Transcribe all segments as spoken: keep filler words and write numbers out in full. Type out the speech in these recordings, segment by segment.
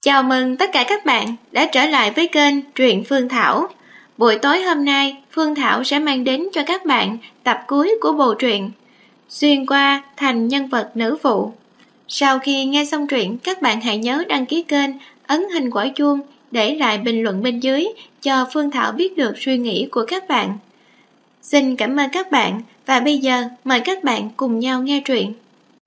Chào mừng tất cả các bạn đã trở lại với kênh Truyện Phương Thảo. Buổi tối hôm nay, Phương Thảo sẽ mang đến cho các bạn tập cuối của bộ truyện Xuyên qua thành nhân vật nữ phụ. Sau khi nghe xong truyện, các bạn hãy nhớ đăng ký kênh, ấn hình quả chuông, để lại bình luận bên dưới cho Phương Thảo biết được suy nghĩ của các bạn. Xin cảm ơn các bạn và bây giờ mời các bạn cùng nhau nghe truyện.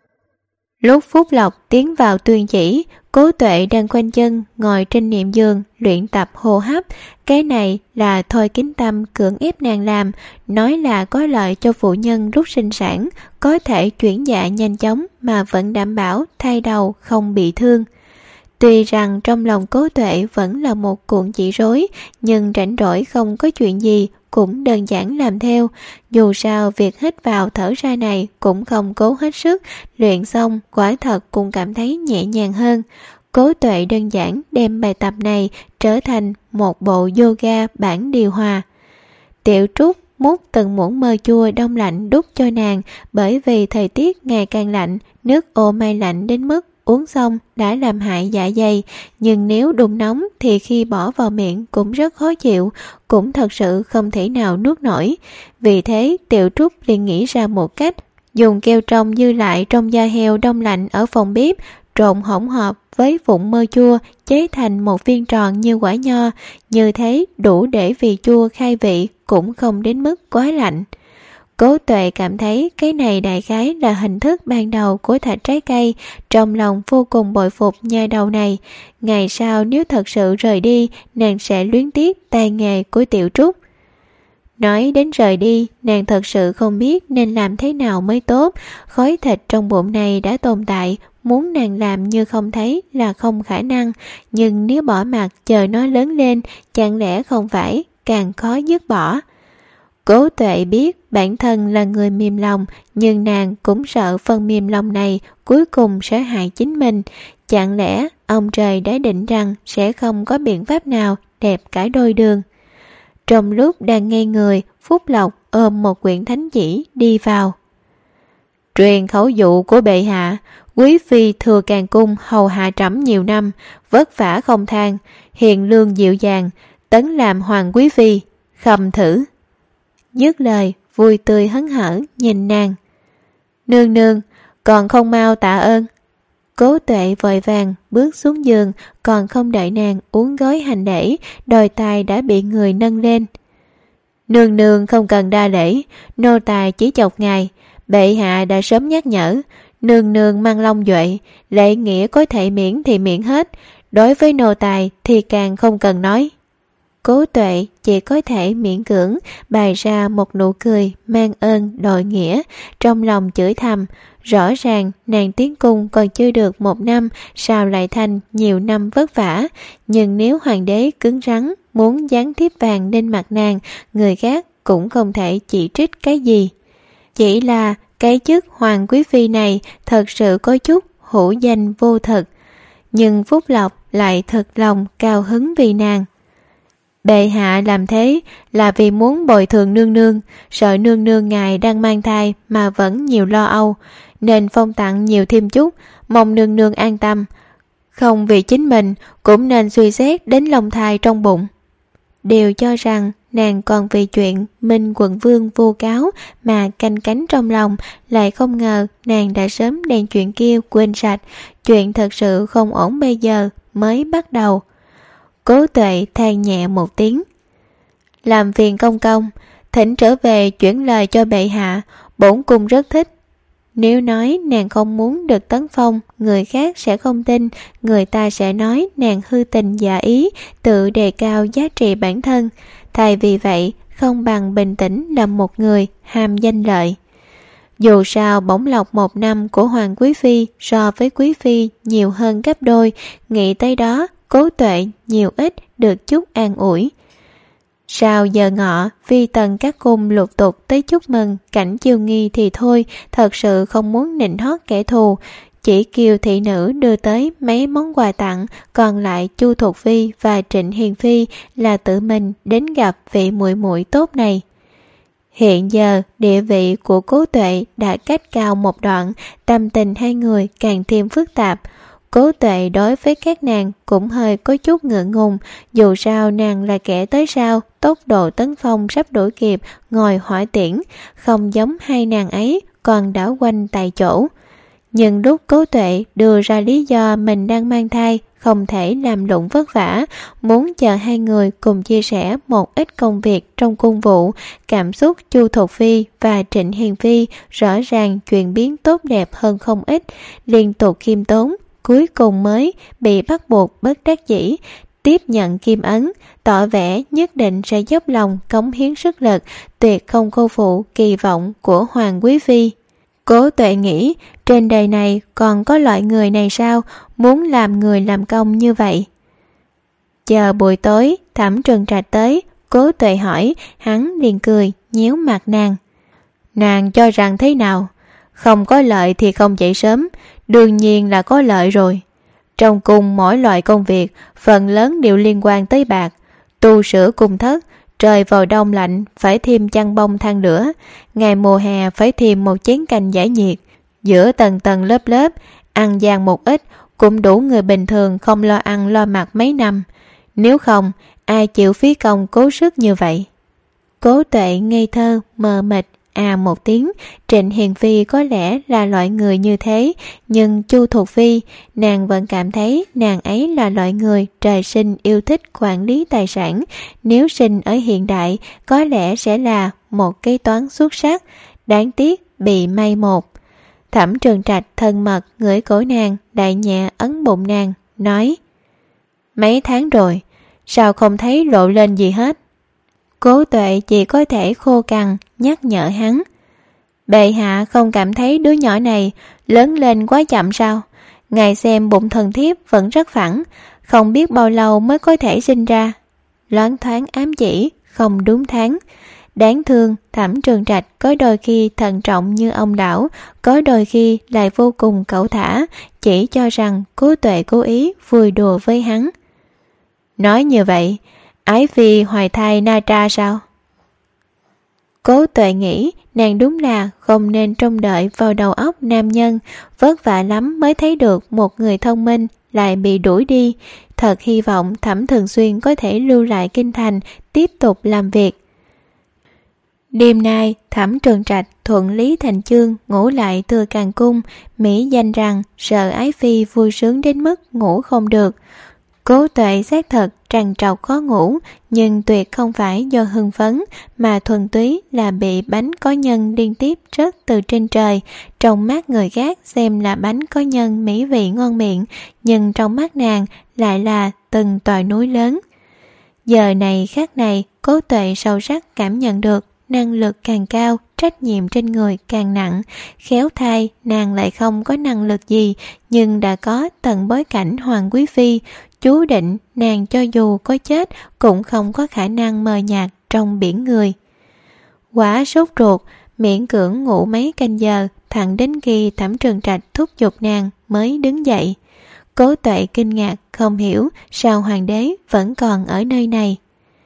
Lúc Phúc Lộc tiến vào tuyên chỉ, Cố Tuệ đang khoanh chân ngồi trên niệm giường luyện tập hô hấp. Cái này là Thôi Kính Tâm cưỡng ép nàng làm, nói là có lợi cho phụ nhân lúc sinh sản, có thể chuyển dạ nhanh chóng mà vẫn đảm bảo thai đầu không bị thương. Tuy rằng trong lòng Cố Tuệ vẫn là một cuộn chỉ rối, nhưng rảnh rỗi không có chuyện gì cũng đơn giản làm theo. Dù sao việc hít vào thở ra này cũng không cố hết sức, luyện xong quả thật cũng cảm thấy nhẹ nhàng hơn. Cố Tuệ đơn giản đem bài tập này trở thành một bộ yoga bản điều hòa. Tiểu Trúc múc từng muỗng mơ chua đông lạnh đút cho nàng, bởi vì thời tiết ngày càng lạnh, nước ô mai lạnh đến mức uống xong đã làm hại dạ dày, nhưng nếu đun nóng thì khi bỏ vào miệng cũng rất khó chịu, cũng thật sự không thể nào nuốt nổi. Vì thế Tiểu Trúc liền nghĩ ra một cách, dùng keo trong dư lại trong da heo đông lạnh ở phòng bếp, trộn hỗn hợp với vụn mơ chua chế thành một viên tròn như quả nho, như thế đủ để vị chua khai vị, cũng không đến mức quá lạnh. Cố Tuệ cảm thấy cái này đại khái là hình thức ban đầu của thạch trái cây, trong lòng vô cùng bội phục nha đầu này. Ngày sau nếu thật sự rời đi, nàng sẽ luyến tiếc tay nghề của Tiểu Trúc. Nói đến rời đi, nàng thật sự không biết nên làm thế nào mới tốt. Khói thịt trong bụng này đã tồn tại, muốn nàng làm như không thấy là không khả năng, nhưng nếu bỏ mặc chờ nó lớn lên, chẳng lẽ không phải càng khó dứt bỏ. Cố Tuệ biết bản thân là người mềm lòng, nhưng nàng cũng sợ phần mềm lòng này cuối cùng sẽ hại chính mình. Chẳng lẽ ông trời đã định rằng sẽ không có biện pháp nào đẹp cả đôi đường. Trong lúc đang ngây người, Phúc Lộc ôm một quyển thánh chỉ đi vào. Truyền khẩu dụ của bệ hạ, quý phi thừa càng cung hầu hạ trẫm nhiều năm, vất vả không than, hiền lương dịu dàng, tấn làm hoàng quý phi, khâm thử. Dứt lời, vui tươi hớn hở nhìn nàng. Nương nương, còn không mau tạ ơn. Cố Tuệ vội vàng bước xuống giường, còn không đợi nàng uống gói hành lễ, đôi tay đã bị người nâng lên. Nương nương không cần đa lễ, nô tài chỉ chọc ngài, bệ hạ đã sớm nhắc nhở. Nương nương mang long duệ, lễ nghĩa có thể miễn thì miễn hết, đối với nô tài thì càng không cần nói. Cố Tuệ chỉ có thể miễn cưỡng bày ra một nụ cười mang ơn đội nghĩa, trong lòng chửi thầm, rõ ràng nàng tiến cung còn chưa được một năm, sao lại thành nhiều năm vất vả. Nhưng nếu hoàng đế cứng rắn muốn dán thiếp vàng lên mặt nàng, người khác cũng không thể chỉ trích cái gì. Chỉ là cái chức hoàng quý phi này thật sự có chút hữu danh vô thực, nhưng Phúc Lộc lại thật lòng cao hứng vì nàng. Bệ hạ làm thế là vì muốn bồi thường nương nương, sợ nương nương ngài đang mang thai mà vẫn nhiều lo âu, nên phong tặng nhiều thêm chút, mong nương nương an tâm. Không vì chính mình, cũng nên suy xét đến lòng thai trong bụng. Đều cho rằng nàng còn vì chuyện Minh quận vương vô cáo mà canh cánh trong lòng, lại không ngờ nàng đã sớm đem chuyện kia quên sạch. Chuyện thật sự không ổn bây giờ mới bắt đầu. Cố Tuệ than nhẹ một tiếng. Làm phiền công công, thỉnh trở về chuyển lời cho bệ hạ, bổn cung rất thích. Nếu nói nàng không muốn được tấn phong, người khác sẽ không tin, người ta sẽ nói nàng hư tình giả ý, tự đề cao giá trị bản thân. Thay vì vậy, không bằng bình tĩnh là một người ham danh lợi. Dù sao bổng lộc một năm của hoàng quý phi so với quý phi nhiều hơn gấp đôi, nghĩ tới đó Cố Tuệ nhiều ít được chút an ủi. Sau giờ ngọ, phi tần các cung lục tục tới chúc mừng Cảnh Chiêu Nghi thì thôi, thật sự không muốn nịnh hót kẻ thù, chỉ kêu thị nữ đưa tới mấy món quà tặng, còn lại Chu Thục Phi và Trịnh Hiền Phi là tự mình đến gặp vị muội muội tốt này. Hiện giờ địa vị của Cố Tuệ đã cách cao một đoạn, tâm tình hai người càng thêm phức tạp. Cố Tuệ đối với các nàng cũng hơi có chút ngượng ngùng, dù sao nàng là kẻ tới sau, tốc độ tấn phong sắp đuổi kịp ngồi hỏa tiễn, không giống hai nàng ấy còn đảo quanh tại chỗ. Nhưng lúc Cố Tuệ đưa ra lý do mình đang mang thai, không thể làm lụng vất vả, muốn chờ hai người cùng chia sẻ một ít công việc trong cung vụ, cảm xúc Chu Thục Phi và Trịnh Hiền Phi rõ ràng chuyển biến tốt đẹp hơn không ít, liên tục khiêm tốn, cuối cùng mới bị bắt buộc bất đắc dĩ tiếp nhận kim ấn, tỏ vẻ nhất định sẽ dốc lòng cống hiến sức lực, tuyệt không cô phụ kỳ vọng của Hoàng Quý Phi. Cố Tuệ nghĩ, trên đời này còn có loại người này sao, muốn làm người làm công như vậy. Chờ buổi tối, Thẩm Trừng Trạch tới, Cố Tuệ hỏi, hắn liền cười, nhéo mặt nàng. Nàng cho rằng thế nào? Không có lợi thì không dậy sớm, đương nhiên là có lợi rồi. Trong cung mỗi loại công việc, phần lớn đều liên quan tới bạc. Tu sửa cung thất, trời vào đông lạnh phải thêm chăn bông than lửa, ngày mùa hè phải thêm một chén canh giải nhiệt. Giữa tầng tầng lớp lớp, ăn gian một ít cũng đủ người bình thường không lo ăn lo mặc mấy năm. Nếu không, ai chịu phí công cố sức như vậy? Cố Tuệ ngây thơ, mờ mịt, à một tiếng. Trịnh Hiền Phi có lẽ là loại người như thế, nhưng Chu Thục Phi, nàng vẫn cảm thấy nàng ấy là loại người trời sinh yêu thích quản lý tài sản. Nếu sinh ở hiện đại, có lẽ sẽ là một kế toán xuất sắc, đáng tiếc bị may một. Thẩm Trường Trạch thân mật ngửi cổ nàng, đại nhẹ ấn bụng nàng, nói: Mấy tháng rồi, sao không thấy lộ lên gì hết? Cố Tuệ chỉ có thể khô cằn nhắc nhở hắn: Bệ hạ không cảm thấy đứa nhỏ này lớn lên quá chậm sao? Ngài xem bụng thần thiếp vẫn rất phẳng, không biết bao lâu mới có thể sinh ra. Loáng thoáng ám chỉ không đúng tháng. Đáng thương, Thẩm Trường Trạch có đôi khi thận trọng như ông đảo, có đôi khi lại vô cùng cẩu thả, chỉ cho rằng Cố Tuệ cố ý vui đùa với hắn. Nói như vậy, Ái Phi hoài thai Na Tra sao? Cố Tuệ nghĩ nàng đúng là không nên trông đợi vào đầu óc nam nhân, vất vả lắm mới thấy được một người thông minh lại bị đuổi đi. Thật hy vọng Thẩm Thường Xuyên có thể lưu lại kinh thành, tiếp tục làm việc. Đêm nay, Thẩm Trường Trạch thuận lý thành chương ngủ lại Thừa Càng Cung, mỹ danh rằng sợ Ái Phi vui sướng đến mức ngủ không được. Cố Tuệ xác thật trằn trọc khó ngủ, nhưng tuyệt không phải do hưng phấn, mà thuần túy là bị bánh có nhân liên tiếp rớt từ trên trời. Trong mắt người khác xem là bánh có nhân mỹ vị ngon miệng, nhưng trong mắt nàng lại là từng tòa núi lớn. Giờ này khắc này, Cố Tuệ sâu sắc cảm nhận được năng lực càng cao, trách nhiệm trên người càng nặng. Khéo thay, nàng lại không có năng lực gì, nhưng đã có tầng bối cảnh Hoàng Quý Phi, chú định nàng cho dù có chết cũng không có khả năng mờ nhạt trong biển người. Quả sốt ruột, miễn cưỡng ngủ mấy canh giờ, thẳng đến khi Thẩm Trường Trạch thúc giục nàng mới đứng dậy. Cố Tuệ kinh ngạc không hiểu sao hoàng đế vẫn còn ở nơi này.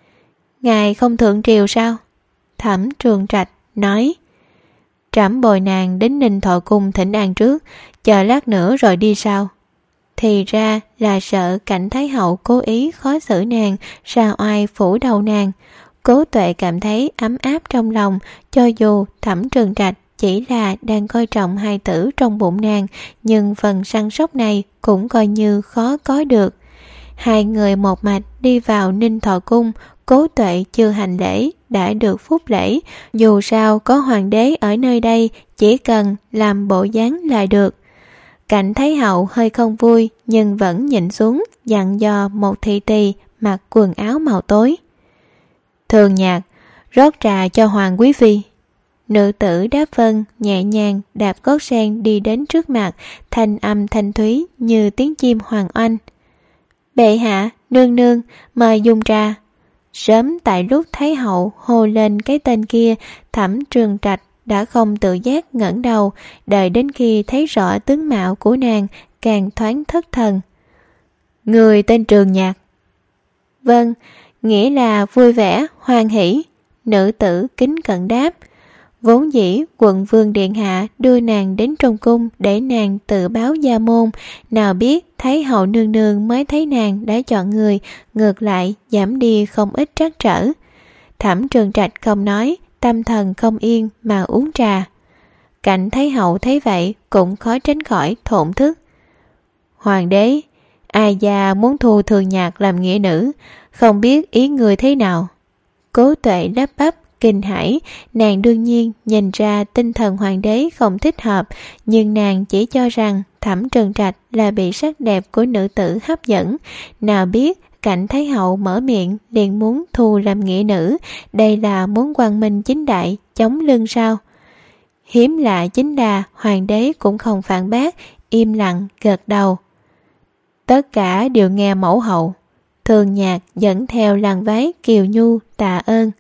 Ngài không thượng triều sao? Thẩm Trường Trạch nói: Trẫm bồi nàng đến Ninh Thọ Cung thỉnh an trước, chờ lát nữa rồi đi sau. Thì ra là sợ cảnh Thái Hậu cố ý khó xử nàng, ra oai phủ đầu nàng. Cố Tuệ cảm thấy ấm áp trong lòng, cho dù Thẩm Trường Trạch chỉ là đang coi trọng hài tử trong bụng nàng, nhưng phần săn sóc này cũng coi như khó có được. Hai người một mạch đi vào Ninh Thọ Cung. Cố Tuệ chưa hành lễ đã được phúc lễ, dù sao có hoàng đế ở nơi đây, chỉ cần làm bộ dáng là được. Cảnh Thái Hậu hơi không vui, nhưng vẫn nhịn xuống, dặn dò một thị tỳ mặc quần áo màu tối: Thường Nhạc, rót trà cho Hoàng Quý Phi. Nữ tử đáp vâng, nhẹ nhàng đạp gót sen đi đến trước mặt, thanh âm thanh thúy như tiếng chim hoàng oanh: Bệ hạ, nương nương, mời dùng trà. Sớm tại lúc Thái Hậu hô lên cái tên kia, Thẩm Trường Trạch đã không tự giác ngẩng đầu, đợi đến khi thấy rõ tướng mạo của nàng càng thoáng thất thần. Người tên Trường Nhạc? Vâng, nghĩa là vui vẻ, hoan hỷ. Nữ tử kính cẩn đáp. Vốn dĩ quận vương điện hạ đưa nàng đến trong cung để nàng tự báo gia môn, nào biết Thái hậu nương nương mới thấy nàng đã chọn người, ngược lại giảm đi không ít trắc trở. Thẩm Trường Trạch không nói, tâm thần không yên mà uống trà. Cảnh Thái hậu thấy vậy cũng khó tránh khỏi thổn thức. Hoàng đế, ai già muốn thu Thường Nhạc làm nghĩa nữ, không biết ý người thế nào? Cố Tuệ đáp bắp kinh hãi, nàng đương nhiên nhìn ra tinh thần hoàng đế không thích hợp, nhưng nàng chỉ cho rằng Thẩm Trừng Trạch là bị sắc đẹp của nữ tử hấp dẫn, nào biết Cảnh Thái hậu mở miệng liền muốn thu làm nghĩa nữ, đây là muốn quang minh chính đại chống lưng sao? Hiếm lạ chính là hoàng đế cũng không phản bác, im lặng gật đầu. Tất cả đều nghe mẫu hậu. Thường Nhạc dẫn theo làn váy kiều nhu tạ ơn.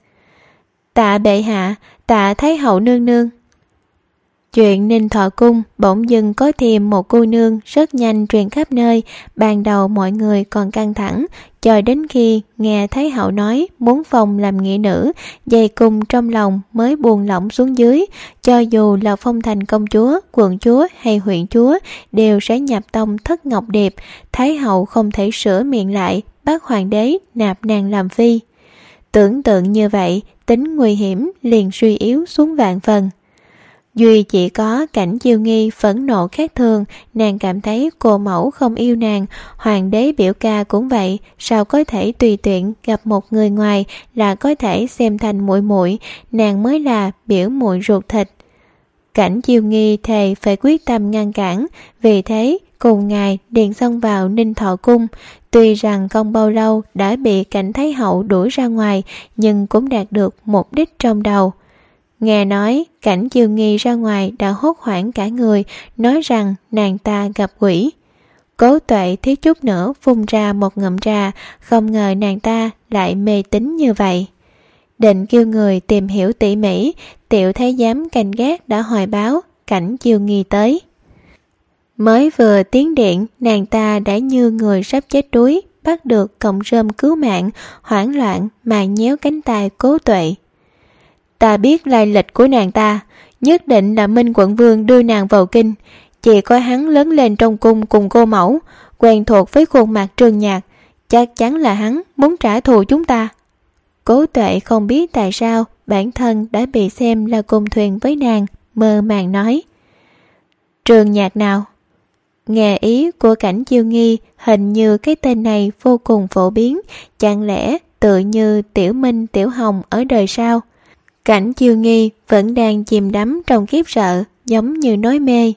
Tạ bệ hạ, tạ Thái hậu nương nương. Chuyện Ninh Thọ Cung bỗng dưng có thêm một cô nương rất nhanh truyền khắp nơi. Ban đầu mọi người còn căng thẳng, cho đến khi nghe Thái hậu nói muốn phong làm nghĩa nữ, dây cung trong lòng mới buông lỏng xuống dưới. Cho dù là phong thành công chúa, quận chúa hay huyện chúa đều sẽ nhập tông thất ngọc điệp. Thái hậu không thể sửa miệng lại, bắt hoàng đế nạp nàng làm phi. Tưởng tượng như vậy, tính nguy hiểm liền suy yếu xuống vạn phần. Duy chỉ có Cảnh Chiêu Nghi phẫn nộ khác thường, nàng cảm thấy cô mẫu không yêu nàng, hoàng đế biểu ca cũng vậy, sao có thể tùy tiện gặp một người ngoài là có thể xem thành muội muội, nàng mới là biểu muội ruột thịt. Cảnh Chiêu Nghi thề phải quyết tâm ngăn cản, vì thế cùng ngày liền xông vào Ninh Thọ Cung. Tuy rằng không bao lâu đã bị Cảnh Thái hậu đuổi ra ngoài, nhưng cũng đạt được mục đích trong đầu. Nghe nói Cảnh Chiêu Nghi ra ngoài đã hốt hoảng cả người, nói rằng nàng ta gặp quỷ. Cố Tuệ thiếu chút nữa phun ra một ngụm trà, không ngờ nàng ta lại mê tín như vậy. Định kêu người tìm hiểu tỉ mỉ, tiểu thái giám canh gác đã hồi báo Cảnh Chiêu Nghi tới. Mới vừa tiến điện, nàng ta đã như người sắp chết đuối, bắt được cọng rơm cứu mạng, hoảng loạn mà nhéo cánh tay Cố Tuệ. Ta biết lai lịch của nàng ta, nhất định là Minh quận vương đưa nàng vào kinh. Chỉ có hắn lớn lên trong cung cùng cô mẫu, quen thuộc với khuôn mặt Trường Nhạc, chắc chắn là hắn muốn trả thù chúng ta. Cố Tuệ không biết tại sao bản thân đã bị xem là cùng thuyền với nàng, mơ màng nói. Trường Nhạc nào? Nghe ý của Cảnh Chiêu Nghi, hình như cái tên này vô cùng phổ biến, chẳng lẽ tự như Tiểu Minh Tiểu Hồng ở đời sau? Cảnh Chiêu Nghi vẫn đang chìm đắm trong khiếp sợ, giống như nói mê.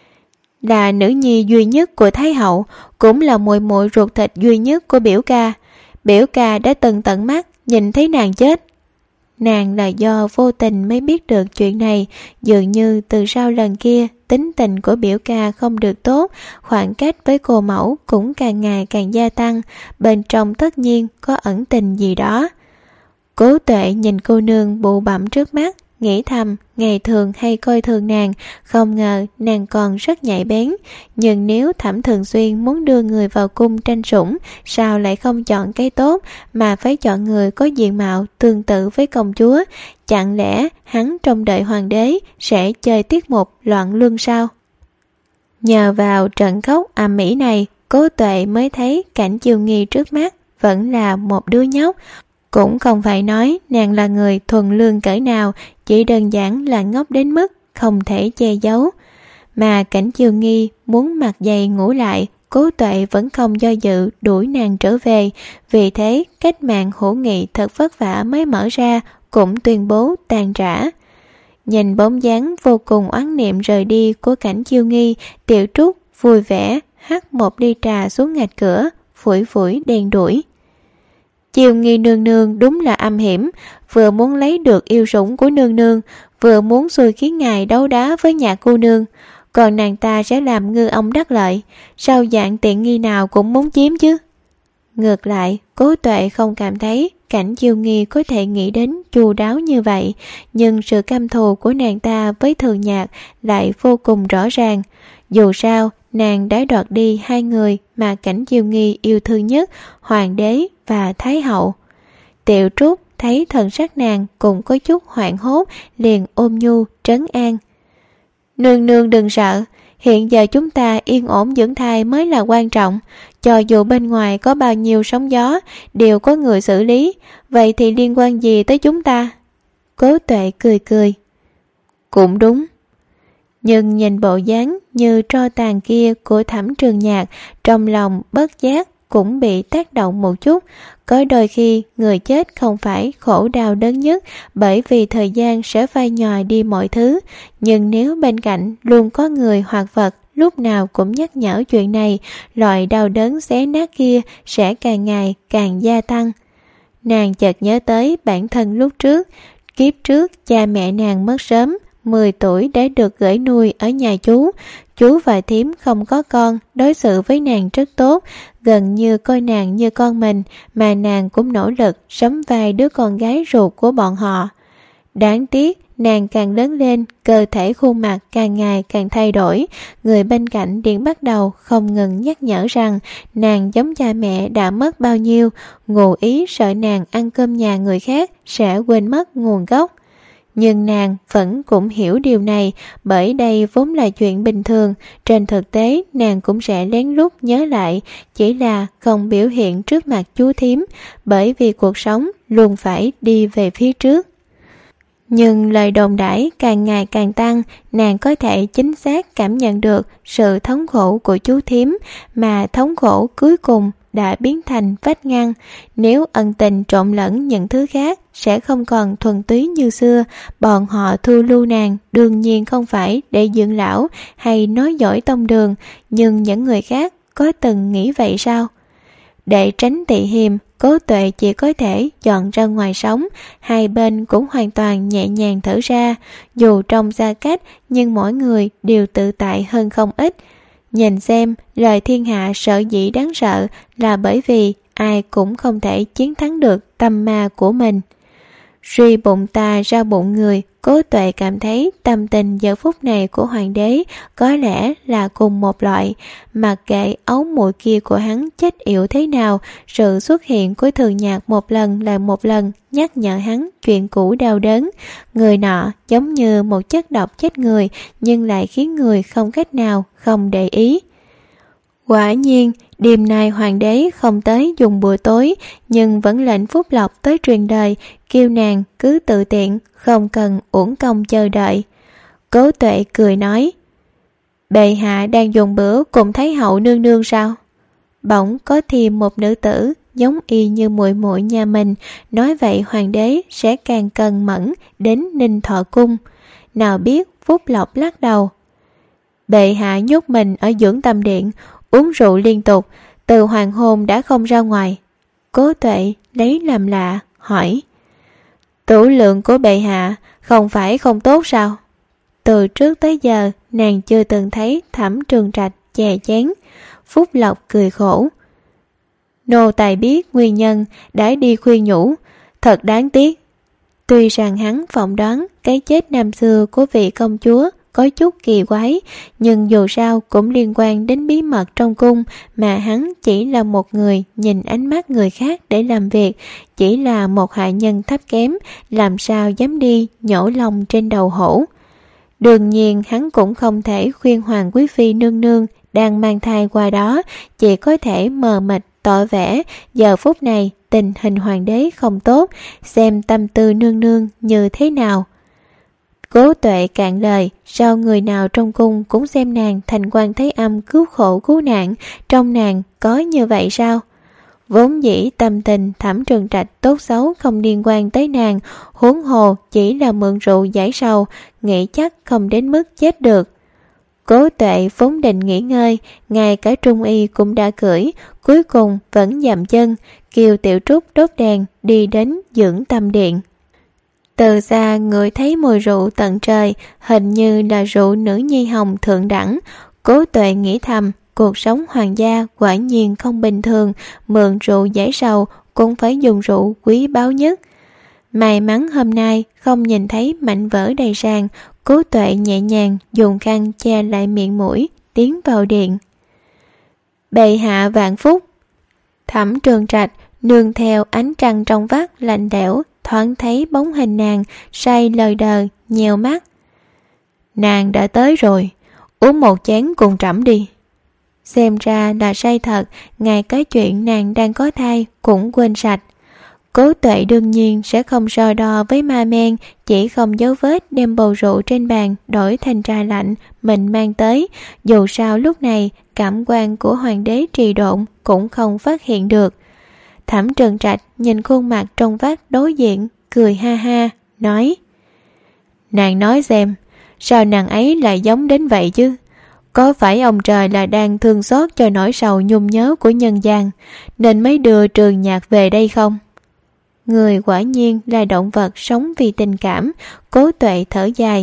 Là nữ nhi duy nhất của Thái hậu, cũng là muội muội ruột thịt duy nhất của biểu ca. Biểu ca đã từng tận mắt nhìn thấy nàng chết. Nàng là do vô tình mới biết được chuyện này, dường như từ sau lần kia tính tình của biểu ca không được tốt, khoảng cách với cô mẫu cũng càng ngày càng gia tăng, bên trong tất nhiên có ẩn tình gì đó. Cố Tuệ nhìn cô nương bụ bặm trước mắt, nghĩ thầm ngày thường hay coi thường nàng, không ngờ nàng còn rất nhạy bén. Nhưng nếu Thẩm Thường Xuyên muốn đưa người vào cung tranh sủng, sao lại không chọn cái tốt mà phải chọn người có diện mạo tương tự với công chúa? Chẳng lẽ hắn trông đợi hoàng đế sẽ chơi tiết mục loạn luân sao? Nhờ vào trận khóc ầm ĩ này, Cố Tuệ mới thấy Cảnh Chiêu Nghi trước mắt vẫn là một đứa nhóc. Cũng không phải nói nàng là người thuần lương cỡ nào, chỉ đơn giản là ngốc đến mức không thể che giấu. Mà Cảnh Chiêu Nghi muốn mặc giày ngủ lại, Cố Tuệ vẫn không do dự đuổi nàng trở về. Vì thế cách mạng hữu nghị thật vất vả mới mở ra, cũng tuyên bố tàn rã. Nhìn bóng dáng vô cùng oán niệm rời đi của Cảnh Chiêu Nghi, Tiểu Trúc vui vẻ hắt một ly trà xuống ngạch cửa, phủi phủi đen đuổi. Chiêu Nghi nương nương đúng là âm hiểm, vừa muốn lấy được yêu sủng của nương nương, vừa muốn xui khiến ngài đấu đá với nhà cô nương, còn nàng ta sẽ làm ngư ông đắc lợi, sao dạng tiện nghi nào cũng muốn chiếm chứ? Ngược lại, Cố Tuệ không cảm thấy Cảnh Chiêu Nghi có thể nghĩ đến chu đáo như vậy, nhưng sự căm thù của nàng ta với Thường Nhạc lại vô cùng rõ ràng. Dù sao, nàng đã đoạt đi hai người mà Cảnh Chiêu Nghi yêu thương nhất, hoàng đế và thái hậu. Tiểu Trúc thấy thần sắc nàng cũng có chút hoảng hốt, liền ôm nhu trấn an. Nương nương đừng sợ, hiện giờ chúng ta yên ổn dưỡng thai mới là quan trọng. Cho dù bên ngoài có bao nhiêu sóng gió, đều có người xử lý, vậy thì liên quan gì tới chúng ta? Cố Tuệ cười cười. Cũng đúng. Nhưng nhìn bộ dáng như tro tàn kia của Thẩm Trường Nhạc, trong lòng bất giác cũng bị tác động một chút. Có đôi khi người chết không phải khổ đau đớn nhất, bởi vì thời gian sẽ phai nhòa đi mọi thứ. Nhưng nếu bên cạnh luôn có người hoặc vật lúc nào cũng nhắc nhở chuyện này, loại đau đớn xé nát kia sẽ càng ngày càng gia tăng. Nàng chợt nhớ tới bản thân lúc trước. Kiếp trước cha mẹ nàng mất sớm, mười tuổi đã được gửi nuôi ở nhà chú. Chú và thím không có con, đối xử với nàng rất tốt, gần như coi nàng như con mình, mà nàng cũng nỗ lực sắm vai đứa con gái ruột của bọn họ. Đáng tiếc, nàng càng lớn lên, cơ thể khuôn mặt càng ngày càng thay đổi. Người bên cạnh liền bắt đầu không ngừng nhắc nhở rằng nàng giống cha mẹ đã mất bao nhiêu, ngụ ý sợ nàng ăn cơm nhà người khác sẽ quên mất nguồn gốc. Nhưng nàng vẫn cũng hiểu điều này, bởi đây vốn là chuyện bình thường. Trên thực tế nàng cũng sẽ lén lút nhớ lại, chỉ là không biểu hiện trước mặt chú thím, bởi vì cuộc sống luôn phải đi về phía trước. Nhưng lời đồn đãi càng ngày càng tăng, nàng có thể chính xác cảm nhận được sự thống khổ của chú thím, mà thống khổ cuối cùng đã biến thành vách ngăn. Nếu ân tình trộn lẫn những thứ khác sẽ không còn thuần túy như xưa. Bọn họ thu lưu nàng đương nhiên không phải để dưỡng lão hay nói giỏi tông đường, nhưng những người khác có từng nghĩ vậy sao? Để tránh tị hiềm, Cố Tuệ chỉ có thể dọn ra ngoài sống. Hai bên cũng hoàn toàn nhẹ nhàng thở ra. Dù trong xa cách, nhưng mỗi người đều tự tại hơn không ít. Nhìn xem, lời thiên hạ sợ dĩ đáng sợ là bởi vì ai cũng không thể chiến thắng được tâm ma của mình. Suy bụng ta ra bụng người, Cố Tuệ cảm thấy tâm tình giờ phút này của hoàng đế có lẽ là cùng một loại. Mặc kệ ấu muội kia của hắn chết yểu thế nào, sự xuất hiện của Thường Nhạc một lần lại một lần nhắc nhở hắn chuyện cũ đau đớn. Người nọ giống như một chất độc chết người, nhưng lại khiến người không cách nào không để ý. Quả nhiên, đêm nay hoàng đế không tới dùng bữa tối, nhưng vẫn lệnh Phúc Lộc tới truyền đời, kêu nàng cứ tự tiện, không cần uổng công chờ đợi. Cố Tuệ cười nói, bệ hạ đang dùng bữa cùng Thái hậu nương nương sao? Bỗng có thêm một nữ tử giống y như muội muội nhà mình, nói vậy hoàng đế sẽ càng cần mẫn đến Ninh Thọ cung. Nào biết Phúc Lộc lắc đầu, bệ hạ nhốt mình ở dưỡng tâm điện, uống rượu liên tục, từ hoàng hôn đã không ra ngoài. Cố Tuệ lấy làm lạ, hỏi, tửu lượng của bệ hạ không phải không tốt sao? Từ trước tới giờ, nàng chưa từng thấy Thẩm Trường Trạch chè chén. Phúc Lộc cười khổ, nô tài biết nguyên nhân, đã đi khuyên nhủ, thật đáng tiếc. Tuy rằng hắn phỏng đoán cái chết năm xưa của vị công chúa có chút kỳ quái, nhưng dù sao cũng liên quan đến bí mật trong cung, mà hắn chỉ là một người nhìn ánh mắt người khác để làm việc, chỉ là một hạ nhân thấp kém, làm sao dám đi nhổ lông trên đầu hổ. Đương nhiên hắn cũng không thể khuyên Hoàng Quý Phi nương nương đang mang thai qua đó, chỉ có thể mờ mịt tỏ vẻ giờ phút này tình hình hoàng đế không tốt, xem tâm tư nương nương như thế nào. Cố Tuệ cạn lời, sao người nào trong cung cũng xem nàng thành Quan Thế Âm cứu khổ cứu nạn, trong nàng có như vậy sao? Vốn dĩ tâm tình Thẩm Trường Trạch tốt xấu không liên quan tới nàng, huống hồ chỉ là mượn rượu giải sầu, nghĩ chắc không đến mức chết được. Cố Tuệ vốn định nghỉ ngơi, ngay cả Trung Y cũng đã cưỡi, cuối cùng vẫn dậm chân, kêu Tiểu Trúc đốt đèn đi đến dưỡng tâm điện. Từ xa người thấy mùi rượu tận trời, hình như là rượu nữ nhi hồng thượng đẳng. Cố Tuệ nghĩ thầm, cuộc sống hoàng gia quả nhiên không bình thường, mượn rượu giải sầu cũng phải dùng rượu quý báu nhất. May mắn hôm nay không nhìn thấy mảnh vỡ đầy sàn, Cố Tuệ nhẹ nhàng dùng khăn che lại miệng mũi, tiến vào điện. Bệ hạ vạn phúc. Thẩm Trường Trạch nương theo ánh trăng trong vắt lạnh lẽo, thoáng thấy bóng hình nàng say lờ đờ, nheo mắt. Nàng đã tới rồi, uống một chén cùng trẫm đi. Xem ra là say thật, ngay cái chuyện nàng đang có thai cũng quên sạch. Cố Tuệ đương nhiên sẽ không so đo với ma men, chỉ không dấu vết đem bầu rượu trên bàn đổi thành trà lạnh mình mang tới. Dù sao lúc này cảm quan của hoàng đế trì độn cũng không phát hiện được. Thẩm Trừng Trạch nhìn khuôn mặt trong vắt đối diện, cười ha ha, nói: Nàng nói xem, sao nàng ấy lại giống đến vậy chứ? Có phải ông trời là đang thương xót cho nỗi sầu nhung nhớ của nhân gian, nên mới đưa Trường Nhạc về đây không? Người quả nhiên là động vật sống vì tình cảm. Cố Tuệ thở dài.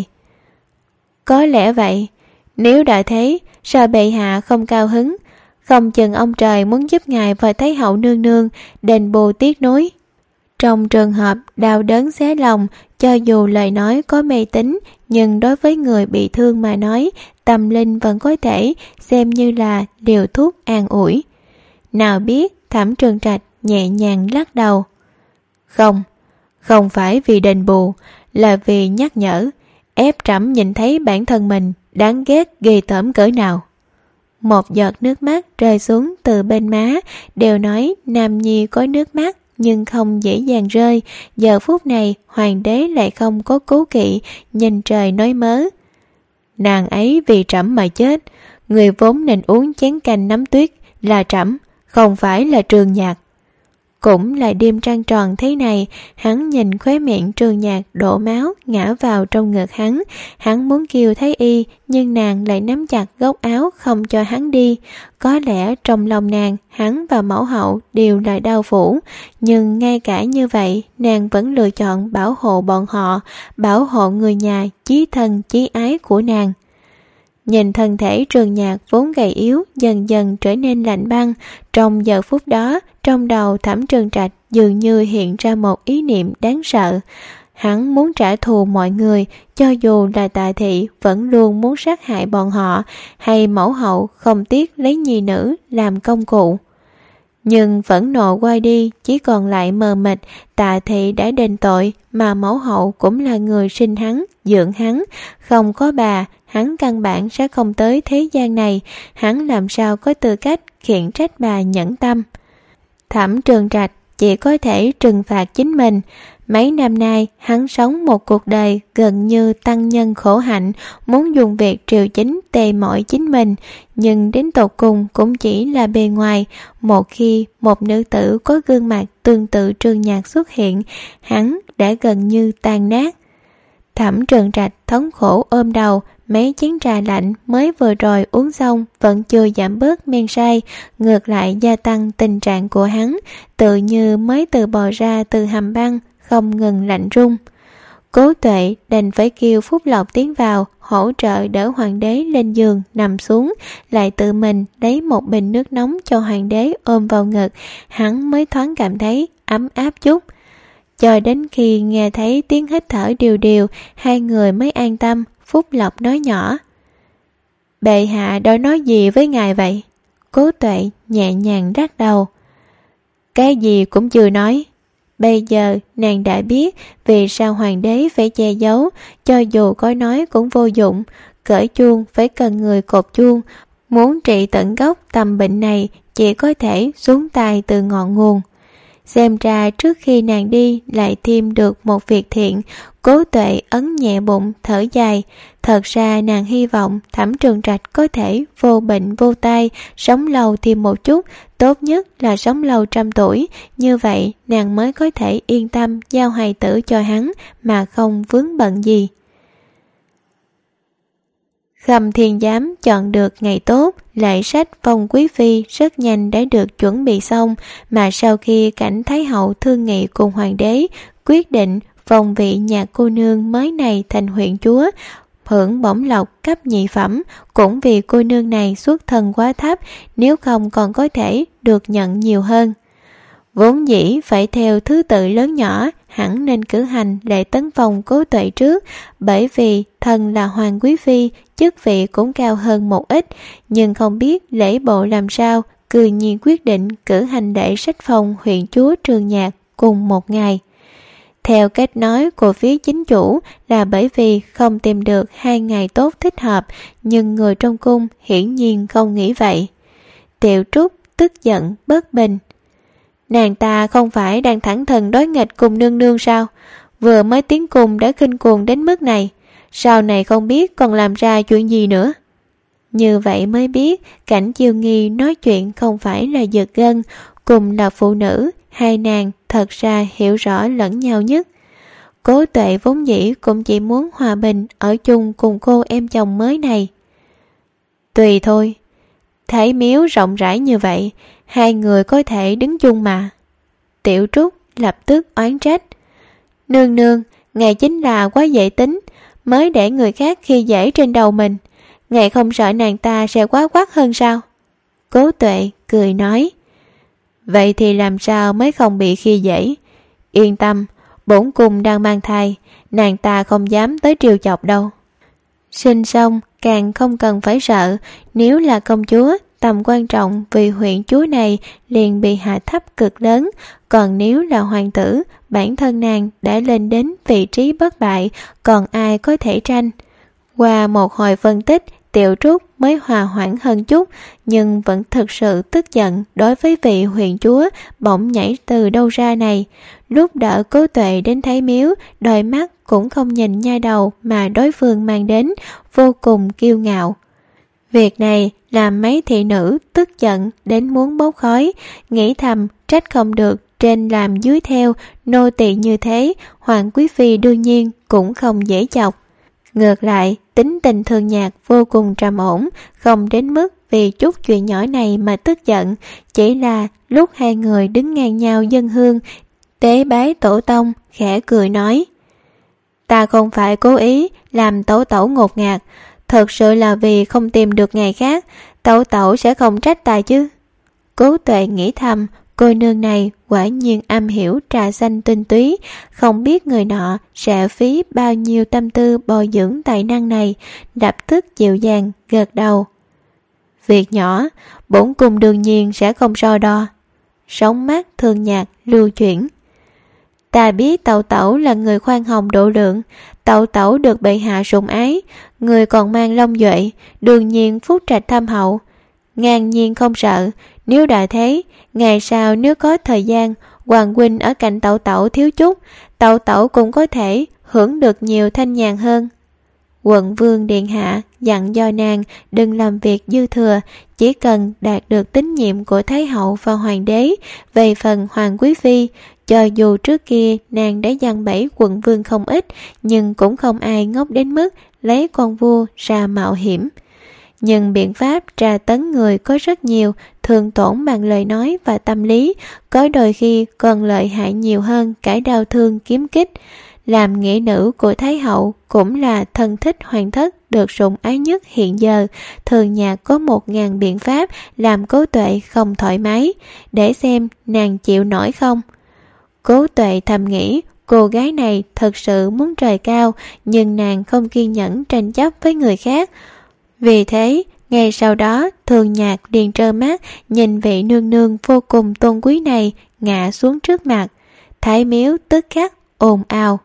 Có lẽ vậy. Nếu đã thế, sao bệ hạ không cao hứng? Không chừng ông trời muốn giúp ngài và Thái hậu nương nương đền bù tiếc nuối. Trong trường hợp đau đớn xé lòng, cho dù lời nói có mê tín, nhưng đối với người bị thương mà nói, tâm linh vẫn có thể xem như là liều thuốc an ủi. Nào biết Thẩm Trừng Trạch nhẹ nhàng lắc đầu. Không, không phải vì đền bù, là vì nhắc nhở, ép trẫm nhìn thấy bản thân mình đáng ghét ghê tởm cỡ nào. Một giọt nước mắt rơi xuống từ bên má, đều nói nam nhi có nước mắt nhưng không dễ dàng rơi. Giờ phút này hoàng đế lại không có cố kỵ, nhìn trời nói mớ. Nàng ấy vì trẫm mà chết, người vốn nên uống chén canh nắm tuyết là trẫm, không phải là Trường Nhạc. Cũng là đêm trăng tròn thế này, hắn nhìn khóe miệng Trường Nhạc đổ máu ngã vào trong ngực hắn. Hắn muốn kêu Thái y, nhưng nàng lại nắm chặt góc áo không cho hắn đi. Có lẽ trong lòng nàng, hắn và mẫu hậu đều là đau phủ, nhưng ngay cả như vậy, nàng vẫn lựa chọn bảo hộ bọn họ, bảo hộ người nhà chí thân chí ái của nàng. Nhìn thân thể Trường Nhạc vốn gầy yếu dần dần trở nên lạnh băng. Trong giờ phút đó, trong đầu Thẩm Trừng Trạch dường như hiện ra một ý niệm đáng sợ. Hắn muốn trả thù mọi người, cho dù là Tạ Thị vẫn luôn muốn sát hại bọn họ, hay mẫu hậu không tiếc lấy nhi nữ làm công cụ. Nhưng phẫn nộ qua đi, chỉ còn lại mờ mịt. Tạ Thị đã đền tội, mà mẫu hậu cũng là người sinh hắn, dưỡng hắn. Không có bà, hắn căn bản sẽ không tới thế gian này. Hắn làm sao có tư cách khiển trách bà nhẫn tâm. Thẩm Trừng Trạch chỉ có thể trừng phạt chính mình. Mấy năm nay, hắn sống một cuộc đời gần như tăng nhân khổ hạnh, muốn dùng việc triều chính tề mỏi chính mình, nhưng đến tột cùng cũng chỉ là bề ngoài. Một khi một nữ tử có gương mặt tương tự Trường Nhạc xuất hiện, hắn đã gần như tan nát. Thẩm Trừng Trạch thống khổ ôm đầu, mấy chén trà lạnh mới vừa rồi uống xong vẫn chưa giảm bớt men say, ngược lại gia tăng tình trạng của hắn, tự như mới từ bò ra từ hầm băng, không ngừng lạnh run. Cố Tuệ đành phải kêu Phúc Lộc tiến vào hỗ trợ đỡ hoàng đế lên giường nằm xuống, lại tự mình lấy một bình nước nóng cho hoàng đế ôm vào ngực. Hắn mới thoáng cảm thấy ấm áp chút. Cho đến khi nghe thấy tiếng hít thở đều đều, hai người mới an tâm. Phúc Lộc nói nhỏ: Bệ hạ đã nói gì với ngài vậy? Cố Tuệ nhẹ nhàng lắc đầu. Cái gì cũng chưa nói. Bây giờ nàng đã biết vì sao hoàng đế phải che giấu, cho dù có nói cũng vô dụng. Cởi chuông phải cần người cột chuông. Muốn trị tận gốc tầm bệnh này, chỉ có thể xuống tay từ ngọn nguồn. Xem ra trước khi nàng đi lại thêm được một việc thiện. Cố Tuệ ấn nhẹ bụng thở dài. Thật ra nàng hy vọng Thẩm Trừng Trạch có thể vô bệnh vô tai, sống lâu thêm một chút, tốt nhất là sống lâu trăm tuổi. Như vậy nàng mới có thể yên tâm giao hài tử cho hắn mà không vướng bận gì. Khâm Thiên Giám chọn được ngày tốt, lễ sách phong quý phi rất nhanh đã được chuẩn bị xong, mà sau khi cảnh Thái hậu thương nghị cùng hoàng đế, quyết định phong vị nhà cô nương mới này thành huyện chúa, hưởng bổng lộc cấp nhị phẩm, cũng vì cô nương này xuất thân quá thấp, nếu không còn có thể được nhận nhiều hơn. Vốn dĩ phải theo thứ tự lớn nhỏ, hẳn nên cử hành lễ tấn phong Cố Tuệ trước, bởi vì thần là hoàng quý phi, chức vị cũng cao hơn một ít, nhưng không biết lễ bộ làm sao, cười nhiên quyết định cử hành lễ sách phong huyện chúa Trường Nhạc cùng một ngày. Theo cách nói của phía chính chủ là bởi vì không tìm được hai ngày tốt thích hợp, nhưng người trong cung hiển nhiên không nghĩ vậy. Tiểu Trúc tức giận bất bình. Nàng ta không phải đang thẳng thừng đối nghịch cùng nương nương sao? Vừa mới tiến cung đã khinh cuồng đến mức này, sau này không biết còn làm ra chuyện gì nữa. Như vậy mới biết Cảnh Chiêu Nghi nói chuyện không phải là giật gân, cùng là phụ nữ, hai nàng thật ra hiểu rõ lẫn nhau nhất. Cố Tuệ vốn dĩ cũng chỉ muốn hòa bình ở chung cùng cô em chồng mới này. Tùy thôi, Thái miếu rộng rãi như vậy, hai người có thể đứng chung mà. Tiểu Trúc lập tức oán trách. Nương nương, ngài chính là quá dễ tính, mới để người khác khi dễ trên đầu mình. Ngài không sợ nàng ta sẽ quá quát hơn sao? Cố Tuệ cười nói. Vậy thì làm sao mới không bị khi dễ? Yên tâm, bổn cung đang mang thai, nàng ta không dám tới trêu chọc đâu. Sinh xong càng không cần phải sợ, nếu là công chúa, tầm quan trọng vì huyện chúa này liền bị hạ thấp cực lớn, còn nếu là hoàng tử, bản thân nàng đã lên đến vị trí bất bại, còn ai có thể tranh. Qua một hồi phân tích, Tiểu Trúc mới hòa hoãn hơn chút, nhưng vẫn thực sự tức giận đối với vị huyện chúa bỗng nhảy từ đâu ra này. Lúc đỡ Cố Tuệ đến Thái miếu, đôi mắt cũng không nhìn nha đầu mà đối phương mang đến, vô cùng kiêu ngạo. Việc này làm mấy thị nữ tức giận đến muốn bốc khói, nghĩ thầm trách không được trên làm dưới theo, nô tỳ như thế, hoàng quý phi đương nhiên cũng không dễ chọc. Ngược lại, tính tình Thường Nhạc vô cùng trầm ổn, không đến mức vì chút chuyện nhỏ này mà tức giận, chỉ là lúc hai người đứng ngang nhau dâng hương, tế bái tổ tông, khẽ cười nói. Ta không phải cố ý làm tẩu tẩu ngột ngạt, thật sự là vì không tìm được ngày khác, tẩu tẩu sẽ không trách ta chứ. Cố Tuệ nghĩ thầm, cô nương này quả nhiên am hiểu trà xanh tinh túy, không biết người nọ sẽ phí bao nhiêu tâm tư bồi dưỡng tài năng này, lập tức dịu dàng gật đầu. Việc nhỏ, bổn cung đương nhiên sẽ không so đo. Sóng mắt Thường Nhạc lưu chuyển. Ta biết tẩu tẩu là người khoan hồng độ lượng, tẩu tẩu được bệ hạ sủng ái, người còn mang long duệ, đương nhiên phúc trạch thâm hậu. Ngang nhiên không sợ, nếu đã thế, ngày sau nếu có thời gian, hoàng huynh ở cạnh tẩu tẩu thiếu chút, tẩu tẩu cũng có thể hưởng được nhiều thanh nhàn hơn. Quận vương điện hạ dặn dò nàng đừng làm việc dư thừa, chỉ cần đạt được tín nhiệm của thái hậu và hoàng đế. Về phần hoàng quý phi, cho dù trước kia nàng đã giăng bẫy quận vương không ít, nhưng cũng không ai ngốc đến mức lấy con vua ra mạo hiểm. Nhưng biện pháp tra tấn người có rất nhiều, thường tổn bằng lời nói và tâm lý, có đôi khi còn lợi hại nhiều hơn cả đau thương kiếm kích. Làm nghĩa nữ của Thái hậu cũng là thân thích hoàng thất được sủng ái nhất hiện giờ, Thường Nhạc có một ngàn biện pháp làm Cố Tuệ không thoải mái, để xem nàng chịu nổi không. Cố Tuệ thầm nghĩ, cô gái này thật sự muốn trời cao, nhưng nàng không kiên nhẫn tranh chấp với người khác. Vì thế, ngày sau đó, Thường Nhạc liền trơ mắt nhìn vị nương nương vô cùng tôn quý này ngã xuống trước mặt. Thái miếu tức khắc ồn ào.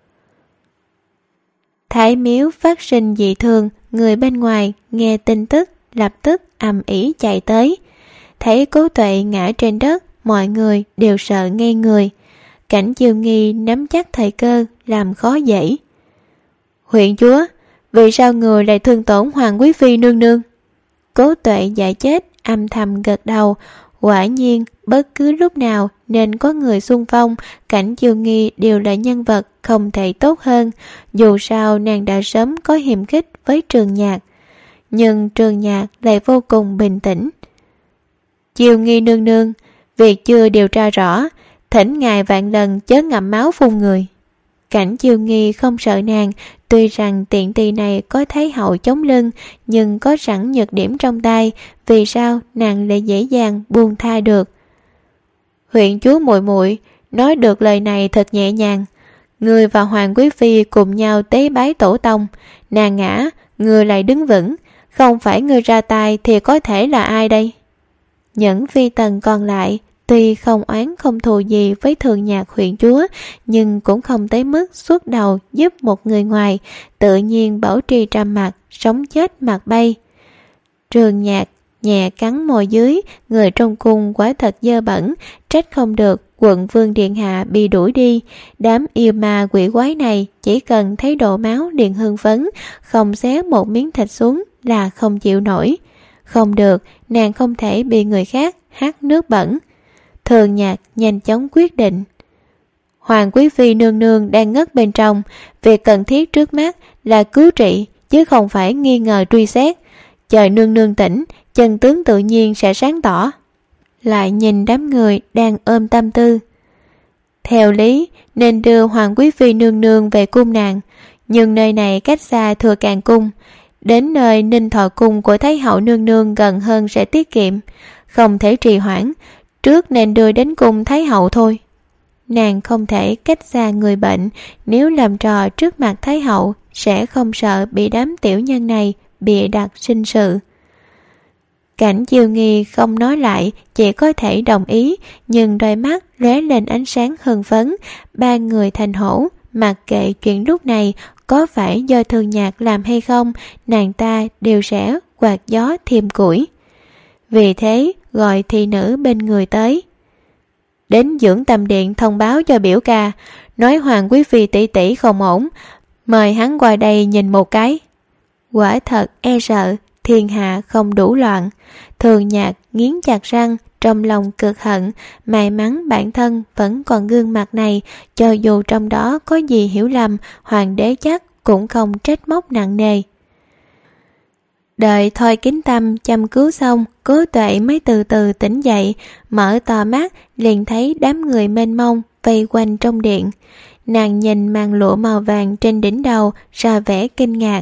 Thái miếu phát sinh dị thường, người bên ngoài nghe tin tức lập tức ầm ĩ chạy tới. Thấy Cố Tuệ ngã trên đất, mọi người đều sợ ngây người. Cảnh Chiêu Nghi nắm chắc thời cơ làm khó dễ. Huyện chúa, vì sao người lại thương tổn hoàng quý phi nương nương? Cố Tuệ dại chết âm thầm gật đầu. Quả nhiên bất cứ lúc nào nên có người xung phong, Cảnh Chiêu Nghi đều là nhân vật không thể tốt hơn. Dù sao nàng đã sớm có hiềm khích với Trường Nhạc, nhưng Trường Nhạc lại vô cùng bình tĩnh. Chiêu Nghi nương nương, việc chưa điều tra rõ, thỉnh ngài vạn lần chớ ngậm máu phun người. Cảnh Chiêu Nghi không sợ nàng, tuy rằng tiện tỳ này có Thái hậu chống lưng, nhưng có sẵn nhược điểm trong tay, vì sao nàng lại dễ dàng buông tha được? Huyện chúa muội muội nói được lời này thật nhẹ nhàng. Người và hoàng quý phi cùng nhau tế bái tổ tông, nàng ngã, người lại đứng vững, không phải người ra tay thì có thể là ai đây? Những phi tần còn lại Tuy không oán không thù gì với Thường Nhạc huyện chúa, nhưng cũng không tới mức suốt đầu giúp một người ngoài, tự nhiên bảo trì trầm mặc, sống chết mặt bay. Thường Nhạc nhẹ cắn môi dưới, người trong cung quả thật dơ bẩn, trách không được quận vương điện hạ bị đuổi đi. Đám yêu ma quỷ quái này chỉ cần thấy đổ máu liền hưng phấn, không xé một miếng thịt xuống là không chịu nổi. Không được, nàng không thể bị người khác hắt nước bẩn. Thường Nhạc nhanh chóng quyết định. Hoàng quý phi nương nương đang ngất bên trong, việc cần thiết trước mắt là cứu trị, chứ không phải nghi ngờ truy xét. Chờ nương nương tỉnh, chân tướng tự nhiên sẽ sáng tỏ. Lại nhìn đám người đang ôm tâm tư. Theo lý nên đưa Hoàng quý phi nương nương về cung nàng, nhưng nơi này cách xa Thừa Càn cung, đến nơi Ninh Thọ cung của Thái hậu nương nương gần hơn sẽ tiết kiệm, không thể trì hoãn, trước nên đưa đến cung Thái hậu thôi. Nàng không thể cách xa người bệnh, nếu làm trò trước mặt Thái hậu sẽ không sợ bị đám tiểu nhân này bịa đặt sinh sự. Cảnh Chiêu Nghi không nói lại, chỉ có thể đồng ý, nhưng đôi mắt lóe lên ánh sáng hưng phấn. Ba người thành hổ, mặc kệ chuyện lúc này có phải do Thường Nhạc làm hay không, nàng ta đều sẽ quạt gió thêm củi. Vì thế gọi thị nữ bên người tới. Đến dưỡng tâm điện thông báo cho biểu ca, nói Hoàng quý phi tỷ tỷ không ổn, mời hắn qua đây nhìn một cái. Quả thật e sợ thiên hạ không đủ loạn. Thường Nhạc nghiến chặt răng, trong lòng cực hận, may mắn bản thân vẫn còn gương mặt này, cho dù trong đó có gì hiểu lầm, hoàng đế chắc cũng không trách móc nặng nề. Đợi Thôi Kính Tâm chăm cứu xong, Cố Tuệ mới từ từ tỉnh dậy, mở to mắt liền thấy đám người mênh mông vây quanh trong điện. Nàng nhìn màn lụa màu vàng trên đỉnh đầu, ra vẻ kinh ngạc.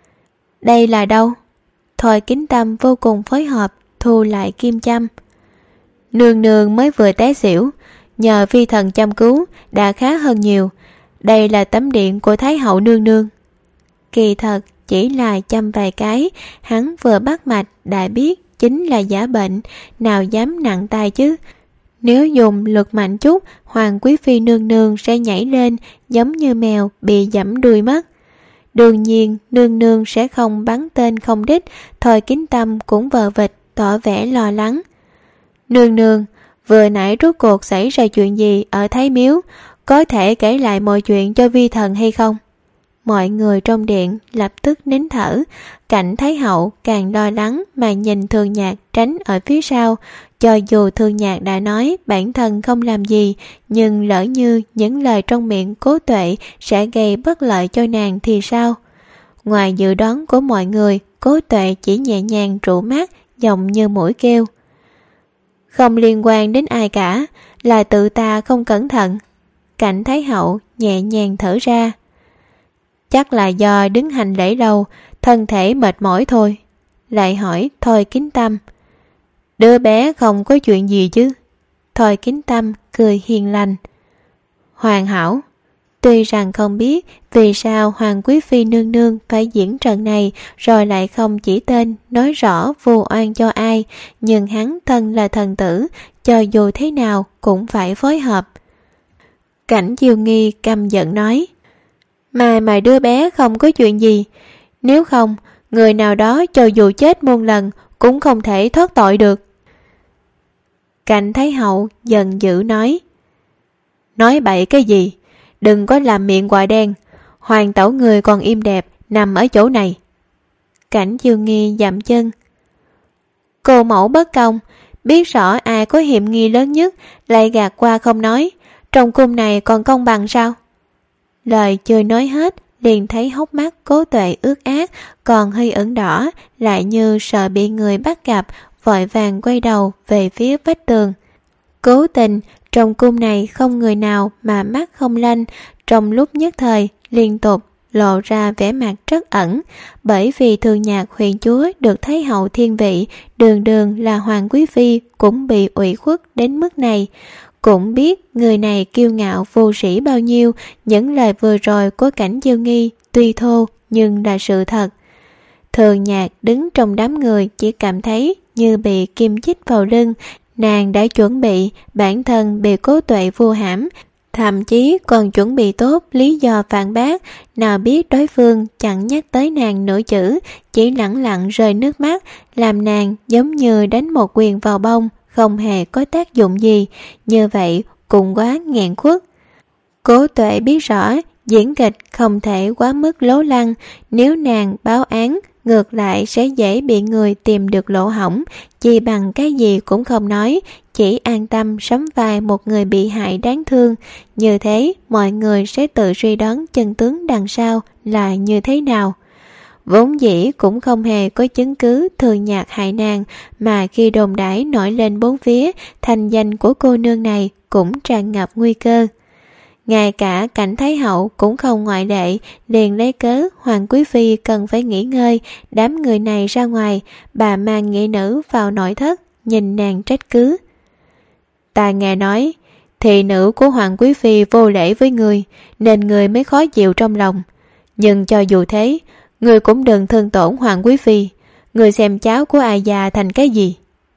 Đây là đâu? Thôi Kính Tâm vô cùng phối hợp, thu lại kim châm. Nương nương mới vừa té xỉu, nhờ phi thần chăm cứu đã khá hơn nhiều. Đây là tấm điện của Thái hậu nương nương. Kỳ thật chỉ là chăm vài cái, hắn vừa bắt mạch đã biết chính là giả bệnh, nào dám nặng tay chứ. Nếu dùng lực mạnh chút, Hoàng quý phi nương nương sẽ nhảy lên giống như mèo bị giẫm đuôi mất. Đương nhiên nương nương sẽ không bắn tên không đích. Thôi Kính Tâm cũng vờ vịt tỏ vẻ lo lắng. Nương nương, vừa nãy rốt cuộc xảy ra chuyện gì ở Thái Miếu, có thể kể lại mọi chuyện cho vi thần hay không? Mọi người trong điện lập tức nín thở. Cảnh Thái hậu càng lo lắng mà nhìn Thường Nhạc tránh ở phía sau. Cho dù Thường Nhạc đã nói bản thân không làm gì, nhưng lỡ như những lời trong miệng Cố Tuệ sẽ gây bất lợi cho nàng thì sao? Ngoài dự đoán của mọi người, Cố Tuệ chỉ nhẹ nhàng trụ mắt, giọng như mũi kêu. Không liên quan đến ai cả, là tự ta không cẩn thận. Cảnh Thái hậu nhẹ nhàng thở ra. Chắc là do đứng hành lễ lâu, thân thể mệt mỏi thôi. Lại hỏi Thôi Kính Tâm. Đứa bé không có chuyện gì chứ? Thôi Kính Tâm cười hiền lành. Hoàn hảo. Tuy rằng không biết vì sao Hoàng quý phi nương nương phải diễn trận này, rồi lại không chỉ tên nói rõ vu oan cho ai, nhưng hắn thân là thần tử, cho dù thế nào cũng phải phối hợp. Cảnh Chiêu Nghi căm giận nói. Mà mà đứa bé không có chuyện gì, nếu không người nào đó cho dù chết muôn lần cũng không thể thoát tội được. Cảnh Thái hậu giận dữ nói. Nói bậy cái gì? Đừng có làm miệng quạ đen. Hoàng tẩu người còn im đẹp nằm ở chỗ này. Cảnh Chiêu Nghi dậm chân. Cô mẫu bất công, biết rõ ai có hiểm nghi lớn nhất lại gạt qua không nói. Trong cung này còn công bằng sao? Lời chưa nói hết liền thấy hốc mắt Cố Tuệ ướt át, còn hơi ửng đỏ, lại như sợ bị người bắt gặp, vội vàng quay đầu về phía vách tường. Cố tình trong cung này không người nào mà mắt không lanh, trong lúc nhất thời liên tục lộ ra vẻ mặt rất ẩn. Bởi vì Thường Nhạc huyện chúa được Thái hậu thiên vị, đường đường là Hoàng quý phi cũng bị ủy khuất đến mức này. Cũng biết người này kiêu ngạo vô sĩ bao nhiêu, những lời vừa rồi của Cảnh Chiêu Nghi tuy thô nhưng là sự thật. Thường Nhạc đứng trong đám người chỉ cảm thấy như bị kim chích vào lưng, Nàng đã chuẩn bị bản thân bị Cố Tuệ vu hãm, thậm chí còn chuẩn bị tốt lý do phản bác, nào biết đối phương chẳng nhắc tới nàng nửa chữ, chỉ lẳng lặng rơi nước mắt, làm nàng giống như đánh một quyền vào bông, không hề có tác dụng gì, như vậy cũng quá nghẹn khuất. Cố Tuệ biết rõ diễn kịch không thể quá mức lố lăng, nếu nàng báo án ngược lại sẽ dễ bị người tìm được lỗ hổng, chỉ bằng cái gì cũng không nói, chỉ an tâm sắm vai một người bị hại đáng thương. Như thế mọi người sẽ tự suy đoán chân tướng đằng sau là như thế nào. Vốn dĩ cũng không hề có chứng cứ Thường Nhạc hại nàng, mà khi đồn đãi nổi lên bốn phía, thành danh của cô nương này cũng tràn ngập nguy cơ. Ngay cả Cảnh Thái Hậu cũng không ngoại lệ, liền lấy cớ Hoàng Quý Phi cần phải nghỉ ngơi, đám người này ra ngoài, bà mang nghĩa nữ vào nội thất, nhìn nàng trách cứ. Ta nghe nói, thị nữ của Hoàng Quý Phi vô lễ với người, nên người mới khó chịu trong lòng. Nhưng cho dù thế, người cũng đừng thương tổn Hoàng Quý Phi, người xem cháu của ai già thành cái gì.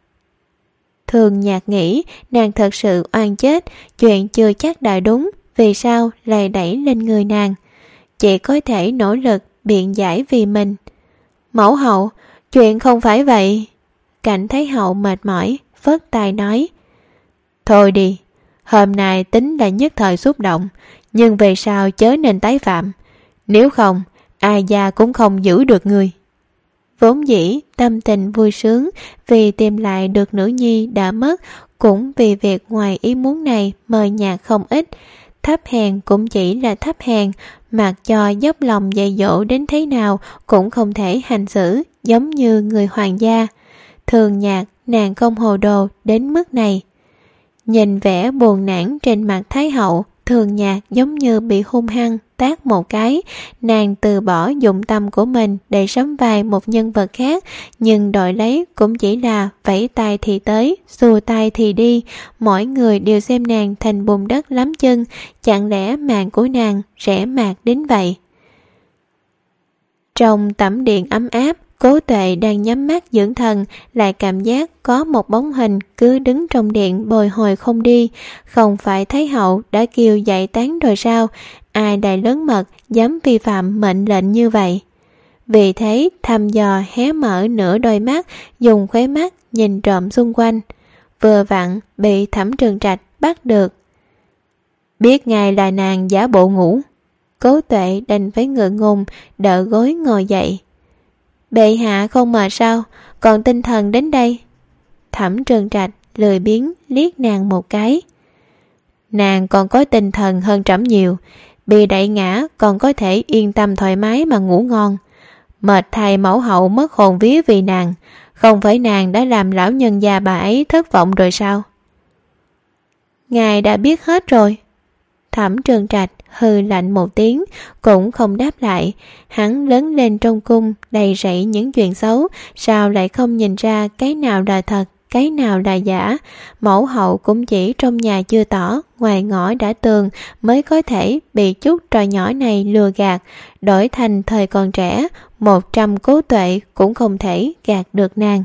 Thường Nhạc nghĩ nàng thật sự oan chết, chuyện chưa chắc đã đúng, vì sao lại đẩy lên người nàng. Chỉ có thể nỗ lực biện giải vì mình. Mẫu hậu, chuyện không phải vậy. Cảnh Thái Hậu mệt mỏi, phất tay nói. Thôi đi, hôm nay tính là nhất thời xúc động, nhưng về sau chớ nên tái phạm. Nếu không, ai già cũng không giữ được người. Vốn dĩ tâm tình vui sướng vì tìm lại được nữ nhi đã mất, cũng vì việc ngoài ý muốn này mời nhạc không ít. Thấp hèn cũng chỉ là thấp hèn, mặc cho dốc lòng dạy dỗ đến thế nào cũng không thể hành xử giống như người hoàng gia. Thường Nhạc nàng không hồ đồ đến mức này. Nhìn vẻ buồn nản trên mặt Thái Hậu, Thường Nhạc giống như bị hung hăng tát một cái. Nàng từ bỏ dụng tâm của mình để sắm vai một nhân vật khác, nhưng đổi lấy cũng chỉ là vẫy tay thì tới, xua tay thì đi. Mỗi người đều xem nàng thành bùn đất lắm chân, chẳng lẽ mạng của nàng rẻ mạt đến vậy. Trong tẩm điện ấm áp, Cố Tuệ đang nhắm mắt dưỡng thần, lại cảm giác có một bóng hình cứ đứng trong điện bồi hồi không đi. Không phải Thái Hậu đã kêu dậy tán rồi sao? Ai đại lớn mật dám vi phạm mệnh lệnh như vậy? Vì thế thăm dò hé mở nửa đôi mắt, dùng khóe mắt nhìn trộm xung quanh. Vừa vặn bị Thẩm Trường Trạch bắt được. Biết ngài là nàng giả bộ ngủ. Cố Tuệ đành phải ngượng ngùng đỡ gối ngồi dậy. Bệ hạ không mệt sao, còn tinh thần đến đây. Thẩm Trường Trạch lười biếng liếc nàng một cái. Nàng còn có tinh thần hơn trẫm nhiều, bị đẩy ngã còn có thể yên tâm thoải mái mà ngủ ngon. Mệt thay mẫu hậu mất hồn vía vì nàng, không phải nàng đã làm lão nhân già bà ấy thất vọng rồi sao? Ngài đã biết hết rồi. Thẩm Trường Trạch hừ lạnh một tiếng, cũng không đáp lại. Hắn lớn lên trong cung đầy rẫy những chuyện xấu, sao lại không nhìn ra cái nào là thật, cái nào là giả. Mẫu hậu cũng chỉ trong nhà chưa tỏ, ngoài ngõ đã tường, mới có thể bị chút trò nhỏ này lừa gạt. Đổi thành thời còn trẻ, một trăm Cố Tuệ cũng không thể gạt được nàng.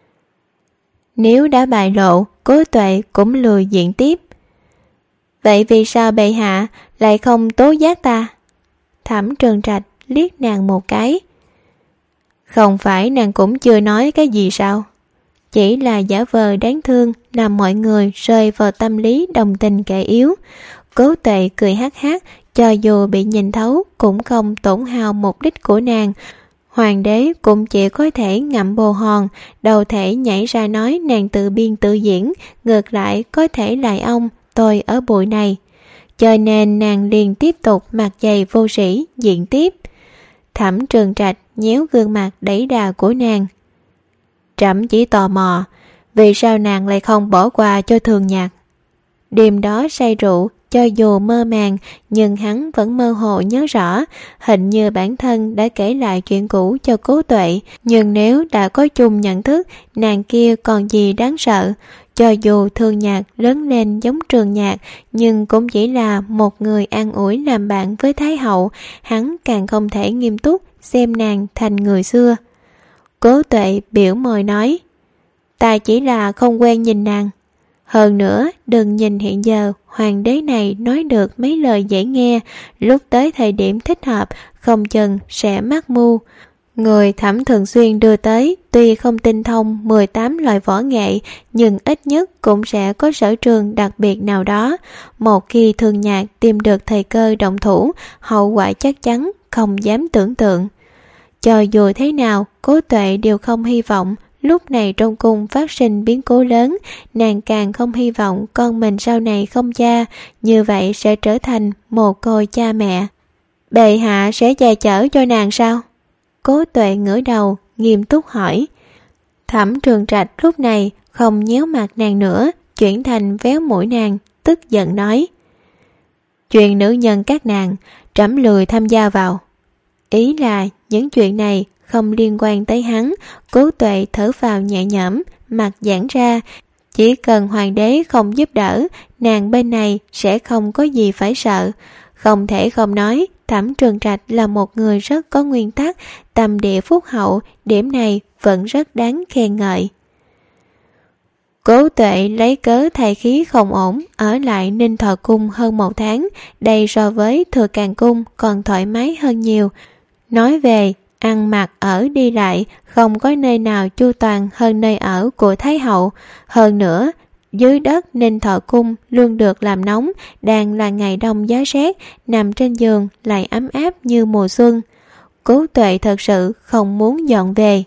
Nếu đã bại lộ, Cố Tuệ cũng lười diện tiếp. Vậy vì sao bệ hạ lại không tố giác ta? Thẩm Trường Trạch liếc nàng một cái. Không phải nàng cũng chưa nói cái gì sao? Chỉ là giả vờ đáng thương, làm mọi người rơi vào tâm lý đồng tình kẻ yếu. Cố Tuệ cười hắc hắc, cho dù bị nhìn thấu cũng không tổn hao mục đích của nàng. Hoàng đế cũng chỉ có thể ngậm bồ hòn, đầu thể nhảy ra nói nàng tự biên tự diễn, ngược lại có thể lại ông tôi ở bụi này. Cho nên nàng liền tiếp tục mặt dày vô sĩ diễn tiếp. Thẩm Trường Trạch nhéo gương mặt đẩy đà của nàng. Trẫm chỉ tò mò, vì sao nàng lại không bỏ qua cho Thường Nhạc? Đêm đó say rượu, cho dù mơ màng, nhưng hắn vẫn mơ hồ nhớ rõ, hình như bản thân đã kể lại chuyện cũ cho Cố Tuệ, nhưng nếu đã có chung nhận thức, nàng kia còn gì đáng sợ. Cho dù Thường Nhạc lớn lên giống Trường Nhạc, nhưng cũng chỉ là một người an ủi làm bạn với Thái Hậu, hắn càng không thể nghiêm túc xem nàng thành người xưa. Cố Tuệ biểu môi nói, ta chỉ là không quen nhìn nàng, Hơn nữa, đừng nhìn hiện giờ hoàng đế này nói được mấy lời dễ nghe, lúc tới thời điểm thích hợp không chừng sẽ mắc mưu. Người Thẩm Thường Xuyên đưa tới tuy không tinh thông mười tám loại võ nghệ, nhưng ít nhất cũng sẽ có sở trường đặc biệt nào đó. Một khi Thường Nhạc tìm được thời cơ động thủ, hậu quả chắc chắn không dám tưởng tượng. Cho dù thế nào, Cố Tuệ đều không hy vọng lúc này trong cung phát sinh biến cố lớn, nàng càng không hy vọng con mình sau này không cha, như vậy sẽ trở thành mồ côi cha mẹ. Bệ hạ sẽ che chở cho nàng sao? Cố Tuệ ngửa đầu, nghiêm túc hỏi. Thẩm Trường Trạch lúc này không nhéo mặt nàng nữa, chuyển thành véo mũi nàng, tức giận nói. Chuyện nữ nhân các nàng, trẫm lười tham gia vào. Ý là những chuyện này không liên quan tới hắn. Cố Tuệ thở phào nhẹ nhõm, mặt giãn ra. Chỉ cần hoàng đế không giúp đỡ, nàng bên này sẽ không có gì phải sợ. Không thể không nói, Thẩm Trường Trạch là một người rất có nguyên tắc, tâm địa phúc hậu, điểm này vẫn rất đáng khen ngợi. Cố Tuệ lấy cớ thai khí không ổn, ở lại Ninh Thọ Cung hơn một tháng, đây so với Thừa Càng Cung còn thoải mái hơn nhiều. Nói về ăn mặc ở đi lại, không có nơi nào chu toàn hơn nơi ở của Thái Hậu. Hơn nữa, dưới đất Ninh Thọ Cung luôn được làm nóng, đang là ngày đông giá rét, nằm trên giường lại ấm áp như mùa xuân. Cố Tuệ thật sự không muốn dọn về.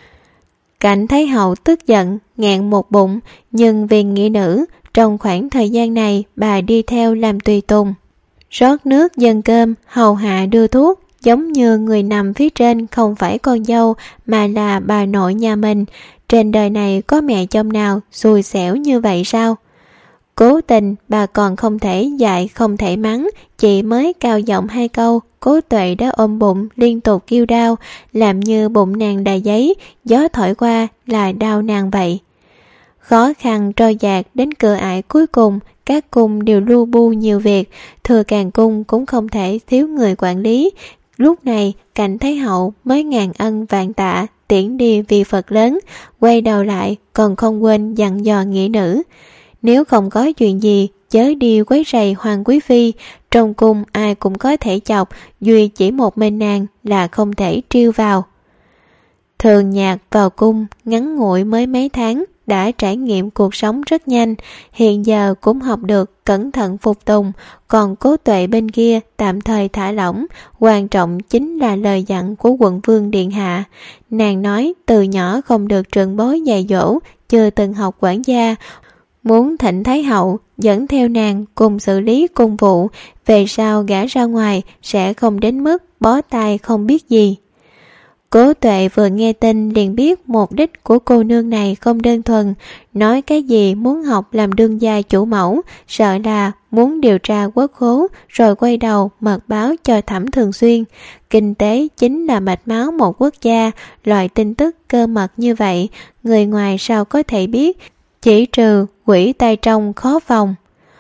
Cảnh Thái Hậu tức giận, nghẹn một bụng, nhưng vì nghĩa nữ, trong khoảng thời gian này bà đi theo làm tùy tùng. Rót nước dâng cơm, hầu hạ đưa thuốc, giống như người nằm phía trên không phải con dâu mà là bà nội nhà mình. Trên đời này có mẹ chồng nào xui xẻo như vậy sao? Cố tình bà còn không thể dạy không thể mắng, chỉ mới cao giọng hai câu, Cố Tuệ đã ôm bụng liên tục kêu đau, làm như bụng nàng đầy giấy, gió thổi qua là đau nàng vậy. Khó khăn trôi dạt đến cửa ải cuối cùng, các cung đều lu bu nhiều việc, Thừa Càng Cung cũng không thể thiếu người quản lý. Lúc này Cảnh Thái Hậu mới ngàn ân vạn tạ tiễn đi vì Phật lớn, quay đầu lại còn không quên dặn dò nghĩa nữ. Nếu không có chuyện gì, chớ đi quấy rầy Hoàng Quý Phi, trong cung ai cũng có thể chọc, duy chỉ một mình nàng là không thể trêu vào. Thường Nhạc vào cung ngắn ngủi mới mấy tháng, đã trải nghiệm cuộc sống rất nhanh, hiện giờ cũng học được cẩn thận phục tùng, còn Cố Tuệ bên kia tạm thời thả lỏng, quan trọng chính là lời dặn của quận vương điện hạ. Nàng nói từ nhỏ không được trưởng bối dạy dỗ, chưa từng học quản gia, muốn thỉnh Thái Hậu dẫn theo nàng cùng xử lý cung vụ, về sau gả ra ngoài sẽ không đến mức bó tay không biết gì. Cố Tuệ vừa nghe tin liền biết mục đích của cô nương này không đơn thuần, nói cái gì muốn học làm đương gia chủ mẫu, sợ là muốn điều tra quốc khố rồi quay đầu mật báo cho Thẩm Thường Xuyên. Kinh tế chính là mạch máu một quốc gia, loại tin tức cơ mật như vậy, người ngoài sao có thể biết, chỉ trừ quỷ tay trong khó phòng.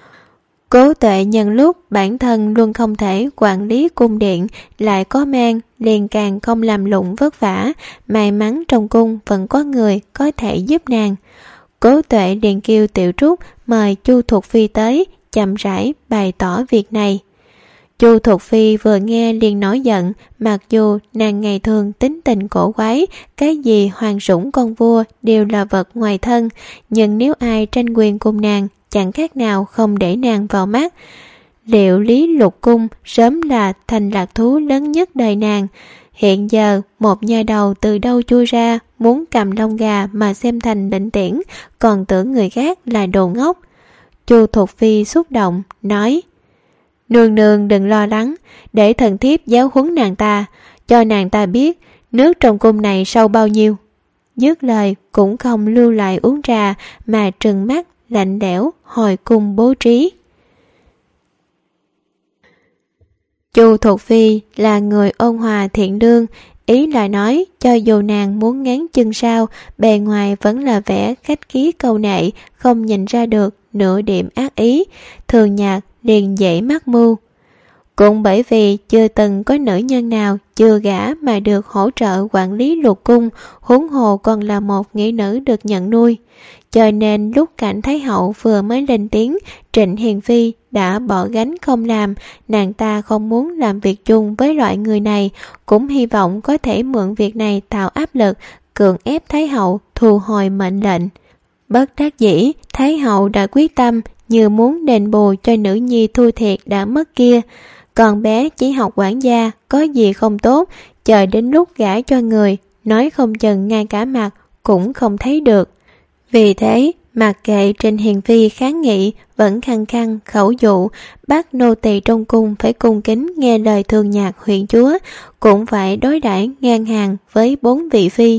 Cố Tuệ nhân lúc bản thân luôn không thể quản lý cung điện, lại có mang, liền càng không làm lụng vất vả, may mắn trong cung vẫn có người có thể giúp nàng. Cố Tuệ liền kêu Tiểu Trúc mời Chu Thục Phi tới, chậm rãi bày tỏ việc này. Chu Thục Phi vừa nghe liền nổi giận, mặc dù nàng ngày thường tính tình cổ quái, cái gì hoàng sủng con vua đều là vật ngoài thân, nhưng nếu ai tranh quyền cùng nàng, chẳng khác nào không để nàng vào mắt. Liệu Lý Lục Cung sớm là thành lạc thú lớn nhất đời nàng, hiện giờ một nha đầu từ đâu chui ra, muốn cầm lông gà mà xem thành định tiễn, còn tưởng người khác là đồ ngốc. Chu Thục Phi xúc động, nói: Nương nương đừng lo lắng, để thần thiếp giáo huấn nàng ta, cho nàng ta biết nước trong cung này sâu bao nhiêu. Dứt lời cũng không lưu lại uống trà, mà trừng mắt lạnh lẽo hồi cung bố trí. Chu Thục Phi là người ôn hòa thiện lương, ý là nói cho dù nàng muốn ngán chân sao, bề ngoài vẫn là vẻ khách khí câu nệ, không nhìn ra được nửa điểm ác ý. Thường Nhạc liền dễ mắc mưu. Cũng bởi vì chưa từng có nữ nhân nào chưa gả mà được hỗ trợ quản lý lục cung, huống hồ còn là một nghĩa nữ được nhận nuôi. Cho nên lúc Cảnh Thái Hậu vừa mới lên tiếng, Trịnh Hiền Phi đã bỏ gánh không làm. Nàng ta không muốn làm việc chung với loại người này, cũng hy vọng có thể mượn việc này tạo áp lực, cưỡng ép Thái Hậu thu hồi mệnh lệnh. Bất đắc dĩ, Thái Hậu đã quyết tâm, như muốn đền bù cho nữ nhi thua thiệt đã mất kia. Con bé chỉ học quản gia, có gì không tốt, chờ đến lúc gả cho người, nói không chừng ngay cả mặt cũng không thấy được. Vì thế, mặc kệ Trịnh Hiền Phi kháng nghị, vẫn khăng khăng khẩu dụ, bắt nô tỳ trong cung phải cung kính nghe lời Thường Nhạc huyện chúa, cũng phải đối đãi ngang hàng với bốn vị phi.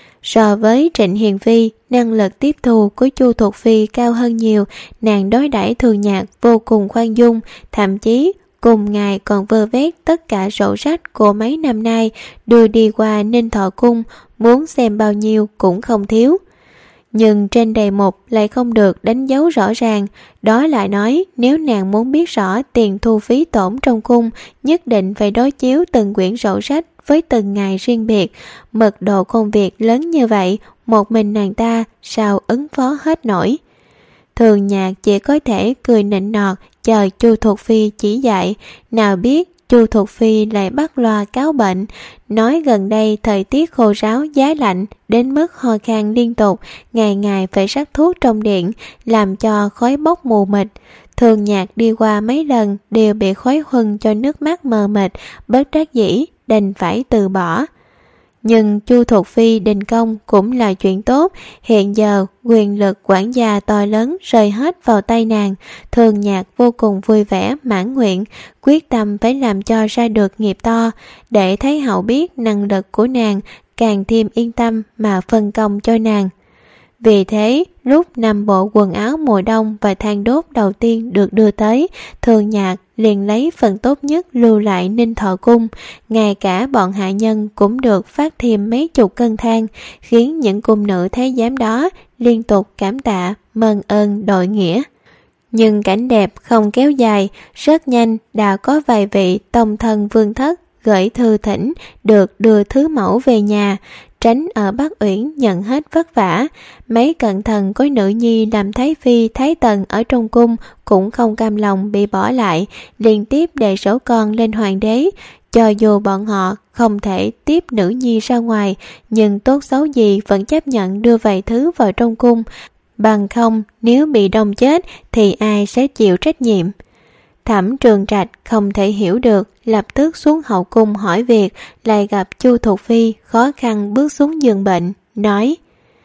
So với Trịnh Hiền Phi, năng lực tiếp thu của Chu Thuộc Phi cao hơn nhiều, nàng đối đãi Thường Nhạc vô cùng khoan dung, thậm chí cùng ngài còn vơ vét tất cả sổ sách của mấy năm nay đưa đi qua Ninh Thọ Cung, muốn xem bao nhiêu cũng không thiếu. Nhưng trên đề mục lại không được đánh dấu rõ ràng, đó lại nói nếu nàng muốn biết rõ tiền thu phí tổn trong cung, nhất định phải đối chiếu từng quyển sổ sách với từng ngày riêng biệt. Mật độ công việc lớn như vậy, một mình nàng ta sao ứng phó hết nổi. Thường Nhạc chỉ có thể cười nịnh nọt chờ Chu Thuộc Phi chỉ dạy, nào biết Chu Thuộc Phi lại bắt loa cáo bệnh, nói gần đây thời tiết khô ráo giá lạnh đến mức ho khan liên tục, ngày ngày phải sắc thuốc trong điện, làm cho khói bốc mù mịt. Thường Nhạc đi qua mấy lần đều bị khói huân cho nước mắt mờ mịt, bất đắc dĩ đành phải từ bỏ. Nhưng Chu Thuộc Phi đình công cũng là chuyện tốt, hiện giờ quyền lực quản gia to lớn rơi hết vào tay nàng. Thường Nhạc vô cùng vui vẻ mãn nguyện, quyết tâm phải làm cho ra được nghiệp to, để Thái Hậu biết năng lực của nàng, càng thêm yên tâm mà phân công cho nàng. Vì thế, lúc năm bộ quần áo mùa đông và than đốt đầu tiên được đưa tới, Thường Nhạc liền lấy phần tốt nhất lưu lại Ninh Thọ Cung. Ngay cả bọn hạ nhân cũng được phát thêm mấy chục cân than, khiến những cung nữ thái giám đó liên tục cảm tạ, mơn ơn đội nghĩa. Nhưng cảnh đẹp không kéo dài, rất nhanh đã có vài vị tông thân vương thất gửi thư thỉnh được đưa thứ mẫu về nhà, tránh ở Bắc Uyển nhận hết vất vả. Mấy cận thần có nữ nhi làm thái phi thái tần ở trong cung cũng không cam lòng bị bỏ lại, liên tiếp đề sổ con lên hoàng đế. Cho dù bọn họ không thể tiếp nữ nhi ra ngoài, nhưng tốt xấu gì vẫn chấp nhận đưa vài thứ vào trong cung, bằng không nếu bị đông chết thì ai sẽ chịu trách nhiệm. Thẩm Trường Trạch không thể hiểu được, lập tức xuống hậu cung hỏi việc, lại gặp Chu Thuộc Phi khó khăn bước xuống giường bệnh, nói: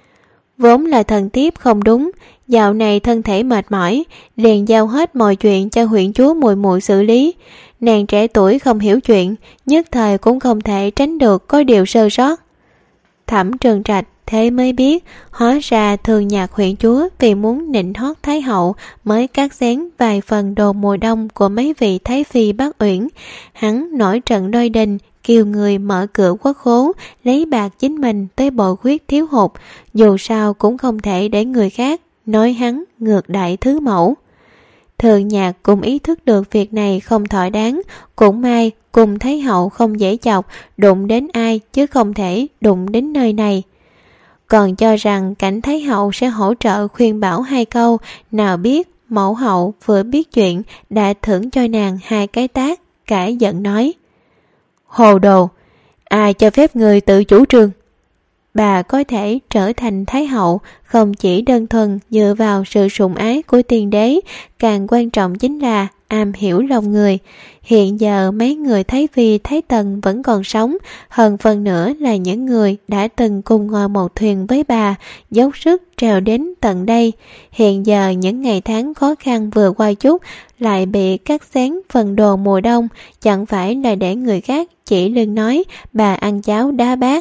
vốn là thần thiếp không đúng, dạo này thân thể mệt mỏi, liền giao hết mọi chuyện cho huyện chúa muội muội xử lý. Nàng trẻ tuổi không hiểu chuyện, nhất thời cũng không thể tránh được có điều sơ sót. Thẩm Trường Trạch thế mới biết, hóa ra Thường Nhạc huyện chúa vì muốn nịnh hót Thái Hậu mới cắt xén vài phần đồ mùa đông của mấy vị thái phi Bắc Uyển. Hắn nổi trận đôi đình, kêu người mở cửa quốc khố, lấy bạc chính mình tới bội khuyết thiếu hụt, dù sao cũng không thể để người khác nói hắn ngược đại thứ mẫu. Thường Nhạc cũng ý thức được việc này không thỏa đáng, cũng may cùng Thái Hậu không dễ chọc, đụng đến ai chứ không thể đụng đến nơi này. Còn cho rằng Cảnh Thái Hậu sẽ hỗ trợ khuyên bảo hai câu, nào biết mẫu hậu vừa biết chuyện đã thưởng cho nàng hai cái tát, cãi giận nói: hồ đồ, ai cho phép người tự chủ trương? Bà có thể trở thành Thái Hậu không chỉ đơn thuần dựa vào sự sủng ái của tiên đế, càng quan trọng chính là am hiểu lòng người. Hiện giờ mấy người Thái Phi Thái Tần vẫn còn sống, hơn phần nữa là những người đã từng cùng ngồi một thuyền với bà, dốc sức trèo đến tận đây. Hiện giờ những ngày tháng khó khăn vừa qua chút, lại bị cắt xén phần đồ mùa đông, chẳng phải là để người khác chỉ lưng nói bà ăn cháo đá bát.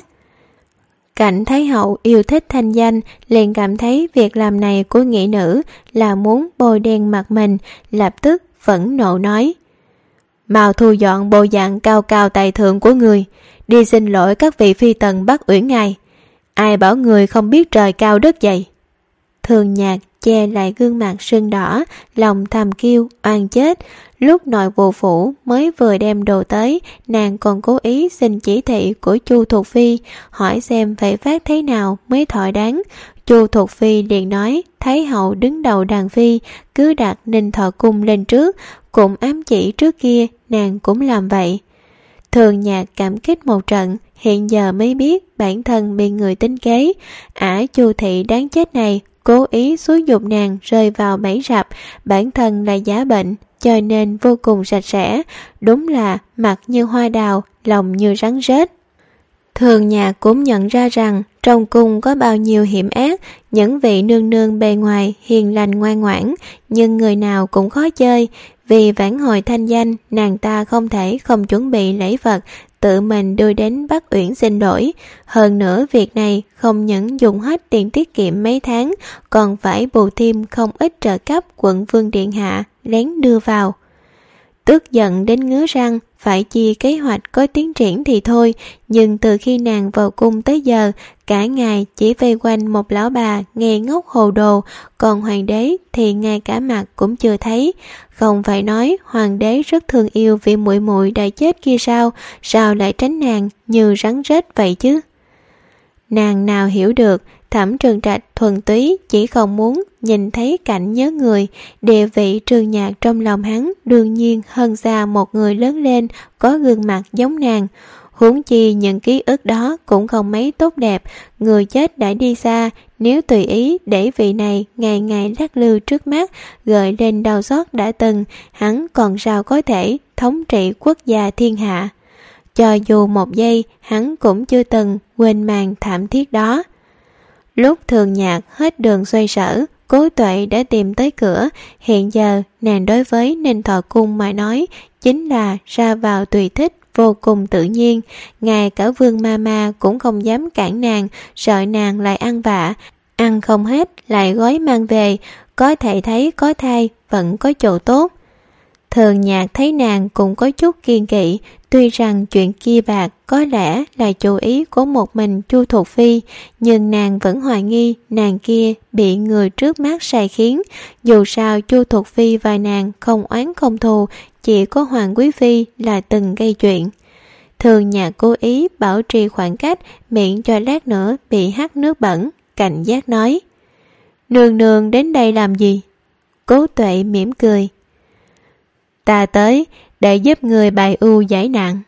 Cảnh Thái Hậu yêu thích thanh danh, liền cảm thấy việc làm này của nghĩa nữ là muốn bôi đen mặt mình, lập tức phẫn nộ nói: mau thu dọn bộ dạng cao cao tài thượng của người, đi xin lỗi các vị phi tần Bắc Uyển ngài. Ai bảo người không biết trời cao đất dày? Thường Nhạc che lại gương mặt sưng đỏ, lòng thầm kêu oan chết. Lúc nội vụ phủ mới vừa đem đồ tới, nàng còn cố ý xin chỉ thị của Chu Thuộc Phi, hỏi xem phải phát thế nào mới thỏa đáng. Chu Thuộc Phi liền nói Thái hậu đứng đầu đàn phi, cứ đặt Ninh Thọ Cung lên trước, cũng ám chỉ trước kia nàng cũng làm vậy. Thường Nhạc cảm kích một trận, hiện giờ mới biết bản thân bị người tính kế. Ả Chu thị đáng chết này cố ý xúi giục nàng rơi vào bẫy rập, bản thân là giả bệnh, cho nên vô cùng sạch sẽ, đúng là mặt như hoa đào, lòng như rắn rết. Thường Nhạc cũng nhận ra rằng trong cung có bao nhiêu hiểm ác, những vị nương nương bề ngoài hiền lành ngoan ngoãn, nhưng người nào cũng khó chơi. Vì vãn hồi thanh danh, nàng ta không thể không chuẩn bị lễ vật, tự mình đưa đến Bắc Uyển xin lỗi. Hơn nữa việc này không những dùng hết tiền tiết kiệm mấy tháng, còn phải bù thêm không ít trợ cấp quận vương điện hạ lén đưa vào. Tức giận đến ngứa răng, phải chi kế hoạch có tiến triển thì thôi, nhưng từ khi nàng vào cung tới giờ, cả ngày chỉ vây quanh một lão bà nghe ngốc hồ đồ, còn hoàng đế thì ngay cả mặt cũng chưa thấy. Không phải nói hoàng đế rất thương yêu vì muội muội đã chết kia sao, sao lại tránh nàng như rắn rết vậy chứ? Nàng nào hiểu được, Thẩm Trường Trạch thuần túy chỉ không muốn nhìn thấy cảnh nhớ người. Địa vị Trường Nhạc trong lòng hắn đương nhiên hơn xa một người lớn lên có gương mặt giống nàng. Huống chi những ký ức đó cũng không mấy tốt đẹp. Người chết đã đi xa, nếu tùy ý để vị này ngày ngày lắc lư trước mắt, gợi lên đau xót đã từng, hắn còn sao có thể thống trị quốc gia thiên hạ. Cho dù một giây, hắn cũng chưa từng quên màn thảm thiết đó. Lúc Thường Nhạc hết đường xoay sở, Cố Tuệ đã tìm tới cửa. Hiện giờ nàng đối với Ninh Thọ Cung mà nói chính là ra vào tùy thích, vô cùng tự nhiên. Ngay cả Vương Mama cũng không dám cản nàng, sợ nàng lại ăn vạ, ăn không hết lại gói mang về. Có thể thấy có thai vẫn có chỗ tốt. Thường Nhạc thấy nàng cũng có chút kiên kỵ, tuy rằng chuyện kia bạc có lẽ là chủ ý của một mình Chu Thuộc Phi, nhưng nàng vẫn hoài nghi nàng kia bị người trước mắt sai khiến. Dù sao Chu Thuộc Phi và nàng không oán không thù, chỉ có Hoàng Quý Phi là từng gây chuyện. Thường Nhạc cố ý bảo trì khoảng cách, miệng cho lát nữa bị hắt nước bẩn, cảnh giác nói: Nương nương đến đây làm gì? Cố Tuệ mỉm cười: Ta tới để giúp người bài ưu giải nạn.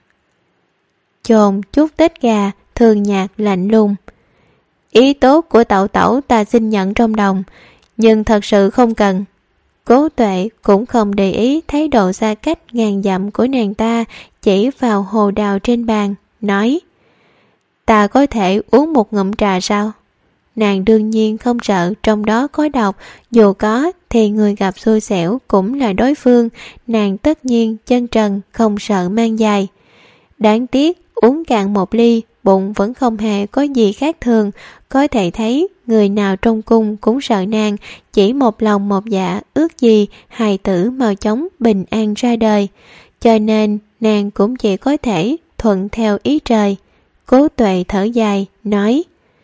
Chồn chút tết gà, Thường Nhạc lạnh lùng: Ý tốt của tẩu tẩu ta xin nhận trong lòng, nhưng thật sự không cần. Cố Tuệ cũng không để ý thái độ xa cách ngàn dặm của nàng ta, chỉ vào hồ đào trên bàn, nói: Ta có thể uống một ngụm trà sao? Nàng đương nhiên không sợ trong đó có độc, dù có thì người gặp xui xẻo cũng là đối phương, nàng tất nhiên chân trần không sợ mang dài. Đáng tiếc uống cạn một ly, bụng vẫn không hề có gì khác thường, có thể thấy người nào trong cung cũng sợ nàng, chỉ một lòng một dạ ước gì hài tử mau chóng bình an ra đời, cho nên nàng cũng chỉ có thể thuận theo ý trời. Cố Tuệ thở dài, nói: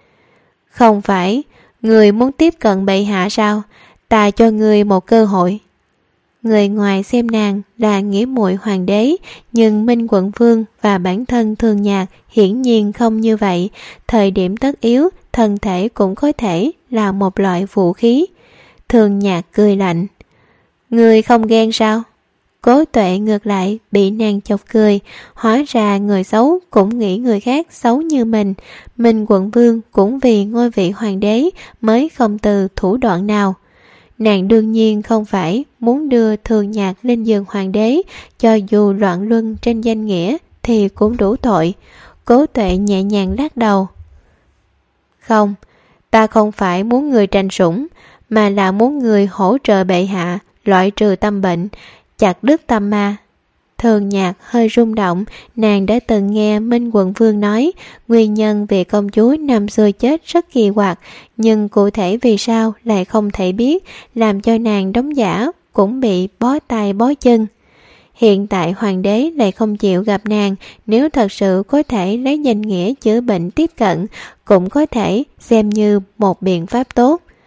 Không phải, người muốn tiếp cận bệ hạ sao? Ta cho người một cơ hội. Người ngoài xem nàng là nghĩa muội hoàng đế, nhưng Minh Quận Vương và bản thân Thường Nhạc hiển nhiên không như vậy. Thời điểm tất yếu, thân thể cũng có thể là một loại vũ khí. Thường Nhạc cười lạnh: Người không ghen sao? Cố Tuệ ngược lại bị nàng chọc cười, hóa ra người xấu cũng nghĩ người khác xấu như mình. Minh Quận Vương cũng vì ngôi vị hoàng đế mới không từ thủ đoạn nào. Nàng đương nhiên không phải muốn đưa Thường Nhạc lên giường hoàng đế, cho dù loạn luân trên danh nghĩa thì cũng đủ tội. Cố Tuệ nhẹ nhàng lắc đầu: Không, ta không phải muốn người tranh sủng, mà là muốn người hỗ trợ bệ hạ loại trừ tâm bệnh, chặt đứt tâm ma. Thường Nhạc hơi rung động, nàng đã từng nghe Minh Quận Vương nói nguyên nhân vì công chúa năm xưa chết rất kỳ quặc, nhưng cụ thể vì sao lại không thể biết, làm cho nàng đóng giả cũng bị bó tay bó chân. Hiện tại hoàng đế lại không chịu gặp nàng, nếu thật sự có thể lấy danh nghĩa chữa bệnh tiếp cận, cũng có thể xem như một biện pháp tốt.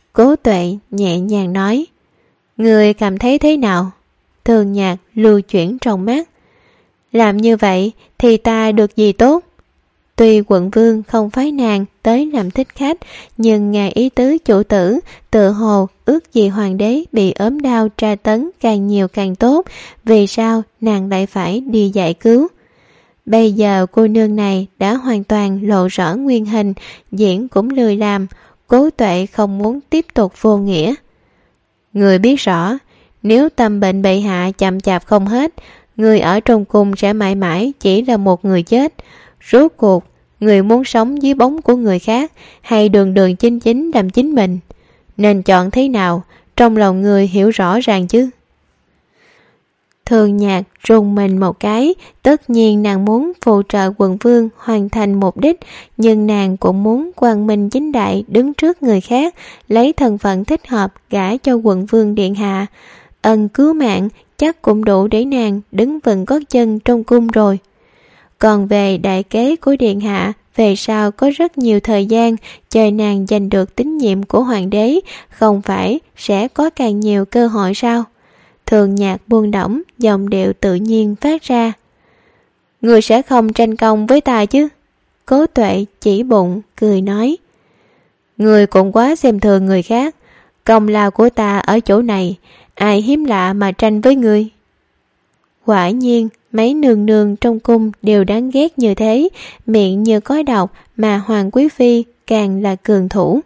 Cố Tuệ nhẹ nhàng nói: Người cảm thấy thế nào? Thường Nhạc lưu chuyển trong mắt: Làm như vậy thì ta được gì tốt? Tuy quận vương không phái nàng tới làm thích khách, nhưng nghe ý tứ chủ tử tự hồ ước gì hoàng đế bị ốm đau tra tấn càng nhiều càng tốt, vì sao nàng lại phải đi giải cứu? Bây giờ cô nương này đã hoàn toàn lộ rõ nguyên hình, diễn cũng lười làm. Cố Tuệ không muốn tiếp tục vô nghĩa. Người biết rõ, nếu tâm bệnh bệ hạ chậm chạp không hết, người ở trong cung sẽ mãi mãi chỉ là một người chết. Rốt cuộc, người muốn sống dưới bóng của người khác, hay đường đường chính chính làm chính mình? Nên chọn thế nào, trong lòng người hiểu rõ ràng chứ? Thường Nhạc rùng mình một cái. Tất nhiên nàng muốn phụ trợ quận vương hoàn thành mục đích, nhưng nàng cũng muốn quang minh chính đại đứng trước người khác, lấy thân phận thích hợp gả cho quận vương điện hạ. Ân cứu mạng chắc cũng đủ để nàng đứng vững gót chân trong cung rồi. Còn về đại kế của điện hạ, về sau có rất nhiều thời gian chờ nàng giành được tín nhiệm của hoàng đế, không phải sẽ có càng nhiều cơ hội sao? Thường Nhạc buông đỏng, giọng điệu tự nhiên phát ra. Người sẽ không tranh công với ta chứ? Cố Tuệ chỉ bụng, cười nói. Người cũng quá xem thường người khác. Công lao của ta ở chỗ này, ai hiếm lạ mà tranh với người? Quả nhiên, mấy nương nương trong cung đều đáng ghét như thế, miệng như có độc, mà Hoàng Quý Phi càng là cường thủ.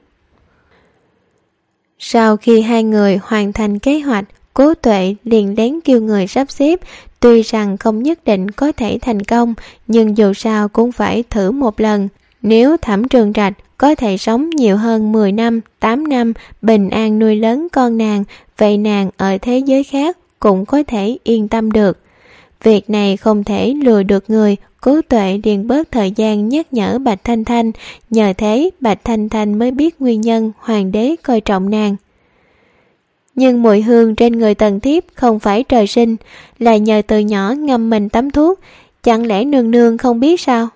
Sau khi hai người hoàn thành kế hoạch, Cố Tuệ liền lén kêu người sắp xếp. Tuy rằng không nhất định có thể thành công, nhưng dù sao cũng phải thử một lần. Nếu Thẩm Trường Trạch có thể sống nhiều hơn mười năm, tám năm, bình an nuôi lớn con nàng, vậy nàng ở thế giới khác cũng có thể yên tâm được. Việc này không thể lừa được người. Cố Tuệ liền bớt thời gian nhắc nhở Bạch Thanh Thanh, nhờ thế Bạch Thanh Thanh mới biết nguyên nhân hoàng đế coi trọng nàng. Nhưng mùi hương trên người Tần Thiếp không phải trời sinh, là nhờ từ nhỏ ngâm mình tắm thuốc, chẳng lẽ nương nương không biết sao?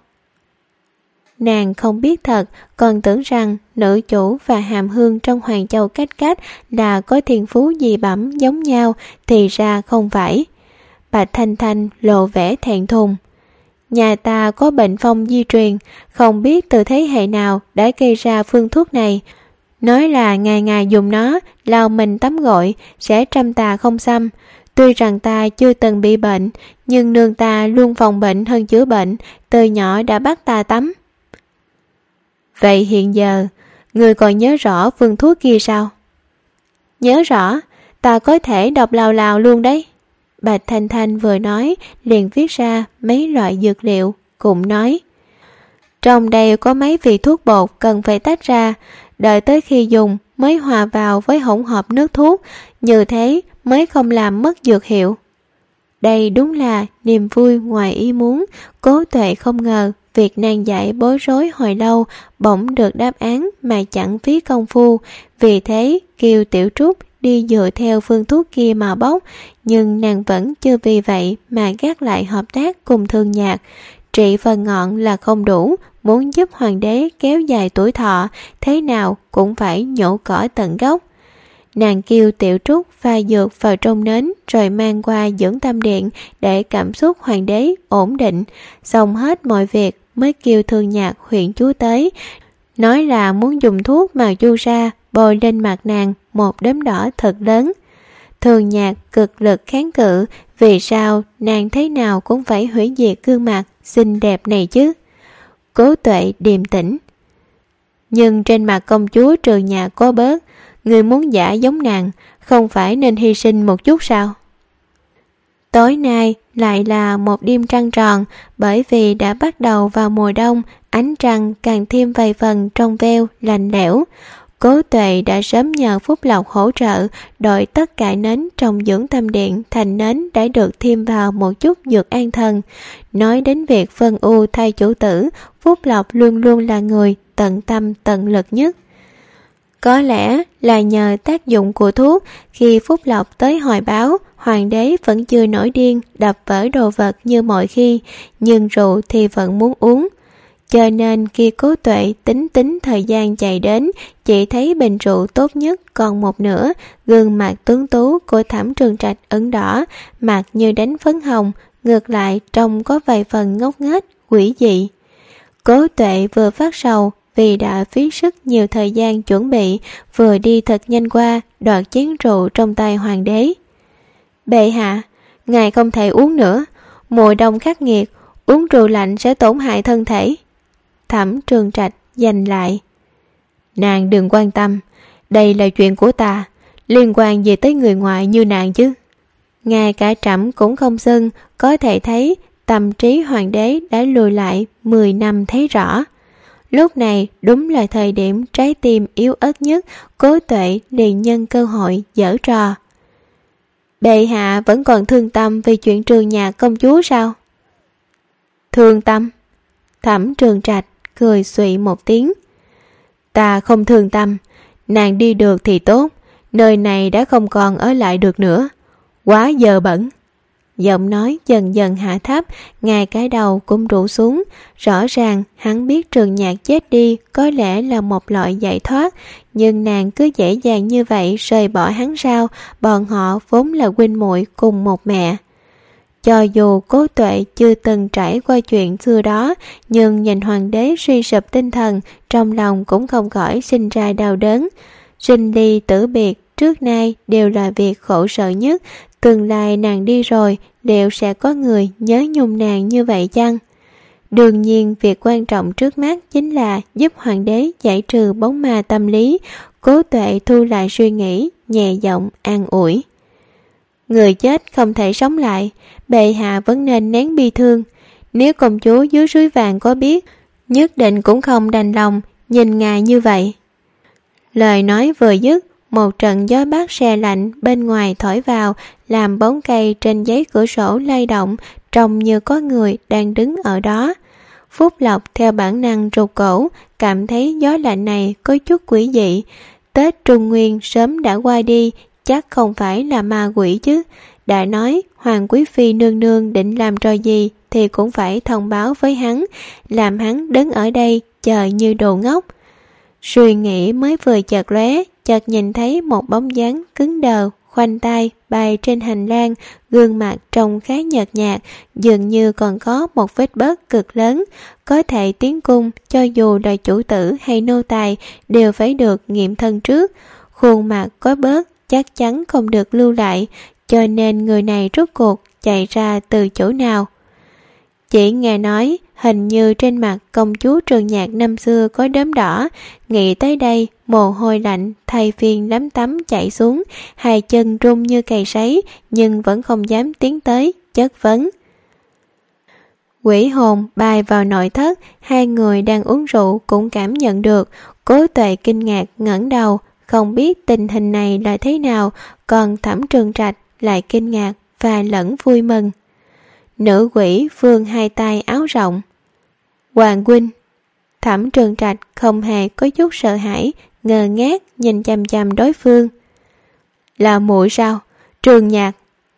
Nàng không biết thật, còn tưởng rằng nữ chủ và Hàm Hương trong Hoàng Châu Cách Cách là có thiên phú dị bẩm giống nhau, thì ra không phải. Bạch Thanh Thanh lộ vẻ thẹn thùng. Nhà ta có bệnh phong di truyền, không biết từ thế hệ nào đã gây ra phương thuốc này. Nói là ngày ngày dùng nó, lau mình tắm gội, sẽ trăm tà không xăm. Tuy rằng ta chưa từng bị bệnh, nhưng nương ta luôn phòng bệnh hơn chữa bệnh, từ nhỏ đã bắt ta tắm. Vậy hiện giờ, người còn nhớ rõ phương thuốc kia sao? Nhớ rõ, ta có thể đọc lào lào luôn đấy. Bạch Thanh Thanh vừa nói, liền viết ra mấy loại dược liệu, cũng nói. Trong đây có mấy vị thuốc bột cần phải tách ra, đợi tới khi dùng mới hòa vào với hỗn hợp nước thuốc, như thế mới không làm mất dược hiệu. Đây đúng là niềm vui ngoài ý muốn. Cố Tuệ không ngờ việc nàng dạy bối rối hồi lâu bỗng được đáp án mà chẳng phí công phu, vì thế kêu Tiểu Trúc đi dựa theo phương thuốc kia mà bóc, nhưng nàng vẫn chưa vì vậy mà gác lại hợp tác cùng Thường Nhạc. Trị phần ngọn là không đủ, muốn giúp hoàng đế kéo dài tuổi thọ, thế nào cũng phải nhổ cỏ tận gốc. Nàng kêu Tiểu Trúc pha dược vào trong nến rồi mang qua dưỡng tâm điện để cảm xúc hoàng đế ổn định. Xong hết mọi việc mới kêu Thường Nhạc huyện chúa tới, nói là muốn dùng thuốc màu chu sa bôi lên mặt nàng một đốm đỏ thật lớn. Thường Nhạc cực lực kháng cự, vì sao nàng thế nào cũng phải hủy diệt gương mặt xinh đẹp này chứ? Cố Tuệ điềm tĩnh. Nhưng trên mặt công chúa Trừ Nhạc có bớt, người muốn giả giống nàng, không phải nên hy sinh một chút sao? Tối nay lại là một đêm trăng tròn, bởi vì đã bắt đầu vào mùa đông, ánh trăng càng thêm vài phần trong veo, lạnh lẽo. Cố Tuệ đã sớm nhờ Phúc Lộc hỗ trợ, đội tất cả nến trong dưỡng tâm điện thành nến đã được thêm vào một chút dược an thần. Nói đến việc phân ưu thay chủ tử, Phúc Lộc luôn luôn là người tận tâm tận lực nhất. Có lẽ là nhờ tác dụng của thuốc, khi Phúc Lộc tới hồi báo, hoàng đế vẫn chưa nổi điên đập vỡ đồ vật như mọi khi, nhưng rượu thì vẫn muốn uống. cho nên khi Cố Tuệ tính tính thời gian chạy đến, chỉ thấy bình rượu tốt nhất còn một nửa, gương mặt tuấn tú của Thẩm Trường Trạch ửng đỏ, mặt như đánh phấn hồng, ngược lại trông có vài phần ngốc nghếch, quỷ dị. Cố Tuệ vừa phát sầu vì đã phí sức nhiều thời gian chuẩn bị, vừa đi thật nhanh qua đoạt chén rượu trong tay hoàng đế. Bệ hạ, ngài không thể uống nữa, mùa đông khắc nghiệt, uống rượu lạnh sẽ tổn hại thân thể. Thẩm Trường Trạch giành lại. Nàng đừng quan tâm, đây là chuyện của ta, liên quan gì tới người ngoại như nàng chứ. Ngay cả trẫm cũng không xưng, có thể thấy tâm trí hoàng đế đã lùi lại mười năm thấy rõ. Lúc này đúng là thời điểm trái tim yếu ớt nhất, Cố Tuệ liền nhân cơ hội giở trò. Bệ hạ vẫn còn thương tâm vì chuyện Trường Nhạc công chúa sao? Thương tâm? Thẩm Trường Trạch cười xụy một tiếng. Ta không thương tâm, nàng đi được thì tốt, nơi này đã không còn ở lại được nữa, quá dơ bẩn. Giọng nói dần dần hạ thấp, ngay cái đầu cũng rũ xuống. Rõ ràng hắn biết Trường Nhạc chết đi có lẽ là một loại giải thoát, nhưng nàng cứ dễ dàng như vậy rời bỏ hắn sao? Bọn họ vốn là huynh muội cùng một mẹ. Cho dù Cố Tuệ chưa từng trải qua chuyện xưa đó, nhưng nhìn hoàng đế suy sụp tinh thần, trong lòng cũng không khỏi sinh ra đau đớn. Sinh ly tử biệt trước nay đều là việc khổ sở nhất, tương lai nàng đi rồi, liệu sẽ có người nhớ nhung nàng như vậy chăng? Đương nhiên việc quan trọng trước mắt chính là giúp hoàng đế giải trừ bóng ma tâm lý. Cố Tuệ thu lại suy nghĩ, nhẹ giọng an ủi. Người chết không thể sống lại, bệ hạ vẫn nên nén bi thương. Nếu công chúa dưới suối vàng có biết, nhất định cũng không đành lòng nhìn ngài như vậy. Lời nói vừa dứt, một trận gió bát se lạnh bên ngoài thổi vào, làm bóng cây trên giấy cửa sổ lay động, trông như có người đang đứng ở đó. Phúc Lộc theo bản năng rụt cổ, cảm thấy gió lạnh này có chút quỷ dị. Tết Trung Nguyên sớm đã qua đi, chắc không phải là ma quỷ chứ. Đã nói Hoàng Quý Phi nương nương định làm trò gì thì cũng phải thông báo với hắn, làm hắn đứng ở đây chờ như đồ ngốc. Suy nghĩ mới vừa chợt lóe, chợt nhìn thấy một bóng dáng cứng đờ, khoanh tay bay trên hành lang, gương mặt trông khá nhợt nhạt, dường như còn có một vết bớt cực lớn. Có thể tiến cung, cho dù là chủ tử hay nô tài đều phải được nghiệm thân trước. Khuôn mặt có bớt chắc chắn không được lưu lại, cho nên người này rốt cuộc chạy ra từ chỗ nào. Chỉ nghe nói hình như trên mặt công chúa Trường Nhạc năm xưa có đốm đỏ. Nghĩ tới đây, mồ hôi lạnh thay phiên lấm tấm chảy xuống, hai chân run như cày sấy, nhưng vẫn không dám tiến tới chất vấn. Quỷ hồn bay vào nội thất, hai người đang uống rượu cũng cảm nhận được. Cố Tuệ kinh ngạc ngẩng đầu, không biết tình hình này là thế nào, còn Thẩm Trường Trạch lại kinh ngạc và lẫn vui mừng. Nữ quỷ vươn hai tay áo rộng. Hoàng huynh. Thẩm Trường Trạch không hề có chút sợ hãi, ngơ ngác nhìn chằm chằm đối phương. Là muội sao? Trường Nhạc.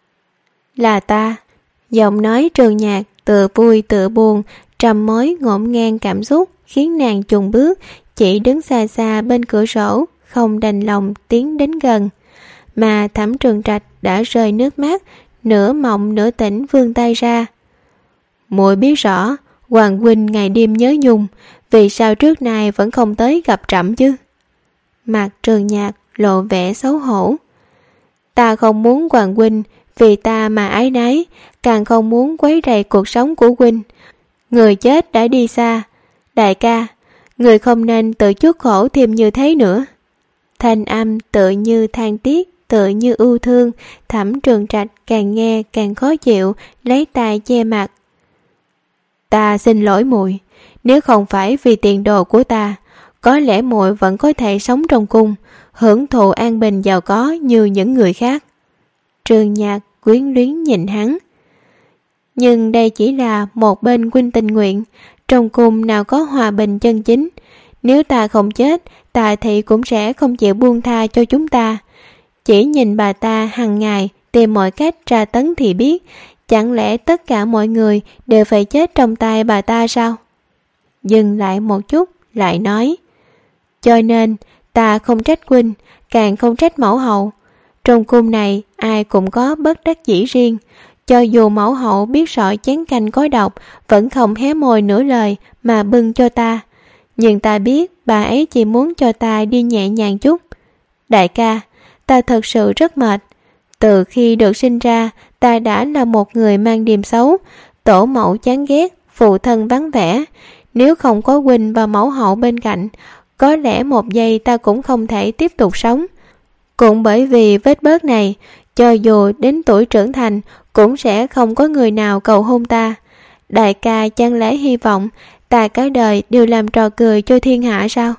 Là ta. Giọng nói Trường Nhạc tựa vui tựa buồn, trầm mối ngổn ngang cảm xúc, khiến nàng chùng bước, chỉ đứng xa xa bên cửa sổ, không đành lòng tiến đến gần. Mà Thẩm Trường Trạch đã rơi nước mắt, nửa mộng nửa tỉnh vươn tay ra. Muội biết rõ Hoàng huynh ngày đêm nhớ nhung, vì sao trước nay vẫn không tới gặp trẫm chứ? Mặt Trường Nhạc lộ vẻ xấu hổ. Ta không muốn Hoàng huynh vì ta mà ái náy, càng không muốn quấy rầy cuộc sống của huynh. Người chết đã đi xa, đại ca, người không nên tự chuốc khổ thêm như thế nữa. Thanh âm tựa như than tiếc, tựa như ưu thương. Thẩm Trường Trạch càng nghe càng khó chịu, lấy tay che mặt. Ta xin lỗi muội, nếu không phải vì tiền đồ của ta, có lẽ muội vẫn có thể sống trong cung, hưởng thụ an bình giàu có như những người khác. Trường Nhạc quyến luyến nhìn hắn. Nhưng đây chỉ là một bên huynh tình nguyện, trong cung nào có hòa bình chân chính. Nếu ta không chết, ta thì cũng sẽ không chịu buông tha cho chúng ta. Chỉ nhìn bà ta hằng ngày tìm mọi cách tra tấn thì biết, chẳng lẽ tất cả mọi người đều phải chết trong tay bà ta sao? Dừng lại một chút, lại nói: cho nên ta không trách huynh, càng không trách mẫu hậu. Trong cung này ai cũng có bất đắc dĩ riêng. Cho dù mẫu hậu biết rõ chén canh có độc, vẫn không hé môi nửa lời mà bưng cho ta. Nhưng ta biết bà ấy chỉ muốn cho ta đi nhẹ nhàng chút. Đại ca, ta thật sự rất mệt. Từ khi được sinh ra, ta đã là một người mang điềm xấu. Tổ mẫu chán ghét, phụ thân vắng vẻ. Nếu không có huynh và mẫu hậu bên cạnh, có lẽ một giây ta cũng không thể tiếp tục sống. Cũng bởi vì vết bớt này, cho dù đến tuổi trưởng thành, cũng sẽ không có người nào cầu hôn ta. Đại ca chẳng lẽ hy vọng ta cả đời đều làm trò cười cho thiên hạ sao?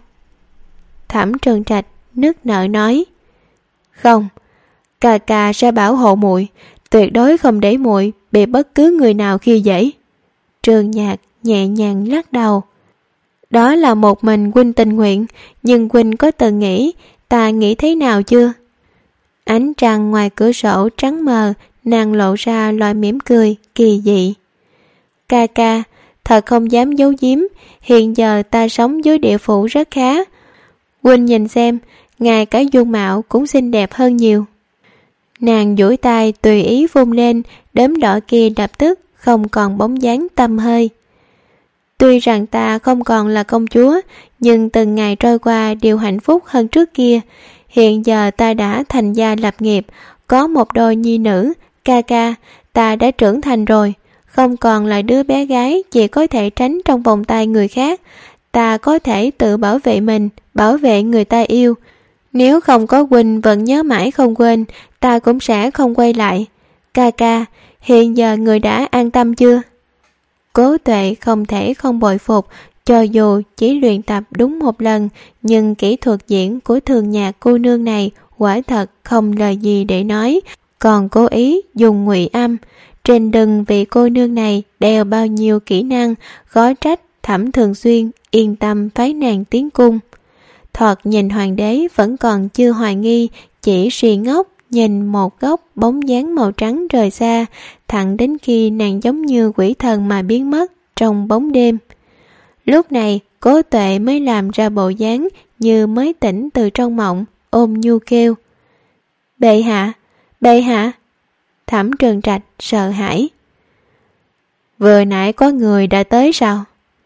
Thẩm Trường Trạch nức nở nói: không, ca ca sẽ bảo hộ muội, tuyệt đối không để muội bị bất cứ người nào khi dễ. Trường Nhạc nhẹ nhàng lắc đầu: đó là một mình huynh tình nguyện, nhưng huynh có từng nghĩ ta nghĩ thế nào chưa? Ánh trăng ngoài cửa sổ trắng mờ, nàng lộ ra loại mỉm cười kỳ dị. Ca ca, thật không dám giấu giếm, hiện giờ ta sống dưới địa phủ rất khá. Huynh nhìn xem, ngay cả dung mạo cũng xinh đẹp hơn nhiều. Nàng duỗi tay tùy ý vung lên, đốm đỏ kia lập tức không còn bóng dáng tăm hơi. Tuy rằng ta không còn là công chúa, nhưng từng ngày trôi qua đều hạnh phúc hơn trước kia. Hiện giờ ta đã thành gia lập nghiệp, có một đôi nhi nữ. Ca ca, ta đã trưởng thành rồi, không còn là đứa bé gái chỉ có thể tránh trong vòng tay người khác. Ta có thể tự bảo vệ mình, bảo vệ người ta yêu. Nếu không có huynh vẫn nhớ mãi không quên, ta cũng sẽ không quay lại. Ca ca, hiện giờ người đã an tâm chưa? Cố Tuệ không thể không bội phục, cho dù chỉ luyện tập đúng một lần, nhưng kỹ thuật diễn của Thường Nhạc cô nương này quả thật không lời gì để nói, còn cố ý dùng ngụy âm. Trên đừng vị cô nương này đeo bao nhiêu kỹ năng, khó trách Thẩm Thường Xuyên yên tâm phái nàng tiến cung. Thoạt nhìn hoàng đế vẫn còn chưa hoài nghi, chỉ suy ngốc nhìn một góc bóng dáng màu trắng rời xa, thẳng đến khi nàng giống như quỷ thần mà biến mất trong bóng đêm. Lúc này Cố Tuệ mới làm ra bộ dáng như mới tỉnh từ trong mộng, ôm nhu kêu: bệ hạ, bệ hạ. Thẩm Trường Trạch sợ hãi: vừa nãy có người đã tới sao?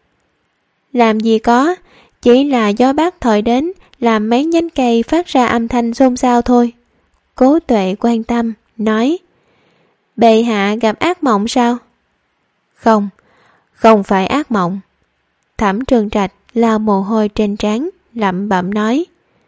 Làm gì có, chỉ là gió bắc thổi đến, làm mấy nhánh cây phát ra âm thanh xôn xao thôi. Cố Tuệ quan tâm nói: bệ hạ gặp ác mộng sao? Không, không phải ác mộng. Thẩm Trường Trạch lau mồ hôi trên trán, lẩm bẩm nói: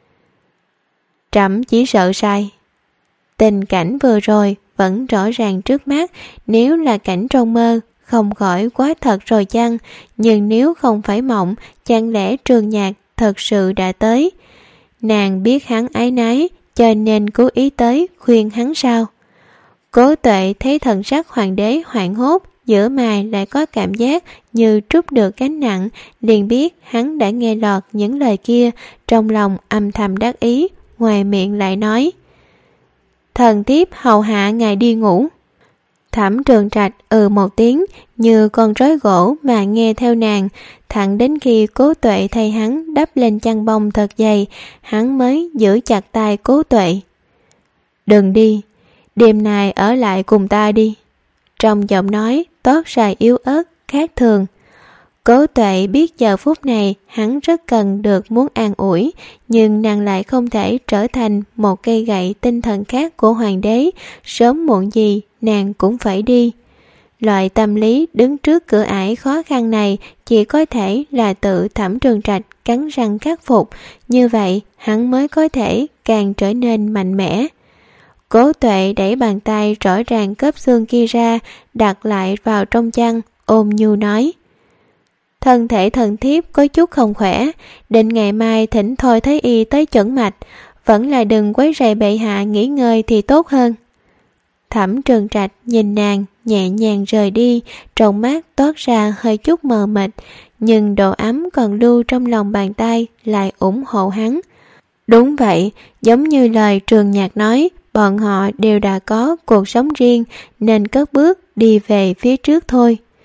trẫm chỉ sợ sai. Tình cảnh vừa rồi vẫn rõ ràng trước mắt, nếu là cảnh trong mơ không khỏi quá thật rồi chăng? Nhưng nếu không phải mộng, chẳng lẽ Trường Nhạc thật sự đã tới? Nàng biết hắn ái nái, cho nên cố ý tới khuyên hắn sao? Cố Tuệ thấy thần sắc hoàng đế hoảng hốt, giữa mày lại có cảm giác như trút được gánh nặng, liền biết hắn đã nghe lọt những lời kia, trong lòng âm thầm đắc ý, ngoài miệng lại nói: thần thiếp hầu hạ ngài đi ngủ. Thẩm Trường Trạch ừ một tiếng như con rối gỗ mà nghe theo nàng, thẳng đến khi Cố Tuệ thay hắn đắp lên chăn bông thật dày, hắn mới giữ chặt tay Cố Tuệ. Đừng đi, đêm nay ở lại cùng ta đi. Trong giọng nói toát ra yếu ớt khác thường. Cố Tuệ biết giờ phút này hắn rất cần được muốn an ủi, nhưng nàng lại không thể trở thành một cây gậy tinh thần khác của hoàng đế, sớm muộn gì nàng cũng phải đi. Loại tâm lý đứng trước cửa ải khó khăn này chỉ có thể là tự Thẩm Trường Trạch cắn răng khắc phục, như vậy hắn mới có thể càng trở nên mạnh mẽ. Cố Tuệ đẩy bàn tay rõ ràng khớp xương kia ra, đặt lại vào trong chăn, ôm nhu nói: thân thể thần thiếp có chút không khỏe, định ngày mai thỉnh Thôi Thái Y tới chẩn mạch, vẫn là đừng quấy rầy bệ hạ nghỉ ngơi thì tốt hơn. Thẩm Trường Trạch nhìn nàng nhẹ nhàng rời đi, trong mắt toát ra hơi chút mờ mịt, nhưng độ ấm còn lưu trong lòng bàn tay lại ủng hộ hắn. Đúng vậy, giống như lời Trường Nhạc nói, bọn họ đều đã có cuộc sống riêng nên cất bước đi về phía trước thôi.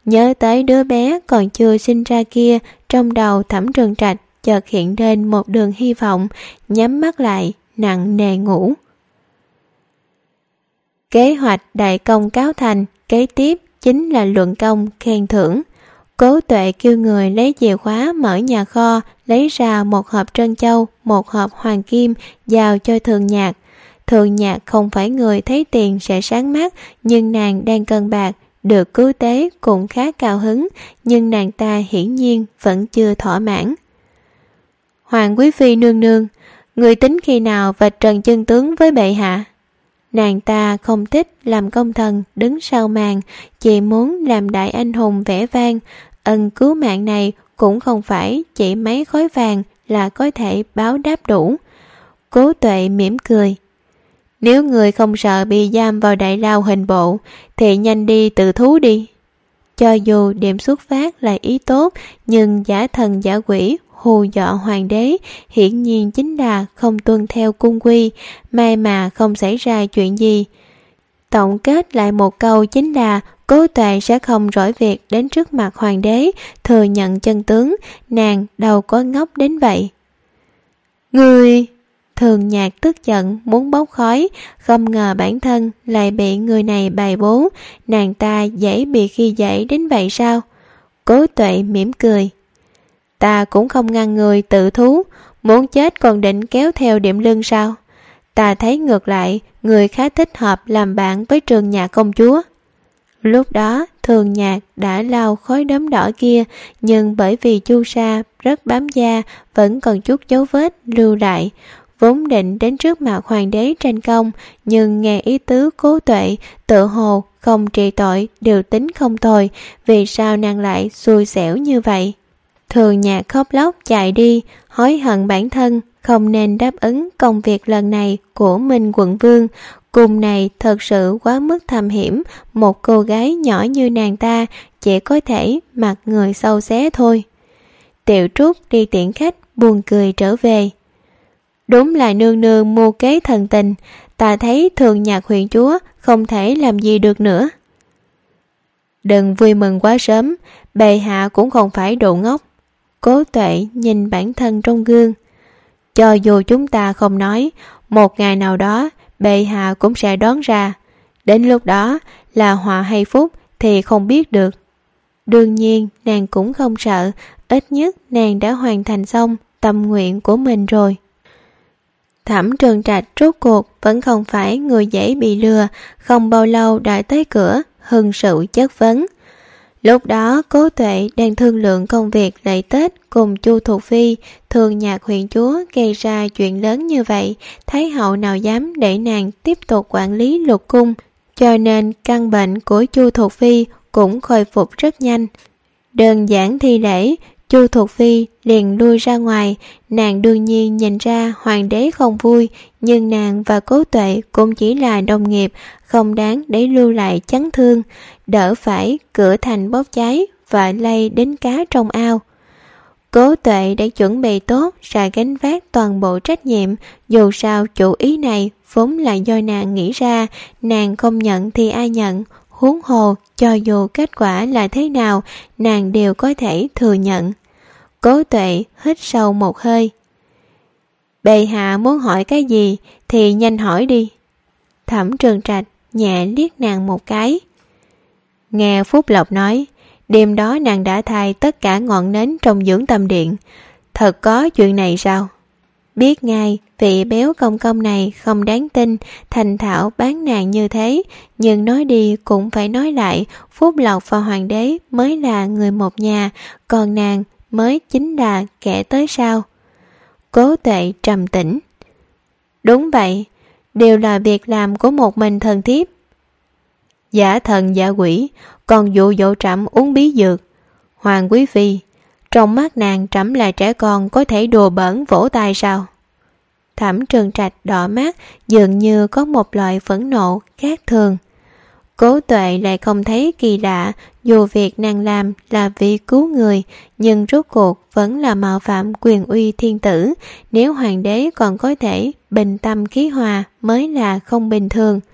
Nhớ tới đứa bé còn chưa sinh ra kia, trong đầu Thẩm Trường Trạch chợt hiện lên một đường hy vọng, nhắm mắt lại, nặng nề ngủ. Kế hoạch đại công cáo thành, kế tiếp chính là luận công khen thưởng. Cố Tuệ kêu người lấy chìa khóa mở nhà kho, lấy ra một hộp trân châu, một hộp hoàng kim, giao cho Thường Nhạc. Thường Nhạc không phải người thấy tiền sẽ sáng mắt, nhưng nàng đang cần bạc, được cứu tế cũng khá cao hứng, nhưng nàng ta hiển nhiên vẫn chưa thỏa mãn. Hoàng quý phi nương nương, người tính khi nào vạch trần chân tướng với bệ hạ? Nàng ta không thích làm công thần đứng sau màn, chỉ muốn làm đại anh hùng vẻ vang. Ân cứu mạng này cũng không phải chỉ mấy khối vàng là có thể báo đáp đủ. Cố Tuệ mỉm cười. Nếu người không sợ bị giam vào đại lao hình bộ thì nhanh đi tự thú đi. Cho dù điểm xuất phát là ý tốt, nhưng giả thần giả quỷ hù dọa hoàng đế hiển nhiên chính là không tuân theo cung quy, may mà không xảy ra chuyện gì. Tổng kết lại một câu chính là Cố Tuệ sẽ không rỗi việc đến trước mặt hoàng đế thừa nhận chân tướng, nàng đâu có ngốc đến vậy. Người... Thường Nhạc tức giận muốn bốc khói, không ngờ bản thân lại bị người này bày bố, nàng ta dễ bị khi dễ đến vậy sao? Cố Tuệ mỉm cười. Ta cũng không ngăn người tự thú, muốn chết còn định kéo theo điểm lưng sao? Ta thấy ngược lại, người khá thích hợp làm bạn với Trường Nhạc công chúa. Lúc đó, Thường Nhạc đã lau khói đốm đỏ kia, nhưng bởi vì chu sa rất bám da, vẫn còn chút dấu vết lưu lại. Vốn định đến trước mặt hoàng đế tranh công, nhưng nghe ý tứ Cố Tuệ, tự hồ không trị tội, đều tính không tồi, vì sao nàng lại xui xẻo như vậy? Thường Nhạc khóc lóc chạy đi, hối hận bản thân không nên đáp ứng công việc lần này của Minh quận vương. Cùng này thật sự quá mức thâm hiểm, một cô gái nhỏ như nàng ta chỉ có thể mặc người sâu xé thôi. Tiểu Trúc đi tiễn khách buồn cười trở về. Đúng là nương nương mưu kế thần tình, ta thấy Thường Nhạc huyện chúa không thể làm gì được nữa. Đừng vui mừng quá sớm, bệ hạ cũng không phải đồ ngốc. Cố Tuệ nhìn bản thân trong gương. Cho dù chúng ta không nói, một ngày nào đó bệ hạ cũng sẽ đoán ra. Đến lúc đó là họa hay phúc thì không biết được. Đương nhiên nàng cũng không sợ, ít nhất nàng đã hoàn thành xong tâm nguyện của mình rồi. Thẩm Trường Trạch rốt cuộc vẫn không phải người dễ bị lừa, không bao lâu đã tới cửa, hưng sự chất vấn. Lúc đó Cố Tuệ đang thương lượng công việc lễ Tết cùng Chu Thục Phi, Thường Nhạc huyện chúa gây ra chuyện lớn như vậy, Thái hậu nào dám để nàng tiếp tục quản lý lục cung, cho nên căn bệnh của Chu Thục Phi cũng khôi phục rất nhanh. Đơn giản thi lễ, Chu Thục Phi liền lui ra ngoài, nàng đương nhiên nhìn ra hoàng đế không vui, nhưng nàng và Cố Tuệ cũng chỉ là đồng nghiệp, không đáng để lưu lại chấn thương, đỡ phải cửa thành bốc cháy và lây đến cá trong ao. Cố Tuệ đã chuẩn bị tốt sẽ gánh vác toàn bộ trách nhiệm, dù sao chủ ý này vốn là do nàng nghĩ ra, nàng không nhận thì ai nhận, huống hồ cho dù kết quả là thế nào, nàng đều có thể thừa nhận. Cố Tuệ hít sâu một hơi. Bệ hạ muốn hỏi cái gì thì nhanh hỏi đi. Thẩm Trường Trạch nhẹ liếc nàng một cái. Nghe Phúc Lộc nói, đêm đó nàng đã thay tất cả ngọn nến trong dưỡng tâm điện. Thật có chuyện này sao? Biết ngay vị béo công công này không đáng tin, thành thạo bán nàng như thế, nhưng nói đi cũng phải nói lại, Phúc Lộc và hoàng đế mới là người một nhà, còn nàng mới chính là kẻ tới sau. Cố Tuệ trầm tĩnh. Đúng vậy, đều là việc làm của một mình thần thiếp. Giả thần giả quỷ, còn dụ dỗ trẫm uống bí dược. Hoàng quý phi, trong mắt nàng trẫm là trẻ con có thể đùa bỡn vỗ tay sao? Thẩm Trường Trạch đỏ mắt, dường như có một loại phẫn nộ khác thường. Cố Tuệ lại không thấy kỳ lạ, dù việc nàng làm là vì cứu người, nhưng rốt cuộc vẫn là mạo phạm quyền uy thiên tử. Nếu hoàng đế còn có thể bình tâm khí hòa mới là không bình thường.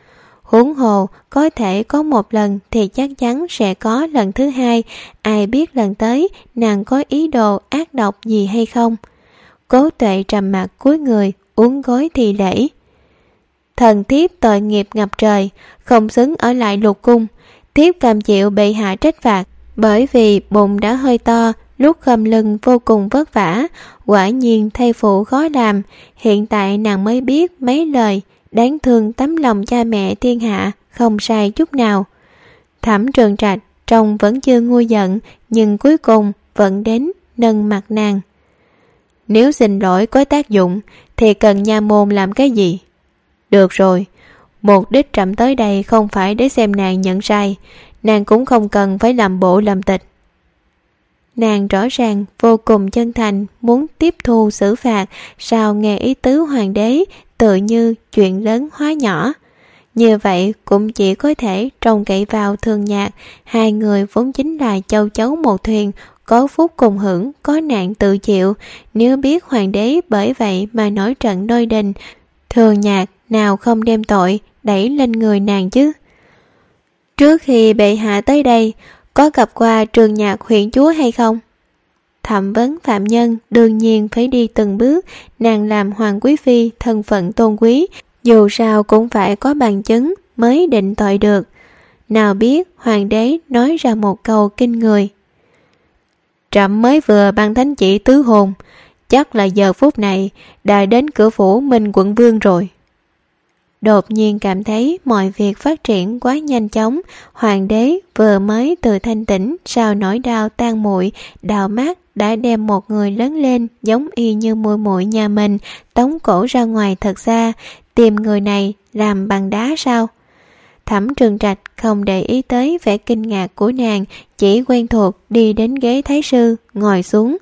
Huống hồ có thể có một lần thì chắc chắn sẽ có lần thứ hai, ai biết lần tới nàng có ý đồ ác độc gì hay không. Cố Tuệ trầm mặt cúi người uốn gối thì lễ. Thần thiếp tội nghiệp ngập trời, không xứng ở lại Lục cung. Thiếp cam chịu bị hạ trách phạt, bởi vì bụng đã hơi to, lúc khom lưng vô cùng vất vả. Quả nhiên thai phụ khó làm. Hiện tại nàng mới biết mấy lời đáng thương tấm lòng cha mẹ thiên hạ không sai chút nào. Thẩm Trường Trạch trông vẫn chưa nguôi giận, nhưng cuối cùng vẫn đến nâng mặt nàng. Nếu xin lỗi có tác dụng thì cần nha môn làm cái gì? Được rồi, mục đích trẫm tới đây không phải để xem nàng nhận sai, nàng cũng không cần phải làm bộ làm tịch. Nàng rõ ràng vô cùng chân thành muốn tiếp thu xử phạt, sao nghe ý tứ hoàng đế tự như chuyện lớn hóa nhỏ. Như vậy cũng chỉ có thể trông cậy vào Thường Nhạc, hai người vốn chính là châu chấu một thuyền, có phúc cùng hưởng, có nạn tự chịu. Nếu biết hoàng đế bởi vậy mà nổi trận đôi đình, Thường Nhạc nào không đem tội đẩy lên người nàng chứ. Trước khi bệ hạ tới đây, có gặp qua Trường Nhạc huyện chúa hay không? Thẩm vấn phạm nhân đương nhiên phải đi từng bước, nàng làm hoàng quý phi thân phận tôn quý, dù sao cũng phải có bằng chứng mới định tội được. Nào biết hoàng đế nói ra một câu kinh người. Trẫm mới vừa ban thánh chỉ tứ hôn, chắc là giờ phút này đã đến cửa phủ Minh quận vương rồi. Đột nhiên cảm thấy mọi việc phát triển quá nhanh chóng, hoàng đế vừa mới từ thanh tĩnh sau nỗi đau tan muội, đào mắt đã đem một người lớn lên giống y như muội muội nhà mình tống cổ ra ngoài thật xa, tìm người này làm bằng đá sao? Thẩm Trường Trạch không để ý tới vẻ kinh ngạc của nàng, chỉ quen thuộc đi đến ghế thái sư ngồi xuống.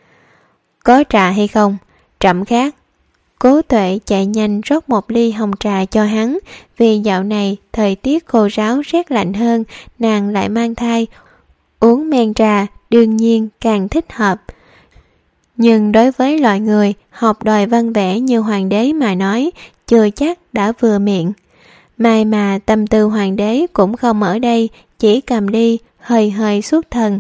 Có trà hay không? Trẫm khát. Cố Tuệ chạy nhanh rót một ly hồng trà cho hắn, vì dạo này thời tiết khô ráo rét lạnh hơn, nàng lại mang thai, uống men trà đương nhiên càng thích hợp. Nhưng đối với loại người học đòi văn vẽ như hoàng đế mà nói, chưa chắc đã vừa miệng. May mà tâm tư hoàng đế cũng không ở đây, chỉ cầm ly hơi hơi xuất thần.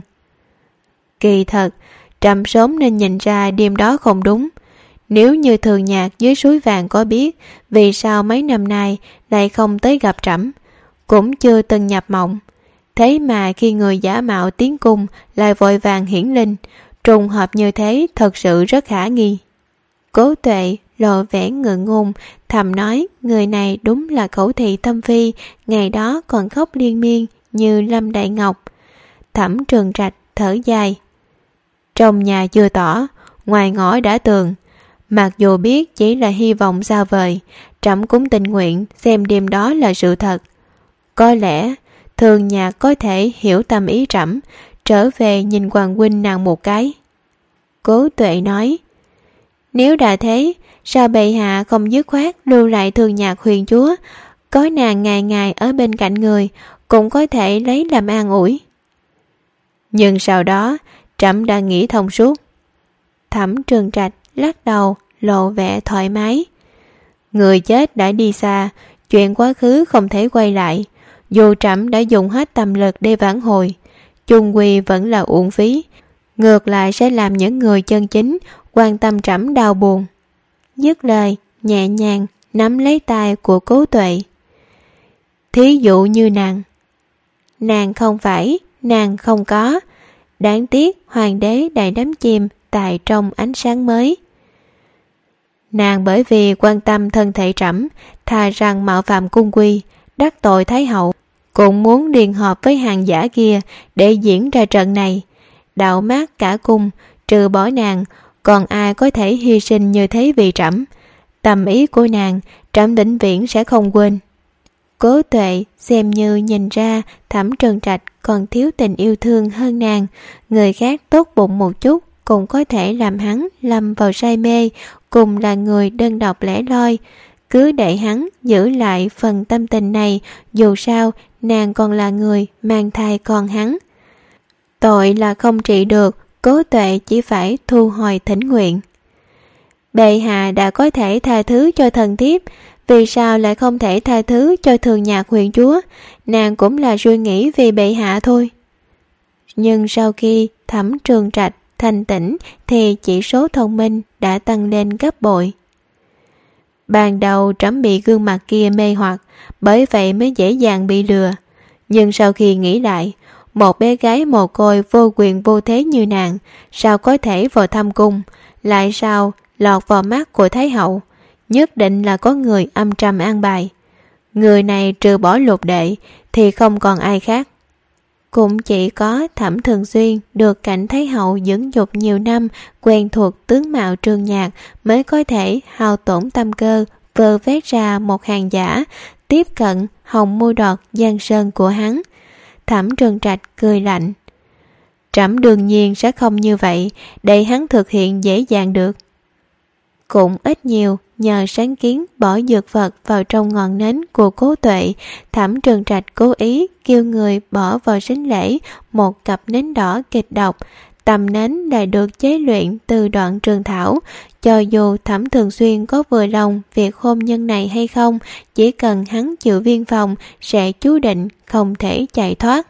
Kỳ thật, trẫm sớm nên nhìn ra đêm đó không đúng. Nếu như Thường Nhạc dưới suối vàng có biết vì sao mấy năm nay lại không tới gặp trẫm, cũng chưa từng nhập mộng. Thế mà khi người giả mạo tiến cung lại vội vàng hiển linh, trùng hợp như thế thật sự rất khả nghi. Cố Tuệ lộ vẻ ngượng ngùng, thầm nói người này đúng là khẩu thị tâm phi, ngày đó còn khóc liên miên như Lâm Đại Ngọc. Thẩm Trường Trạch thở dài. Trong nhà chưa tỏ, ngoài ngõ đã tường. Mặc dù biết chỉ là hy vọng xa vời, trẫm cũng tình nguyện xem đêm đó là sự thật. Có lẽ Thường Nhạc có thể hiểu tâm ý trẫm, trở về nhìn hoàng huynh nàng một cái. Cố Tuệ nói, nếu đã thế, sao bệ hạ không dứt khoát lưu lại Thường Nhạc huyền chúa, có nàng ngày ngày ở bên cạnh người, cũng có thể lấy làm an ủi. Nhưng sau đó trẫm đã nghĩ thông suốt. Thẩm Trường Trạch lắc đầu lộ vẻ thoải mái. Người chết đã đi xa, chuyện quá khứ không thể quay lại. Dù trẫm đã dùng hết tâm lực để vãn hồi, chung quy vẫn là uổng phí, ngược lại sẽ làm những người chân chính quan tâm trẫm đau buồn. Dứt lời nhẹ nhàng nắm lấy tay của Cố Tuệ. Thí dụ như nàng. Nàng không phải, nàng không có. Đáng tiếc hoàng đế đã đắm chìm tại trong ánh sáng mới. Nàng bởi vì quan tâm thân thể trẫm, thà rằng mạo phạm cung quy, đắc tội thái hậu, cũng muốn liên hợp với hàng giả kia để diễn ra trận này. Đạo mát cả cung, trừ bỏ nàng, còn ai có thể hy sinh như thế vì trẫm. Tâm ý của nàng, trẫm vĩnh viễn sẽ không quên. Cố Tuệ xem như nhìn ra Thẩm Trường Trạch còn thiếu tình yêu thương hơn nàng. Người khác tốt bụng một chút cũng có thể làm hắn lâm vào say mê, cùng là người đơn độc lẻ loi. Cứ để hắn giữ lại phần tâm tình này, dù sao nàng còn là người mang thai con hắn. Tội là không trị được, Cố Tuệ chỉ phải thu hồi thỉnh nguyện. Bệ hạ đã có thể tha thứ cho thần thiếp, vì sao lại không thể tha thứ cho Thường Nhạc huyện chúa? Nàng cũng là suy nghĩ vì bệ hạ thôi. Nhưng sau khi Thẩm Trường Trạch thanh tỉnh thì chỉ số thông minh đã tăng lên gấp bội. Ban đầu trẫm bị gương mặt kia mê hoặc, bởi vậy mới dễ dàng bị lừa. Nhưng sau khi nghĩ lại, một bé gái mồ côi vô quyền vô thế như nàng, sao có thể vào thăm cung, lại sao lọt vào mắt của Thái hậu? Nhất định là có người âm trầm an bài. Người này trừ bỏ Lục đệ thì không còn ai khác. Cũng chỉ có Thẩm Thường Xuyên được cảnh Thái hậu dưỡng dục nhiều năm, quen thuộc tướng mạo Trường Nhạc, mới có thể hao tổn tâm cơ vơ vét ra một hàng giả, tiếp cận hòng mua đọt giang sơn của hắn. Thẩm Trường Trạch cười lạnh. Trẫm đương nhiên sẽ không như vậy, để hắn thực hiện dễ dàng được. Cũng ít nhiều nhờ sáng kiến bỏ dược vật vào trong ngọn nến của Cố Tuệ, Thẩm Trường Trạch cố ý kêu người bỏ vào sính lễ một cặp nến đỏ kịch độc. Tầm nến lại được chế luyện từ đoạn trường thảo. Cho dù Thẩm Thường Xuyên có vừa lòng việc hôn nhân này hay không, chỉ cần hắn chịu viên phòng sẽ chú định không thể chạy thoát.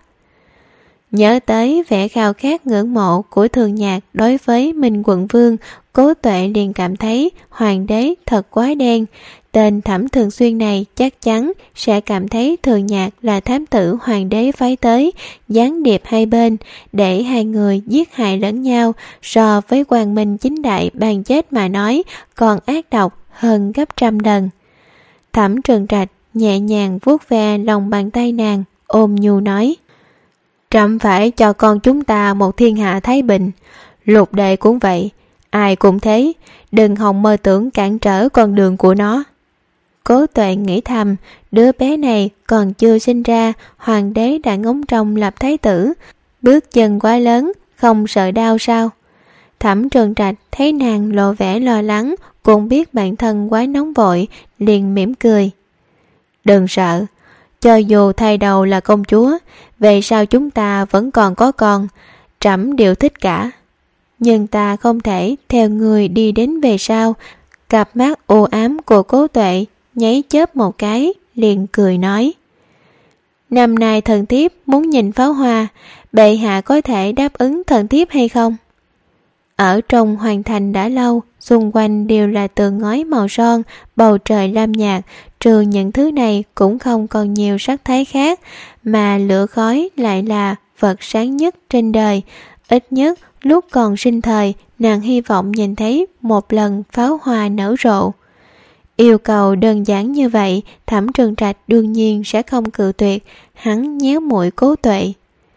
Nhớ tới vẻ khao khát ngưỡng mộ của Thường Nhạc đối với Minh Quận Vương, Cố Tuệ liền cảm thấy hoàng đế thật quá đen. Tên Thẩm Thường Xuyên này chắc chắn sẽ cảm thấy Thường Nhạc là thám tử hoàng đế phái tới, gián điệp hai bên, để hai người giết hại lẫn nhau, so với Quang Minh chính đại ban chết mà nói còn ác độc hơn gấp trăm lần. Thẩm Trường Trạch nhẹ nhàng vuốt ve lòng bàn tay nàng, ôm nhu nói: Trẫm phải cho con chúng ta một thiên hạ thái bình. Lục đệ cũng vậy, ai cũng thế, đừng hòng mơ tưởng cản trở con đường của nó. Cố Tuệ nghĩ thầm, đứa bé này còn chưa sinh ra, hoàng đế đã ngóng trông lập thái tử, bước chân quá lớn, không sợ đau sao? Thẩm Trường Trạch thấy nàng lộ vẻ lo lắng, cũng biết bản thân quá nóng vội, liền mỉm cười. Đừng sợ, cho dù thay đầu là công chúa, về sau chúng ta vẫn còn có con, trẫm đều thích cả. Nhưng ta không thể theo người đi đến về sau. Cặp mắt u ám của Cố Tuệ nháy chớp một cái, liền cười nói: Năm nay thần thiếp muốn nhìn pháo hoa, bệ hạ có thể đáp ứng thần thiếp hay không? Ở trong hoàng thành đã lâu, xung quanh đều là tường ngói màu son, bầu trời lam nhạt, trừ những thứ này cũng không còn nhiều sắc thái khác, mà lửa khói lại là vật sáng nhất trên đời. Ít nhất lúc còn sinh thời, nàng hy vọng nhìn thấy một lần pháo hoa nở rộ. Yêu cầu đơn giản như vậy, Thẩm Trường Trạch đương nhiên sẽ không cự tuyệt. Hắn nhéo mũi Cố Tuệ.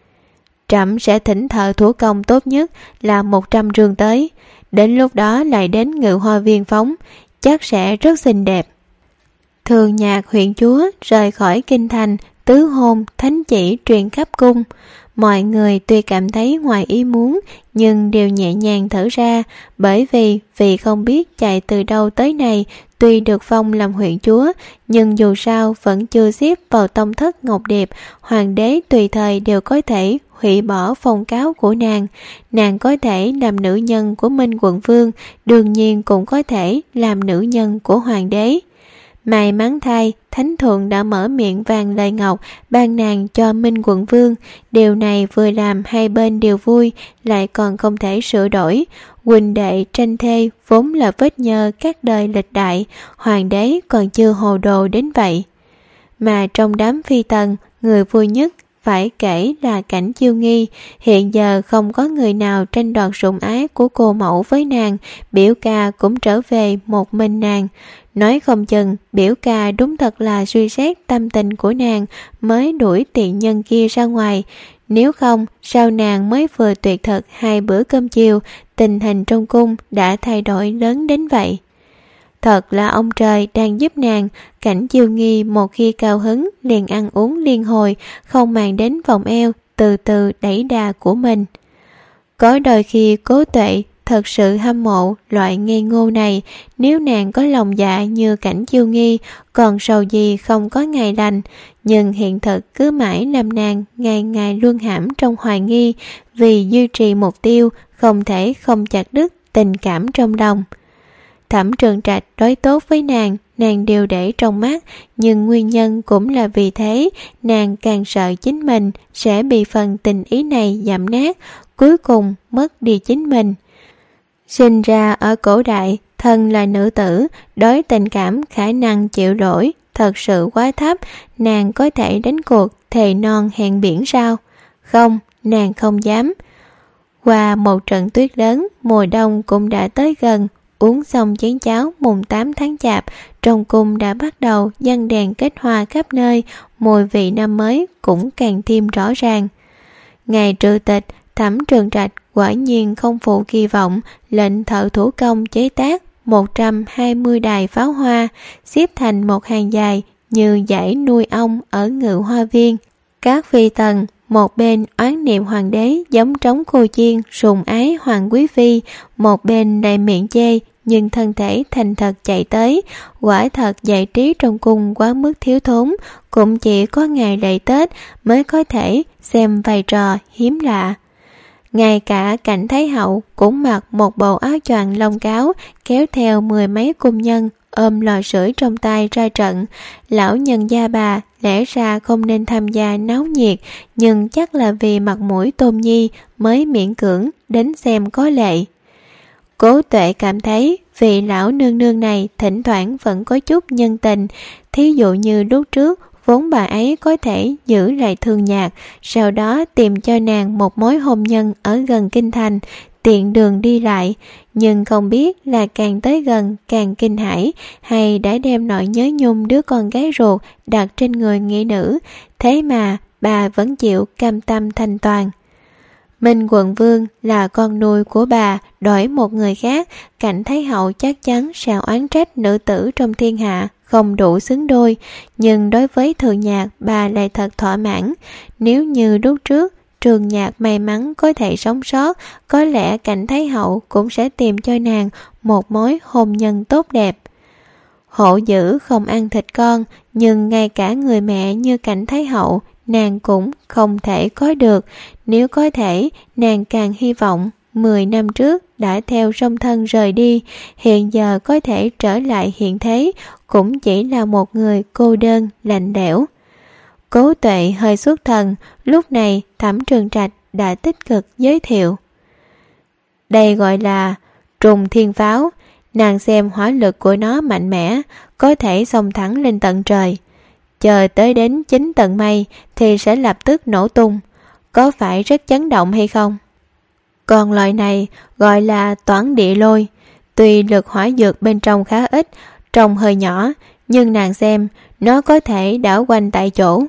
Trẫm sẽ thỉnh thợ thủ công tốt nhất là một trăm rương tới, đến lúc đó lại đến Ngự Hoa Viên phóng, chắc sẽ rất xinh đẹp. Thường Nhạc huyện chúa rời khỏi kinh thành, tứ hôn thánh chỉ truyền khắp cung. Mọi người tuy cảm thấy ngoài ý muốn, nhưng đều nhẹ nhàng thở ra, bởi vì vì không biết chạy từ đâu tới này, tuy được phong làm huyện chúa, nhưng dù sao vẫn chưa xếp vào tông thất Ngọc Điệp. Hoàng đế tùy thời đều có thể hủy bỏ phong cáo của nàng. Nàng có thể làm nữ nhân của Minh Quận Vương, đương nhiên cũng có thể làm nữ nhân của hoàng đế. May mắn thay, Thánh Thượng đã mở miệng vàng lời ngọc ban nàng cho Minh Quận Vương. Điều này vừa làm hai bên đều vui, lại còn không thể sửa đổi. Huynh đệ tranh thê vốn là vết nhơ các đời lịch đại, hoàng đế còn chưa hồ đồ đến vậy. Mà trong đám phi tần, người vui nhất phải kể là Cảnh Chiêu Nghi. Hiện giờ không có người nào tranh đoạt sủng ái của cô mẫu với nàng, biểu ca cũng trở về một mình nàng. Nói không chừng biểu ca đúng thật là suy xét tâm tình của nàng mới đuổi tiện nhân kia ra ngoài. Nếu không, sao nàng mới vừa tuyệt thực hai bữa cơm chiều, tình hình trong cung đã thay đổi lớn đến vậy? Thật là ông trời đang giúp nàng. Cảnh Chiêu Nghi một khi cao hứng liền ăn uống liên hồi, không màng đến vòng eo, từ từ đẩy đà của mình. Có đôi khi Cố Tuệ thật sự hâm mộ loại ngây ngô này. Nếu nàng có lòng dạ như Cảnh Chiêu Nghi, còn sầu gì không có ngày lành. Nhưng hiện thực cứ mãi làm nàng ngày ngày luân hãm trong hoài nghi, vì duy trì mục tiêu không thể không chặt đứt tình cảm trong lòng. Thẩm Trường Trạch đối tốt với nàng, nàng đều để trong mắt, nhưng nguyên nhân cũng là vì thế, nàng càng sợ chính mình sẽ bị phần tình ý này dẫm nát, cuối cùng mất đi chính mình. Sinh ra ở cổ đại, thân là nữ tử, đối tình cảm khả năng chịu nổi thật sự quá thấp, nàng có thể đánh cuộc thề non hẹn biển sao? Không, nàng không dám. Qua một trận tuyết lớn, mùa đông cũng đã tới gần. Uống xong chén cháo mùng tám tháng chạp, trong cung đã bắt đầu giăng đèn kết hoa khắp nơi, mùi vị năm mới cũng càng thêm rõ ràng. Ngày trừ tịch, Thẩm Trường Trạch quả nhiên không phụ kỳ vọng, lệnh thợ thủ công chế tác một trăm hai mươi đài pháo hoa, xếp thành một hàng dài như dãy nuôi ong ở Ngự Hoa Viên. Các phi tần một bên oán niệm hoàng đế giống trống cô chiên sùng ái hoàng quý phi, một bên đầy miệng chê nhưng thân thể thành thật chạy tới. Quả thật giải trí trong cung quá mức thiếu thốn, cũng chỉ có ngày lễ Tết mới có thể xem vai trò hiếm lạ. Ngay cả Cảnh Thái Hậu cũng mặc một bộ áo choàng lông cáo, kéo theo mười mấy cung nhân ôm lò sưởi trong tay ra trận. Lão nhân gia bà lẽ ra không nên tham gia náo nhiệt, nhưng chắc là vì mặt mũi Tôn Nhi mới miễn cưỡng đến xem có lệ. Cố Tuệ cảm thấy vị lão nương nương này thỉnh thoảng vẫn có chút nhân tình, thí dụ như lúc trước vốn bà ấy có thể giữ lại Thường Nhạc, sau đó tìm cho nàng một mối hôn nhân ở gần kinh thành, tiện đường đi lại, nhưng không biết là càng tới gần càng kinh hãi, hay đã đem nỗi nhớ nhung đứa con gái ruột đặt trên người nghĩa nữ, thế mà bà vẫn chịu cam tâm thanh toàn. Minh Quận Vương là con nuôi của bà, đổi một người khác, Cảnh Thái Hậu chắc chắn sẽ oán trách nữ tử trong thiên hạ không đủ xứng đôi, nhưng đối với Thường Nhạc bà lại thật thỏa mãn. Nếu như lúc trước Trường Nhạc may mắn có thể sống sót, có lẽ Cảnh Thái Hậu cũng sẽ tìm cho nàng một mối hôn nhân tốt đẹp. Hổ dữ không ăn thịt con, nhưng ngay cả người mẹ như Cảnh Thái Hậu nàng cũng không thể có được. Nếu có thể, nàng càng hy vọng mười năm trước đã theo song thân rời đi, hiện giờ có thể trở lại hiện thế, cũng chỉ là một người cô đơn lạnh lẽo. Cố Tuệ hơi xuất thần, lúc này Thẩm Trường Trạch đã tích cực giới thiệu. Đây gọi là trùng thiên pháo, nàng xem hỏa lực của nó mạnh mẽ, có thể xông thẳng lên tận trời. Chờ tới đến chín tầng mây thì sẽ lập tức nổ tung, có phải rất chấn động hay không? Còn loại này gọi là toản địa lôi, tuy lực hỏa dược bên trong khá ít, trông hơi nhỏ, nhưng nàng xem, nó có thể đảo quanh tại chỗ.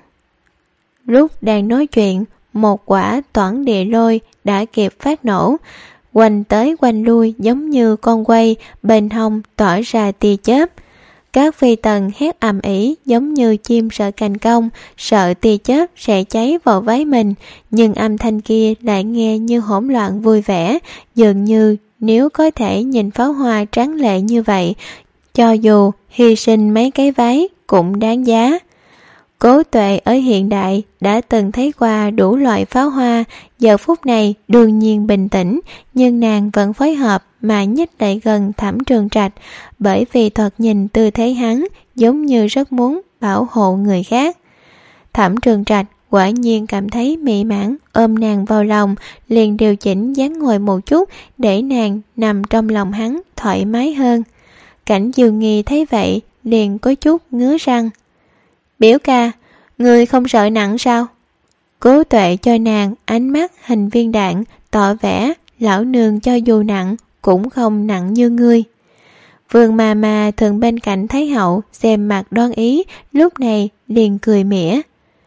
Lúc đang nói chuyện, một quả toản địa lôi đã kịp phát nổ, quanh tới quanh lui giống như con quay, bên hông tỏa ra tia chớp. Các phi tần hét ầm ĩ giống như chim sợ cành công, sợ tia chớp sẽ cháy vào váy mình, nhưng âm thanh kia lại nghe như hỗn loạn vui vẻ, dường như nếu có thể nhìn pháo hoa tráng lệ như vậy, cho dù hy sinh mấy cái váy cũng đáng giá. Cố Tuệ ở hiện đại đã từng thấy qua đủ loại pháo hoa, giờ phút này đương nhiên bình tĩnh, nhưng nàng vẫn phối hợp mà nhích lại gần Thẩm Trường Trạch, bởi vì thoạt nhìn tư thế hắn giống như rất muốn bảo hộ người khác. Thẩm Trường Trạch quả nhiên cảm thấy mỹ mãn, ôm nàng vào lòng, liền điều chỉnh dáng ngồi một chút để nàng nằm trong lòng hắn thoải mái hơn. Cảnh Dương Nghi thấy vậy liền có chút ngứa răng. Biểu ca, người không sợ nặng sao? Cố Tuệ cho nàng ánh mắt hình viên đạn, tỏ vẻ lão nương cho dù nặng cũng không nặng như ngươi. Vương mà mà thường bên cạnh Thái Hậu xem mặt đoan ý, lúc này liền cười mỉa.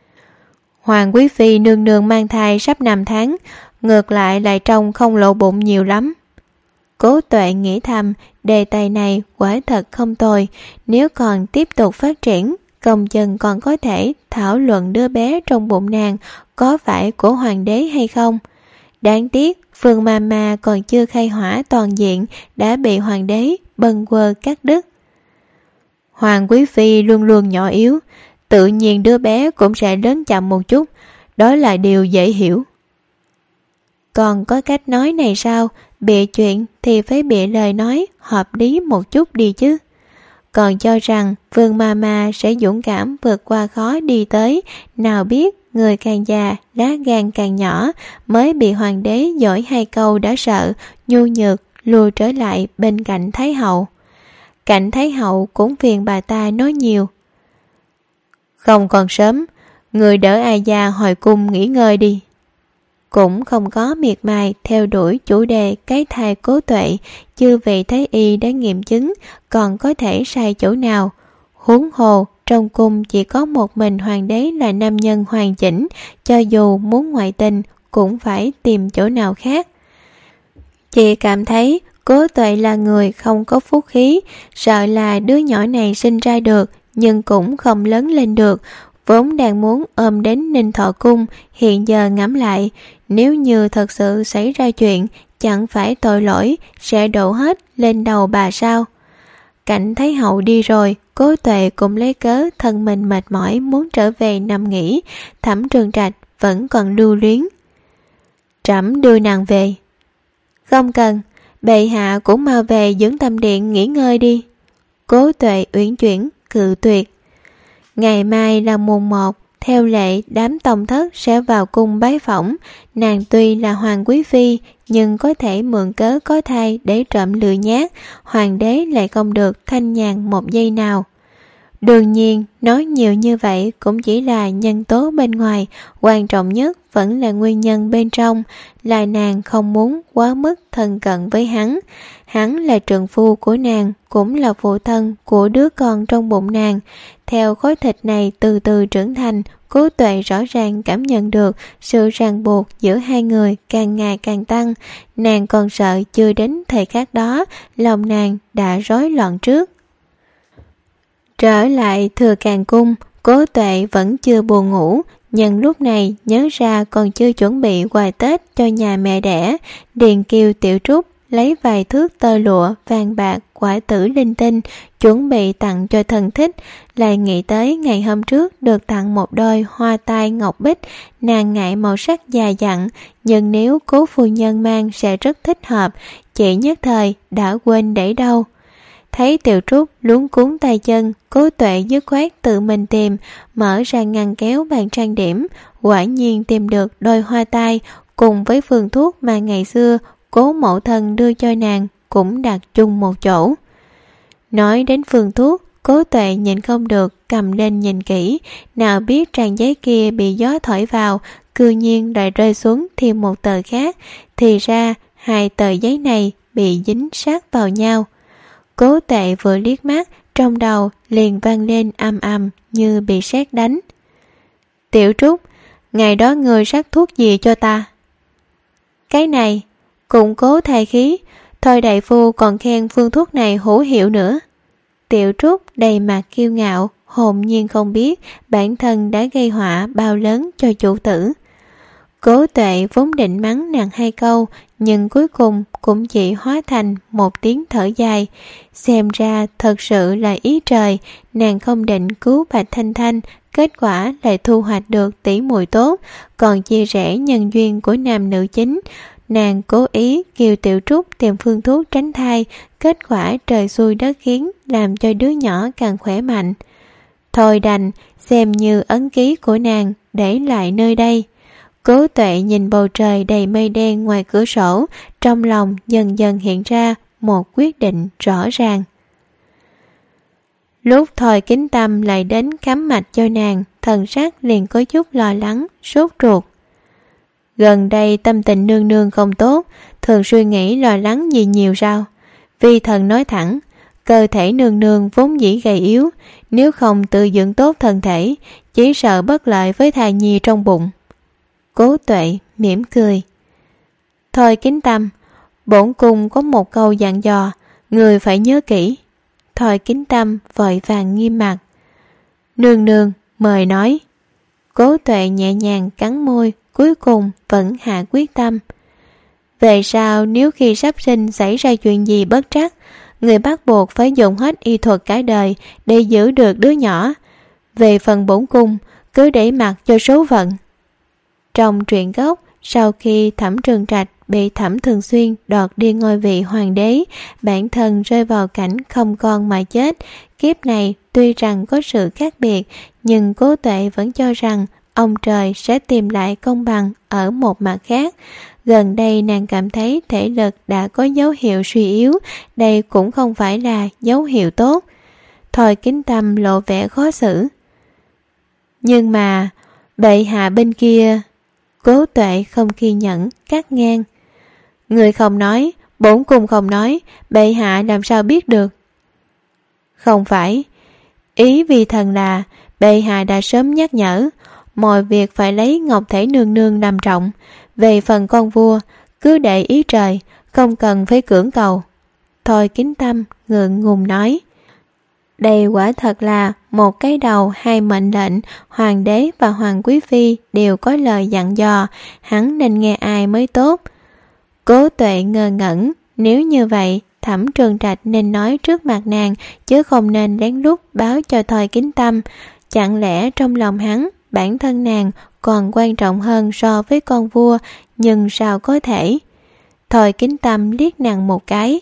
Hoàng quý phi nương nương mang thai sắp năm tháng, ngược lại lại trông không lộ bụng nhiều lắm. Cố Tuệ nghĩ thầm, đề tài này quả thật không tồi, nếu còn tiếp tục phát triển, công chừng còn có thể thảo luận đứa bé trong bụng nàng có phải của hoàng đế hay không. Đáng tiếc Phương Mama còn chưa khai hỏa toàn diện đã bị hoàng đế bâng quơ cắt đứt. Hoàng quý phi luôn luôn nhỏ yếu, tự nhiên đứa bé cũng sẽ lớn chậm một chút, đó là điều dễ hiểu. Còn có cách nói này sao? Bịa chuyện thì phải bịa lời nói hợp lý một chút đi chứ. còn cho rằng Vương Mama sẽ dũng cảm vượt qua khó đi tới, nào biết người càng già, lá gan càng nhỏ, mới bị hoàng đế dỗi hai câu đã sợ, nhu nhược lùi trở lại bên cạnh Thái hậu. Cạnh Thái hậu cũng phiền bà ta nói nhiều. Không còn sớm, người đỡ ai già hồi cung nghỉ ngơi đi. Cũng không có miệt mài theo đuổi chủ đề cái thai Cố Tuệ, chư vị thái y đã nghiệm chứng, còn có thể sai chỗ nào. Huống hồ trong cung chỉ có một mình hoàng đế là nam nhân hoàn chỉnh, cho dù muốn ngoại tình cũng phải tìm chỗ nào khác. Chị cảm thấy Cố Tuệ là người không có phúc khí, sợ là đứa nhỏ này sinh ra được nhưng cũng không lớn lên được, vốn đang muốn ôm đến Ninh Thọ Cung. Hiện giờ ngẫm lại, nếu như thật sự xảy ra chuyện, chẳng phải tội lỗi sẽ đổ hết lên đầu bà sao? Cảnh Thái hậu đi rồi, Cố Tuệ cũng lấy cớ thân mình mệt mỏi muốn trở về nằm nghỉ. Thẩm Trường Trạch vẫn còn lưu luyến. Trẫm đưa nàng về. Không cần, bệ hạ cũng mau về dưỡng tâm điện nghỉ ngơi đi. Cố Tuệ uyển chuyển cự tuyệt. Ngày mai là mùng một, theo lệ đám tòng thất sẽ vào cung bái phỏng. Nàng tuy là hoàng quý phi, nhưng có thể mượn cớ có thai để trộm lừa nhát, hoàng đế lại không được thanh nhàn một giây nào. Đương nhiên, nói nhiều như vậy cũng chỉ là nhân tố bên ngoài, quan trọng nhất vẫn là nguyên nhân bên trong, là nàng không muốn quá mức thân cận với hắn. Hắn là trượng phu của nàng, cũng là phụ thân của đứa con trong bụng nàng. Theo khối thịt này từ từ trưởng thành, Cố Tuệ rõ ràng cảm nhận được sự ràng buộc giữa hai người càng ngày càng tăng. Nàng còn sợ chưa đến thời khắc đó, lòng nàng đã rối loạn trước. Trở lại Thừa Càng Cung, Cố Tuệ vẫn chưa buồn ngủ, nhưng lúc này nhớ ra còn chưa chuẩn bị quà Tết cho nhà mẹ đẻ. Điền kêu Tiểu Trúc lấy vài thước tơ lụa, vàng bạc, quả tử linh tinh, chuẩn bị tặng cho thần thích. Lại nghĩ tới ngày hôm trước được tặng một đôi hoa tai ngọc bích, nàng ngại màu sắc già dặn, nhưng nếu Cố phu nhân mang sẽ rất thích hợp, chỉ nhất thời đã quên để đâu. Thấy Tiểu Trúc luống cuốn tay chân, Cố Tuệ dứt khoát tự mình tìm, mở ra ngăn kéo bàn trang điểm, quả nhiên tìm được đôi hoa tai cùng với phương thuốc mà ngày xưa Cố mẫu thân đưa cho nàng cũng đặt chung một chỗ. Nói đến phương thuốc, Cố Tuệ nhìn không được cầm lên nhìn kỹ, nào biết trang giấy kia bị gió thổi vào, cư nhiên lại rơi xuống thêm một tờ khác, thì ra hai tờ giấy này bị dính sát vào nhau. Cố Tuệ vừa liếc mắt, trong đầu liền vang lên ầm ầm như bị sét đánh. Tiểu Trúc, ngày đó ngươi sắc thuốc gì cho ta? Cái này, củng cố thai khí, thôi đại phu còn khen phương thuốc này hữu hiệu nữa. Tiểu Trúc đầy mặt kiêu ngạo, hồn nhiên không biết bản thân đã gây họa bao lớn cho chủ tử. Cố Tuệ vốn định mắng nàng hai câu, nhưng cuối cùng cũng chỉ hóa thành một tiếng thở dài. Xem ra thật sự là ý trời, nàng không định cứu Bạch Thanh Thanh, kết quả lại thu hoạch được tỷ muội tốt, còn chia rẽ nhân duyên của nam nữ chính. Nàng cố ý kêu Tiểu Trúc tìm phương thuốc tránh thai, kết quả trời xui đất khiến, làm cho đứa nhỏ càng khỏe mạnh. Thôi đành, xem như ấn ký của nàng để lại nơi đây. Cố Tuệ nhìn bầu trời đầy mây đen ngoài cửa sổ, trong lòng dần dần hiện ra một quyết định rõ ràng. Lúc Thôi Kính Tâm lại đến khám mạch cho nàng, thần sắc liền có chút lo lắng, sốt ruột. Gần đây tâm tình nương nương không tốt, thường suy nghĩ lo lắng gì nhiều sao? Vi thần nói thẳng, cơ thể nương nương vốn dĩ gầy yếu, nếu không tự dưỡng tốt thân thể, chỉ sợ bất lợi với thai nhi trong bụng. Cố Tuệ mỉm cười. Thôi Kính Tâm, bổn cung có một câu dặn dò, người phải nhớ kỹ. Thôi Kính Tâm vội vàng nghiêm mặt. Nương nương, mời nói. Cố Tuệ nhẹ nhàng cắn môi, cuối cùng vẫn hạ quyết tâm. Về sau nếu khi sắp sinh xảy ra chuyện gì bất trắc, người bắt buộc phải dùng hết y thuật cả đời để giữ được đứa nhỏ. Về phần bổn cung, cứ để mặc cho số phận. Trong truyện gốc, sau khi Thẩm Trường Trạch bị Thẩm Thường Xuyên đoạt đi ngôi vị hoàng đế, bản thân rơi vào cảnh không con mà chết. Kiếp này tuy rằng có sự khác biệt, nhưng Cố Tuệ vẫn cho rằng ông trời sẽ tìm lại công bằng ở một mặt khác. Gần đây nàng cảm thấy thể lực đã có dấu hiệu suy yếu, đây cũng không phải là dấu hiệu tốt. Thôi Kính Tâm lộ vẻ khó xử. Nhưng mà bệ hạ bên kia... Cố Tuệ không kiên nhẫn cắt ngang. Người không nói, bổn cung không nói, bệ hạ làm sao biết được? Không phải, ý vi thần là bệ hạ đã sớm nhắc nhở, mọi việc phải lấy Ngọc Thể Nương Nương làm trọng. Về phần con vua, cứ để ý trời, không cần phải cưỡng cầu. Thôi Kính Tâm ngượng ngùng nói. Đây quả thật là một cái đầu hai mệnh lệnh, hoàng đế và hoàng quý phi đều có lời dặn dò, hắn nên nghe ai mới tốt. Cố Tuệ ngơ ngẩn, nếu như vậy Thẩm Trường Trạch nên nói trước mặt nàng, chứ không nên lén lút báo cho Thôi Kính Tâm. Chẳng lẽ trong lòng hắn, bản thân nàng còn quan trọng hơn so với con vua, nhưng sao có thể? Thôi Kính Tâm liếc nàng một cái.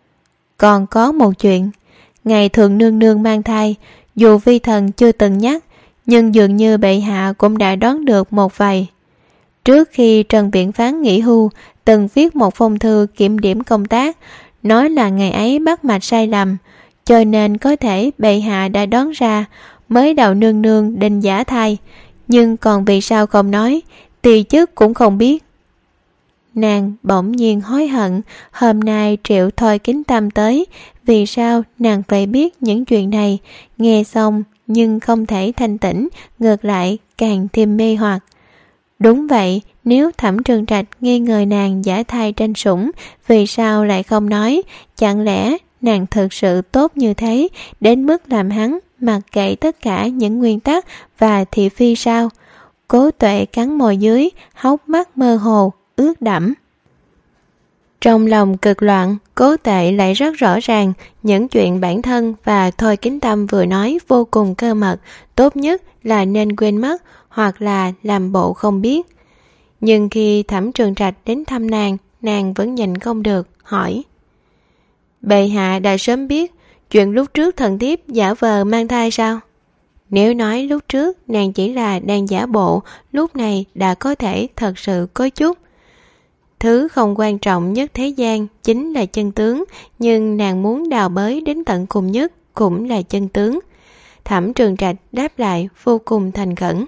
Còn có một chuyện, ngày Thượng Nương Nương mang thai, dù vi thần chưa từng nhắc, nhưng dường như bệ hạ cũng đã đoán được một vài. Trước khi Trần Biện Phán nghỉ hưu, từng viết một phong thư kiểm điểm công tác, nói là ngày ấy bắt mạch sai lầm, cho nên có thể bệ hạ đã đoán ra, mới đầu nương nương định giả thai, nhưng còn vì sao không nói, tỳ chức cũng không biết. Nàng bỗng nhiên hối hận, hôm nay Triệu Thôi Kính Tâm tới, vì sao nàng phải biết những chuyện này? Nghe xong nhưng không thể thanh tĩnh, ngược lại càng thêm mê hoặc. Đúng vậy, nếu Thẩm Trường Trạch nghi ngờ nàng giả thai tranh sủng, vì sao lại không nói? Chẳng lẽ nàng thực sự tốt như thế, đến mức làm hắn mặc kệ tất cả những nguyên tắc và thị phi sao? Cố Tuệ cắn môi dưới, hốc mắt mơ hồ, ướt đẫm. Trong lòng cực loạn, Cố Tuệ lại rất rõ ràng những chuyện bản thân và Thôi Kính Tâm vừa nói vô cùng cơ mật, tốt nhất là nên quên mất hoặc là làm bộ không biết. Nhưng khi Thẩm Trường Trạch đến thăm nàng, nàng vẫn nhìn không được, hỏi. Bệ hạ đã sớm biết chuyện lúc trước thần thiếp giả vờ mang thai sao? Nếu nói lúc trước nàng chỉ là đang giả bộ, lúc này đã có thể thật sự có chút. Thứ không quan trọng nhất thế gian chính là chân tướng, nhưng nàng muốn đào bới đến tận cùng nhất cũng là chân tướng. Thẩm Trường Trạch đáp lại vô cùng thành khẩn.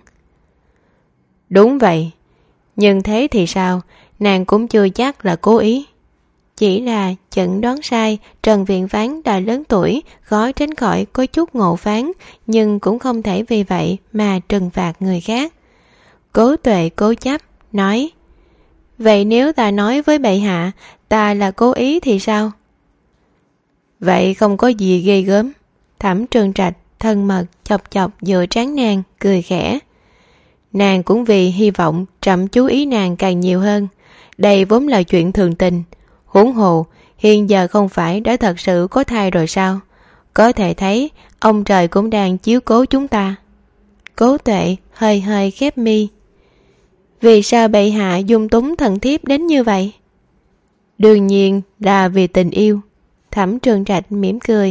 Đúng vậy, nhưng thế thì sao, nàng cũng chưa chắc là cố ý. Chỉ là chẩn đoán sai, Trần Viện Phán đã lớn tuổi, khó tránh khỏi có chút ngộ phán, nhưng cũng không thể vì vậy mà trừng phạt người khác. Cố Tuệ cố chấp, nói. Vậy nếu ta nói với bệ hạ, ta là cố ý thì sao? Vậy không có gì ghê gớm. Thẩm Trường Trạch thân mật chọc chọc giữa trán nàng, cười khẽ. Nàng cũng vì hy vọng Trẫm chú ý nàng càng nhiều hơn. Đây vốn là chuyện thường tình. Huống hồ, hiện giờ không phải đã thật sự có thai rồi sao? Có thể thấy, ông trời cũng đang chiếu cố chúng ta. Cố Tuệ hơi hơi khép mi. Vì sao bệ hạ dung túng thần thiếp đến như vậy? Đương nhiên là vì tình yêu. Thẩm Trường Trạch mỉm cười.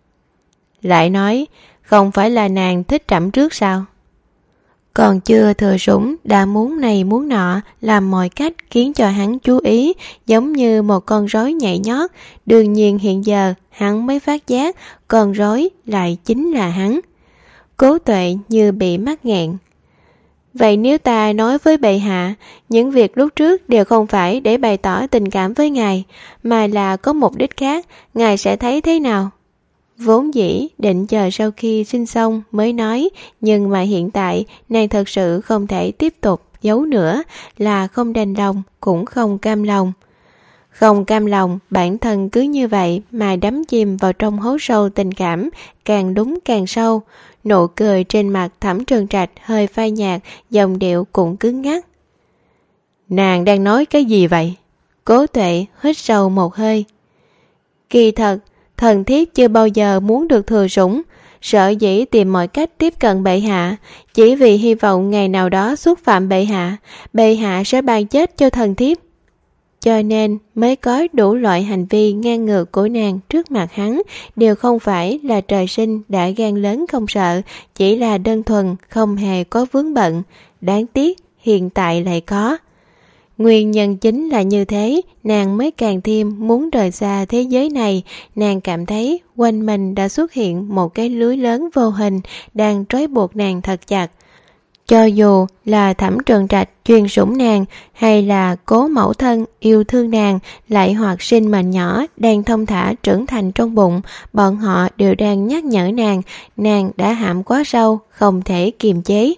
Lại nói, không phải là nàng thích Trẫm trước sao? Còn chưa thừa sủng đã muốn này muốn nọ, làm mọi cách khiến cho hắn chú ý, giống như một con rối nhảy nhót. Đương nhiên hiện giờ hắn mới phát giác con rối lại chính là hắn. Cố Tuệ như bị mắc nghẹn. Vậy nếu ta nói với bệ hạ, những việc lúc trước đều không phải để bày tỏ tình cảm với ngài, mà là có mục đích khác, ngài sẽ thấy thế nào? Vốn dĩ định chờ sau khi sinh xong mới nói, nhưng mà hiện tại nàng thật sự không thể tiếp tục giấu nữa, là không đành lòng cũng không cam lòng. Không cam lòng, bản thân cứ như vậy mà đắm chìm vào trong hố sâu tình cảm, càng đúng càng sâu. Nụ cười trên mặt Thẩm Trường Trạch hơi phai nhạt, giọng điệu cũng cứng ngắc. Nàng đang nói cái gì vậy? Cố Tuệ hít sâu một hơi. Kỳ thật, thần thiếp chưa bao giờ muốn được thừa sủng, sợ dĩ tìm mọi cách tiếp cận bệ hạ, chỉ vì hy vọng ngày nào đó xúc phạm bệ hạ, bệ hạ sẽ ban chết cho thần thiếp. cho nên mới có đủ loại hành vi ngang ngược của nàng trước mặt hắn, đều không phải là trời sinh đã gan lớn không sợ, chỉ là đơn thuần không hề có vướng bận. Đáng tiếc hiện tại lại có. Nguyên nhân chính là như thế, nàng mới càng thêm muốn rời xa thế giới này. Nàng cảm thấy quanh mình đã xuất hiện một cái lưới lớn vô hình đang trói buộc nàng thật chặt. Cho dù là Thẩm Trường Trạch chuyên sủng nàng, hay là Cố mẫu thân yêu thương nàng, lại hoặc sinh mệnh nhỏ đang thông thả trưởng thành trong bụng, bọn họ đều đang nhắc nhở nàng, nàng đã hãm quá sâu, không thể kiềm chế.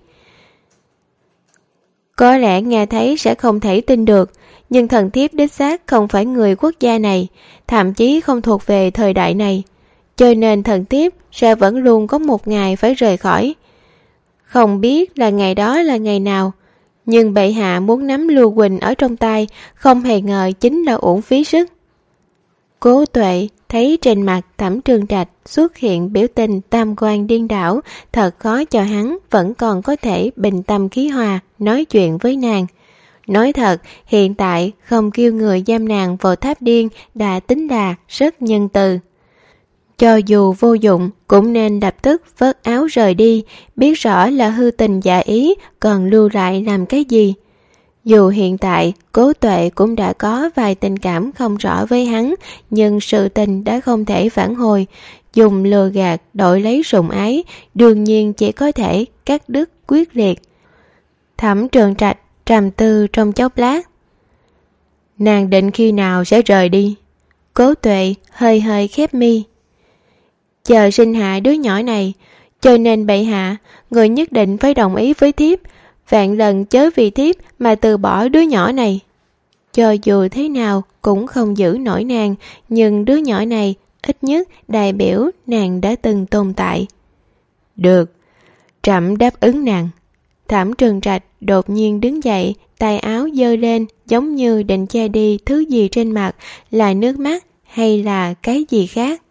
Có lẽ nghe thấy sẽ không thể tin được, nhưng thần thiếp đích xác không phải người quốc gia này, thậm chí không thuộc về thời đại này, cho nên thần thiếp sẽ vẫn luôn có một ngày phải rời khỏi. Không biết là ngày đó là ngày nào, nhưng bệ hạ muốn nắm Lưu Quỳnh ở trong tay, không hề ngờ chính là uổng phí sức. Cố Tuệ thấy trên mặt Thẩm Trường Trạch xuất hiện biểu tình tam quan điên đảo, thật khó cho hắn vẫn còn có thể bình tâm khí hòa nói chuyện với nàng. Nói thật, hiện tại không kêu người giam nàng vào tháp điên đã tính là rất nhân từ. Cho dù vô dụng cũng nên lập tức vớt áo rời đi, biết rõ là hư tình giả ý, còn lưu lại làm cái gì. Dù hiện tại Cố Tuệ cũng đã có vài tình cảm không rõ với hắn, nhưng sự tình đã không thể phản hồi. Dùng lừa gạt đổi lấy sủng ái, đương nhiên chỉ có thể cắt đứt quyết liệt. Thẩm Trường Trạch trầm tư trong chốc lát. Nàng định khi nào sẽ rời đi? Cố Tuệ hơi hơi khép mi. Chờ sinh hạ đứa nhỏ này, cho nên bệ hạ, người nhất định phải đồng ý với thiếp, vạn lần chớ vì thiếp mà từ bỏ đứa nhỏ này. Cho dù thế nào cũng không giữ nổi nàng, nhưng đứa nhỏ này ít nhất đại biểu nàng đã từng tồn tại. Được, trẫm đáp ứng nàng. Thẩm Trường Trạch đột nhiên đứng dậy, tay áo giơ lên giống như định che đi thứ gì trên mặt, là nước mắt hay là cái gì khác.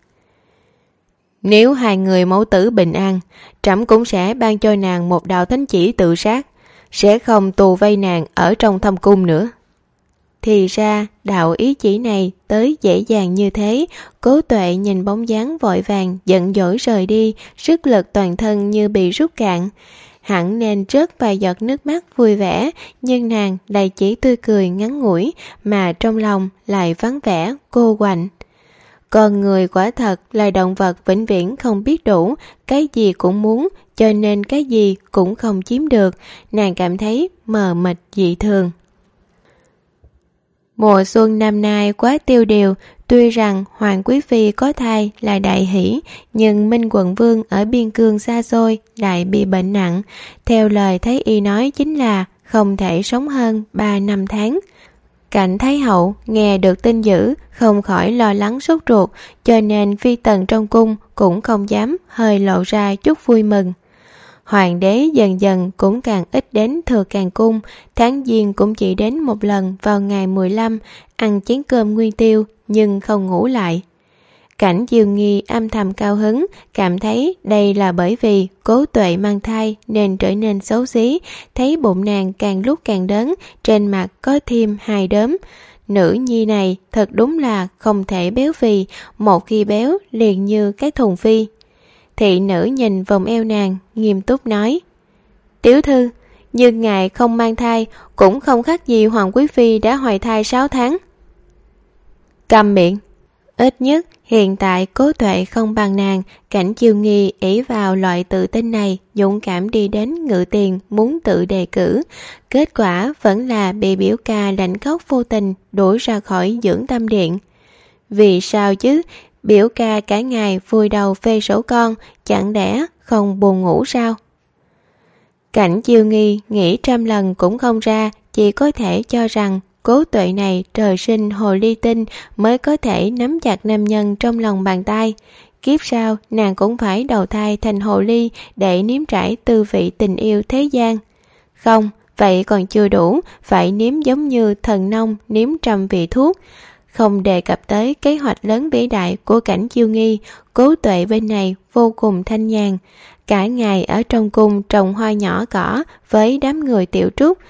Nếu hai người mẫu tử bình an, trẫm cũng sẽ ban cho nàng một đạo thánh chỉ tự sát, sẽ không tù vây nàng ở trong thâm cung nữa. Thì ra đạo ý chỉ này tới dễ dàng như thế. Cố Tuệ nhìn bóng dáng vội vàng giận dỗi rời đi, sức lực toàn thân như bị rút cạn. Hẳn nên rớt vài giọt nước mắt vui vẻ, nhưng nàng lại chỉ tươi cười ngắn ngủi, mà trong lòng lại vắng vẻ cô quạnh. Con người quả thật là động vật vĩnh viễn không biết đủ, cái gì cũng muốn, cho nên cái gì cũng không chiếm được. Nàng cảm thấy mờ mịt dị thường. Mùa xuân năm nay quá tiêu điều, tuy rằng Hoàng Quý Phi có thai là đại hỷ, nhưng Minh Quận Vương ở biên cương xa xôi lại bị bệnh nặng. Theo lời Thái Y nói chính là không thể sống hơn ba năm tháng. Cảnh Thái Hậu nghe được tin dữ không khỏi lo lắng sốt ruột, cho nên phi tần trong cung cũng không dám hơi lộ ra chút vui mừng. Hoàng đế dần dần cũng càng ít đến Thừa Càng cung, tháng giêng cũng chỉ đến một lần vào ngày mười lăm, ăn chén cơm nguyên tiêu nhưng không ngủ lại. Cảnh Diêu Nghi âm thầm cao hứng, cảm thấy đây là bởi vì Cố Tuệ mang thai nên trở nên xấu xí, thấy bụng nàng càng lúc càng lớn, trên mặt có thêm hai đốm. Nữ nhi này thật đúng là không thể béo phì, một khi béo liền như cái thùng phi. Thị nữ nhìn vòng eo nàng, nghiêm túc nói: Tiểu thư, nhưng ngài không mang thai, cũng không khác gì Hoàng Quý Phi đã hoài thai sáu tháng. Câm miệng. Ít nhất hiện tại Cố Tuệ không bằng nàng. Cảnh Chiêu Nghi ỷ vào loại tự tin này, dũng cảm đi đến Ngự Tiền muốn tự đề cử. Kết quả vẫn là bị biểu ca lạnh khóc vô tình đuổi ra khỏi dưỡng tâm điện. Vì sao chứ? Biểu ca cả ngày vùi đầu phê sổ con, chẳng lẽ không buồn ngủ sao? Cảnh Chiêu Nghi nghĩ trăm lần cũng không ra, chỉ có thể cho rằng Cố Tuệ này trời sinh hồ ly tinh mới có thể nắm chặt nam nhân trong lòng bàn tay. Kiếp sau nàng cũng phải đầu thai thành hồ ly để nếm trải tư vị tình yêu thế gian. Không, vậy còn chưa đủ, phải nếm giống như thần nông nếm trăm vị thuốc. Không đề cập tới kế hoạch lớn vĩ đại của Cảnh Chiêu Nghi, Cố Tuệ bên này vô cùng thanh nhàn. Cả ngày ở trong cung trồng hoa nhỏ cỏ với đám người tiểu trúc.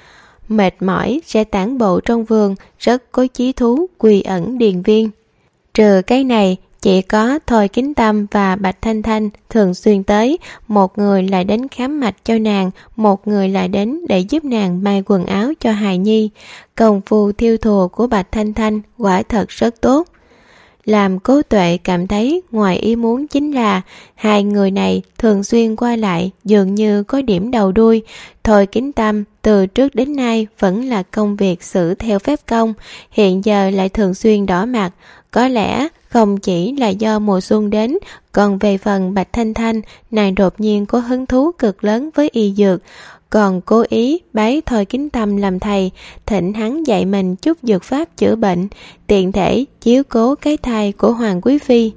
mệt mỏi sẽ tản bộ trong vườn, rất có chí thú quy ẩn điền viên. Trừ cái này, chỉ có Thôi Kính Tâm và Bạch Thanh Thanh thường xuyên tới, một người lại đến khám mạch cho nàng, một người lại đến để giúp nàng may quần áo cho hài nhi. Công phu thiêu thùa của Bạch Thanh Thanh quả thật rất tốt. Làm Cố Tuệ cảm thấy ngoài ý muốn chính là hai người này thường xuyên qua lại, dường như có điểm đầu đuôi. Thôi Kính Tâm từ trước đến nay vẫn là công việc xử theo phép công, hiện giờ lại thường xuyên đỏ mặt. Có lẽ không chỉ là do mùa xuân đến, còn về phần Bạch Thanh Thanh, nàng đột nhiên có hứng thú cực lớn với y dược, còn cố ý bái Thôi Kính Tâm làm thầy, thỉnh hắn dạy mình chút dược pháp chữa bệnh, tiện thể chiếu cố cái thai của Hoàng Quý Phi.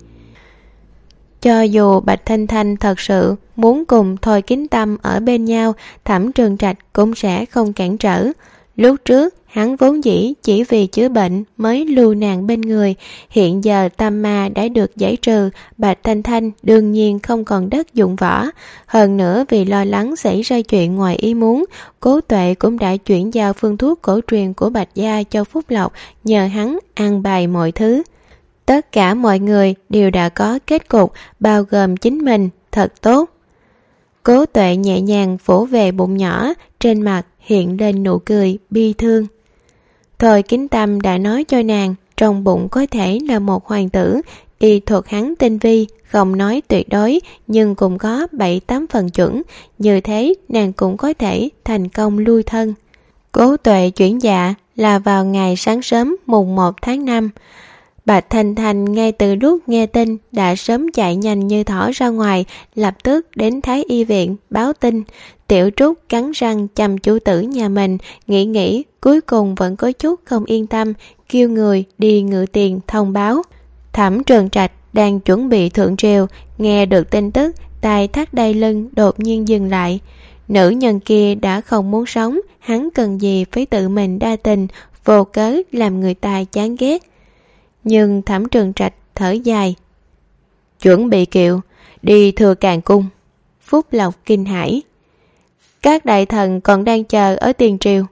Cho dù Bạch Thanh Thanh thật sự muốn cùng Thôi Kính Tâm ở bên nhau, Thẩm Trường Trạch cũng sẽ không cản trở. Lúc trước, hắn vốn dĩ chỉ vì chữa bệnh mới lưu nàng bên người, hiện giờ tâm ma đã được giải trừ, Bạch Thanh Thanh đương nhiên không còn đất dụng võ. Hơn nữa vì lo lắng xảy ra chuyện ngoài ý muốn, Cố Tuệ cũng đã chuyển giao phương thuốc cổ truyền của Bạch gia cho Phúc Lộc, nhờ hắn an bài mọi thứ. Tất cả mọi người đều đã có kết cục, bao gồm chính mình, thật tốt. Cố Tuệ nhẹ nhàng vỗ về bụng nhỏ, trên mặt hiện lên nụ cười bi thương. Thôi Kính Tâm đã nói cho nàng trong bụng có thể là một hoàng tử, y thuật hắn tinh vi, không nói tuyệt đối nhưng cũng có bảy tám phần chuẩn, như thế nàng cũng có thể thành công lui thân. Cố Tuệ chuyển dạ là vào ngày sáng sớm mùng một tháng năm. Bạch Thanh Thanh ngay từ lúc nghe tin đã sớm chạy nhanh như thỏ ra ngoài, lập tức đến Thái Y viện báo tin. Tiểu Trúc cắn răng chăm chú tử nhà mình, nghĩ nghĩ cuối cùng vẫn có chút không yên tâm, kêu người đi ngự tiền thông báo. Thẩm Trường Trạch đang chuẩn bị thượng triều, nghe được tin tức, tay thắt đai lưng đột nhiên dừng lại. Nữ nhân kia đã không muốn sống, hắn cần gì phải tự mình đa tình, vô cớ làm người ta chán ghét. Nhưng Thẩm Trường Trạch thở dài. Chuẩn bị kiệu, đi Thừa Càn Cung. Phúc Lộc kinh hãi. Các đại thần còn đang chờ ở tiền triều.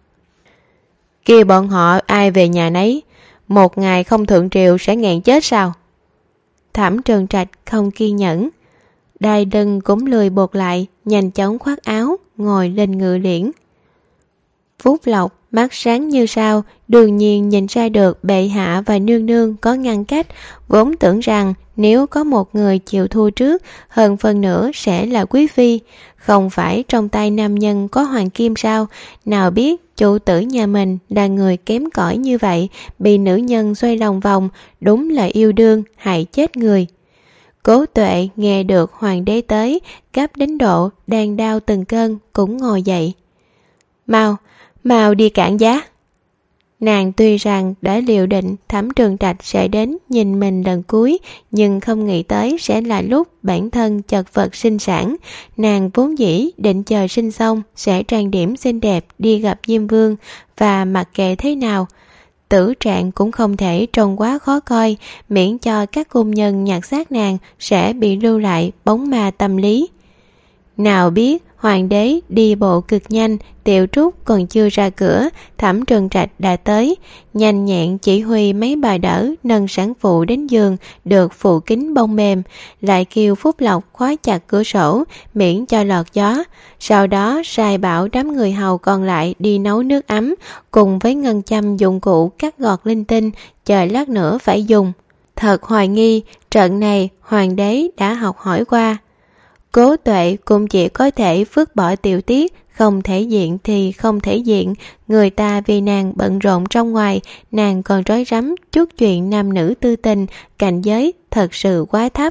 Kia bọn họ ai về nhà nấy, một ngày không thượng triều sẽ nghẹn chết sao? Thẩm Trường Trạch không kiên nhẫn. Đai lưng cũng lười buộc lại, nhanh chóng khoác áo, ngồi lên ngự liễn. Phúc Lộc mắt sáng như sao, đương nhiên nhìn ra được bệ hạ và nương nương có ngăn cách, vốn tưởng rằng nếu có một người chịu thua trước, hơn phần nữa sẽ là quý phi. Không phải trong tay nam nhân có hoàng kim sao, nào biết chủ tử nhà mình là người kém cỏi như vậy, bị nữ nhân xoay lòng vòng, đúng là yêu đương, hại chết người. Cố Tuệ nghe được hoàng đế tới, gấp đến độ đang đau từng cơn, cũng ngồi dậy. Mau, mau đi cản giá. Nàng tuy rằng đã liệu định Thẩm Trường Trạch sẽ đến nhìn mình lần cuối, nhưng không nghĩ tới sẽ là lúc bản thân chật vật sinh sản. Nàng vốn dĩ định chờ sinh xong sẽ trang điểm xinh đẹp đi gặp Diêm Vương, và mặc kệ thế nào, tử trạng cũng không thể trông quá khó coi, miễn cho các cung nhân nhặt xác nàng sẽ bị lưu lại bóng ma tâm lý. Nào biết hoàng đế đi bộ cực nhanh, Tiểu Trúc còn chưa ra cửa, Thẩm Trường Trạch đã tới, nhanh nhẹn chỉ huy mấy bà đỡ nâng sản phụ đến giường được phủ kín bông mềm, lại kêu Phúc Lộc khóa chặt cửa sổ miễn cho lọt gió, sau đó sai bảo đám người hầu còn lại đi nấu nước ấm cùng với ngân châm dụng cụ cắt gọt linh tinh, chờ lát nữa phải dùng. Thật hoài nghi trận này hoàng đế đã học hỏi qua. Cố Tuệ cũng chỉ có thể vứt bỏ tiểu tiết, không thể diện thì không thể diện, người ta vì nàng bận rộn trong ngoài, nàng còn rối rắm chút chuyện nam nữ tư tình, cảnh giới thật sự quá thấp.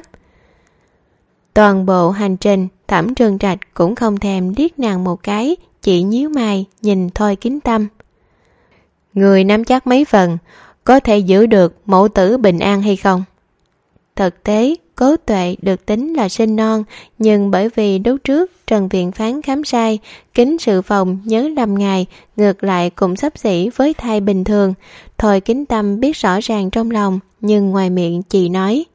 Toàn bộ hành trình, Thẩm Trường Trạch cũng không thèm liếc nàng một cái, chỉ nhíu mày nhìn Thôi Kính Tâm. Người nắm chắc mấy phần, có thể giữ được mẫu tử bình an hay không? Thực tế, Cố Tuệ được tính là sinh non, nhưng bởi vì lúc trước Trần Viện Phán khám sai, Kính Sự Phòng nhớ lầm ngài, ngược lại cũng xấp xỉ với thai bình thường. Thôi Kính Tâm biết rõ ràng trong lòng, nhưng ngoài miệng chỉ nói: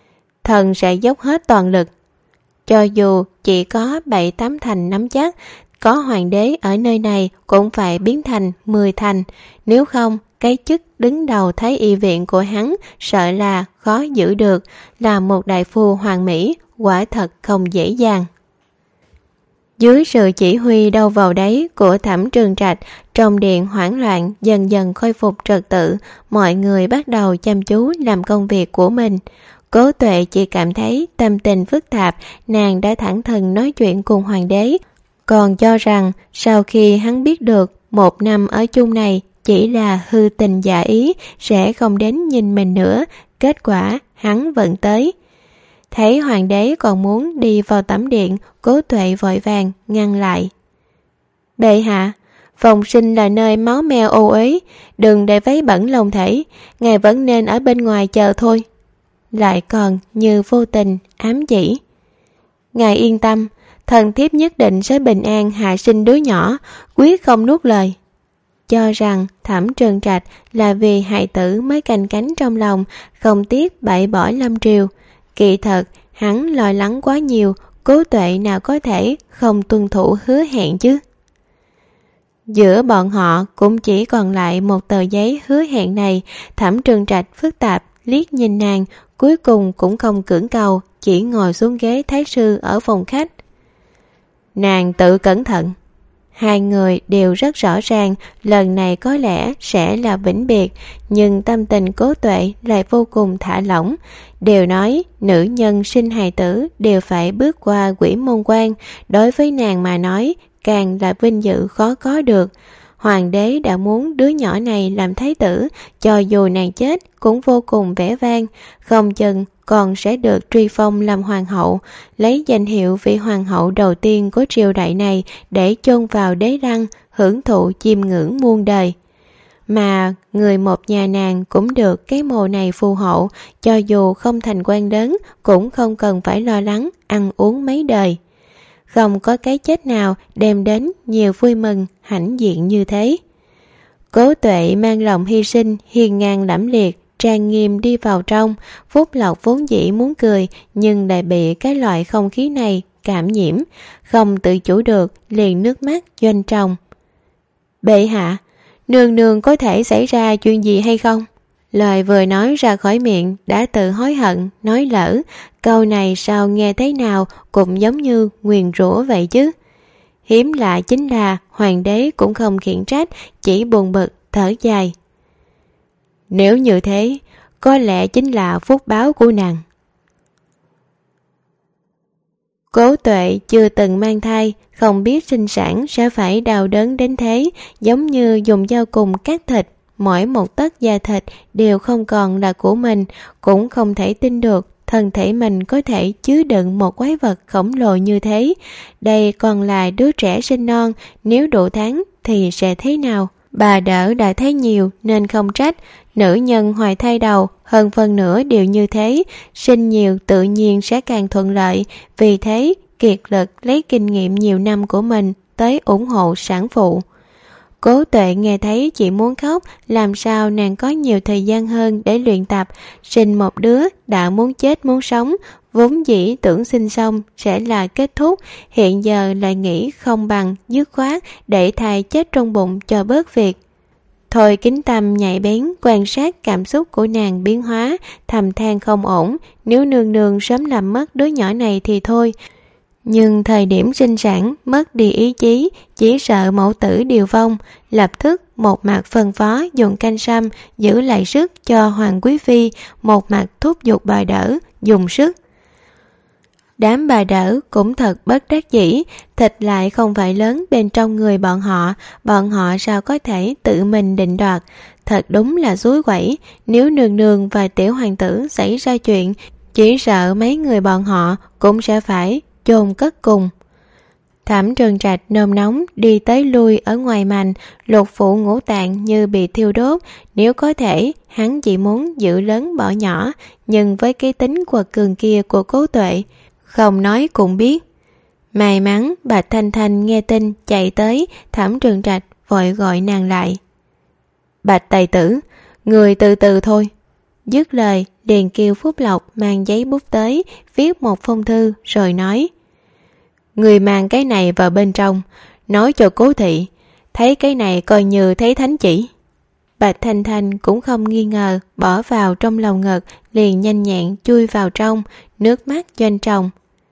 thần sẽ dốc hết toàn lực. Cho dù chỉ có bảy tám thành nắm chắc, có hoàng đế ở nơi này cũng phải biến thành mười thành, nếu không cái chức đứng đầu Thái Y viện của hắn sợ là khó giữ được, là một đại phu hoàng mỹ quả thật không dễ dàng. Dưới sự chỉ huy đâu vào đấy của Thẩm Trường Trạch, trong điện hoảng loạn dần dần khôi phục trật tự, mọi người bắt đầu chăm chú làm công việc của mình. Cố Tuệ chỉ cảm thấy tâm tình phức tạp, nàng đã thẳng thừng nói chuyện cùng hoàng đế, còn cho rằng sau khi hắn biết được một năm ở chung này chỉ là hư tình giả ý, sẽ không đến nhìn mình nữa, kết quả hắn vẫn tới. Thấy hoàng đế còn muốn đi vào tẩm điện, Cố Tuệ vội vàng ngăn lại. Bệ hạ, phòng sinh là nơi máu me ô uế, đừng để váy bẩn lồng thể, ngài vẫn nên ở bên ngoài chờ thôi. Lại còn như vô tình ám chỉ. Ngài yên tâm, thần thiếp nhất định sẽ bình an hạ sinh đứa nhỏ, quyết không nuốt lời. Cho rằng Thẩm Trường Trạch là vì hài tử mới canh cánh trong lòng, không tiếc bậy bỏ lâm triều. Kỳ thật, hắn lo lắng quá nhiều, Cố Tuệ nào có thể không tuân thủ hứa hẹn chứ. Giữa bọn họ cũng chỉ còn lại một tờ giấy hứa hẹn này. Thẩm Trường Trạch phức tạp liếc nhìn nàng, cuối cùng cũng không cưỡng cầu, chỉ ngồi xuống ghế thái sư ở phòng khách. Nàng tự cẩn thận. Hai người đều rất rõ ràng lần này có lẽ sẽ là vĩnh biệt, nhưng tâm tình Cố Tuệ lại vô cùng thả lỏng. Đều nói nữ nhân sinh hài tử đều phải bước qua quỷ môn quan, đối với nàng mà nói càng là vinh dự khó có được. Hoàng đế đã muốn đứa nhỏ này làm thái tử, cho dù nàng chết cũng vô cùng vẻ vang, không chừng còn sẽ được truy phong làm hoàng hậu, lấy danh hiệu vị hoàng hậu đầu tiên của triều đại này để chôn vào đế lăng, hưởng thụ chiêm ngưỡng muôn đời. Mà người một nhà nàng cũng được cái mồ này phù hộ, cho dù không thành quan lớn cũng không cần phải lo lắng ăn uống mấy đời. Không có cái chết nào đem đến nhiều vui mừng hãnh diện như thế. Cố Tuệ mang lòng hy sinh hiên ngang lẫm liệt, trang nghiêm đi vào trong. Phúc Lộc vốn dĩ muốn cười, nhưng lại bị cái loại không khí này cảm nhiễm, không tự chủ được liền nước mắt doanh tròng. Bệ hạ, nương nương có thể xảy ra chuyện gì hay không? Lời vừa nói ra khỏi miệng đã tự hối hận, nói lỡ. Câu này sao nghe thế nào cũng giống như nguyền rủa vậy chứ. Hiếm lạ chính là hoàng đế cũng không khiển trách, chỉ buồn bực thở dài. Nếu như thế, có lẽ chính là phúc báo của nàng. Cố Tuệ chưa từng mang thai, không biết sinh sản sẽ phải đau đớn đến thế, giống như dùng dao cùng cắt thịt. Mỗi một tấc da thịt đều không còn là của mình, cũng không thể tin được thân thể mình có thể chứa đựng một quái vật khổng lồ như thế. Đây còn là đứa trẻ sinh non, nếu đủ tháng thì sẽ thế nào? Bà đỡ đã thấy nhiều nên không trách. Nữ nhân hoài thai đầu hơn phần nửa đều như thế, sinh nhiều tự nhiên sẽ càng thuận lợi. Vì thế kiệt lực lấy kinh nghiệm nhiều năm của mình tới ủng hộ sản phụ. Cố Tuệ nghe thấy chỉ muốn khóc, làm sao nàng có nhiều thời gian hơn để luyện tập. Sinh một đứa đã muốn chết muốn sống, vốn dĩ tưởng sinh xong sẽ là kết thúc, hiện giờ lại nghĩ không bằng dứt khoát để thai chết trong bụng cho bớt việc. Thôi Kính Tâm nhạy bén quan sát cảm xúc của nàng biến hóa, thầm than không ổn, nếu nương nương sớm làm mất đứa nhỏ này thì thôi. Nhưng thời điểm sinh sản mất đi ý chí, chỉ sợ mẫu tử điều vong, lập tức một mặt phân phó dùng canh sâm giữ lại sức cho Hoàng Quý Phi, một mặt thúc giục bà đỡ dùng sức. Đám bà đỡ cũng thật bất đắc dĩ, thịt lại không phải lớn bên trong người bọn họ, bọn họ sao có thể tự mình định đoạt. Thật đúng là dối quẩy, nếu nương nương và tiểu hoàng tử xảy ra chuyện, chỉ sợ mấy người bọn họ cũng sẽ phải chôn cất cùng. Thẩm Trường Trạch nôn nóng đi tới lui ở ngoài mành, lục phủ ngũ tạng như bị thiêu đốt. Nếu có thể, hắn chỉ muốn giữ lớn bỏ nhỏ, nhưng với cái tính quật cường kia của Cố Tuệ, không nói cũng biết. May mắn Bạch Thanh Thanh nghe tin chạy tới, Thẩm Trường Trạch vội gọi nàng lại. Bạch Tài Tử, người từ từ thôi. Dứt lời liền kêu Phúc Lộc mang giấy bút tới, viết một phong thư rồi nói: Người mang cái này vào bên trong, nói cho cố thị, thấy cái này coi như thấy thánh chỉ. Bạch Thanh Thanh cũng không nghi ngờ, bỏ vào trong lồng ngực, liền nhanh nhẹn chui vào trong, nước mắt doanh trọng.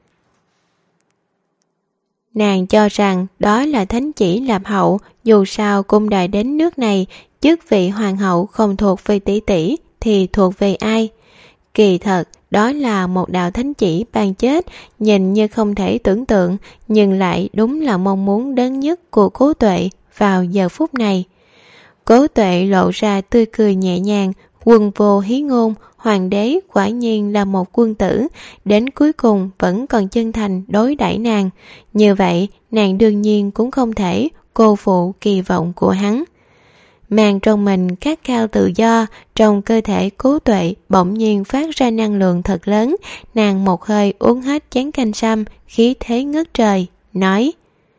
Nàng cho rằng đó là thánh chỉ làm hậu, dù sao cung đài đến nước này, chức vị hoàng hậu không thuộc về tỷ tỷ thì thuộc về ai? Kỳ thật, đó là một đạo thánh chỉ ban chết, nhìn như không thể tưởng tượng, nhưng lại đúng là mong muốn lớn nhất của Cố Tuệ vào giờ phút này. Cố Tuệ lộ ra tươi cười nhẹ nhàng, quân vô hí ngôn, hoàng đế quả nhiên là một quân tử, đến cuối cùng vẫn còn chân thành đối đãi nàng. Như vậy, nàng đương nhiên cũng không thể cô phụ kỳ vọng của hắn. Mang trong mình khát khao tự do, trong cơ thể Cố Tuệ bỗng nhiên phát ra năng lượng thật lớn, nàng một hơi uống hết chén canh sâm, khí thế ngất trời, nói: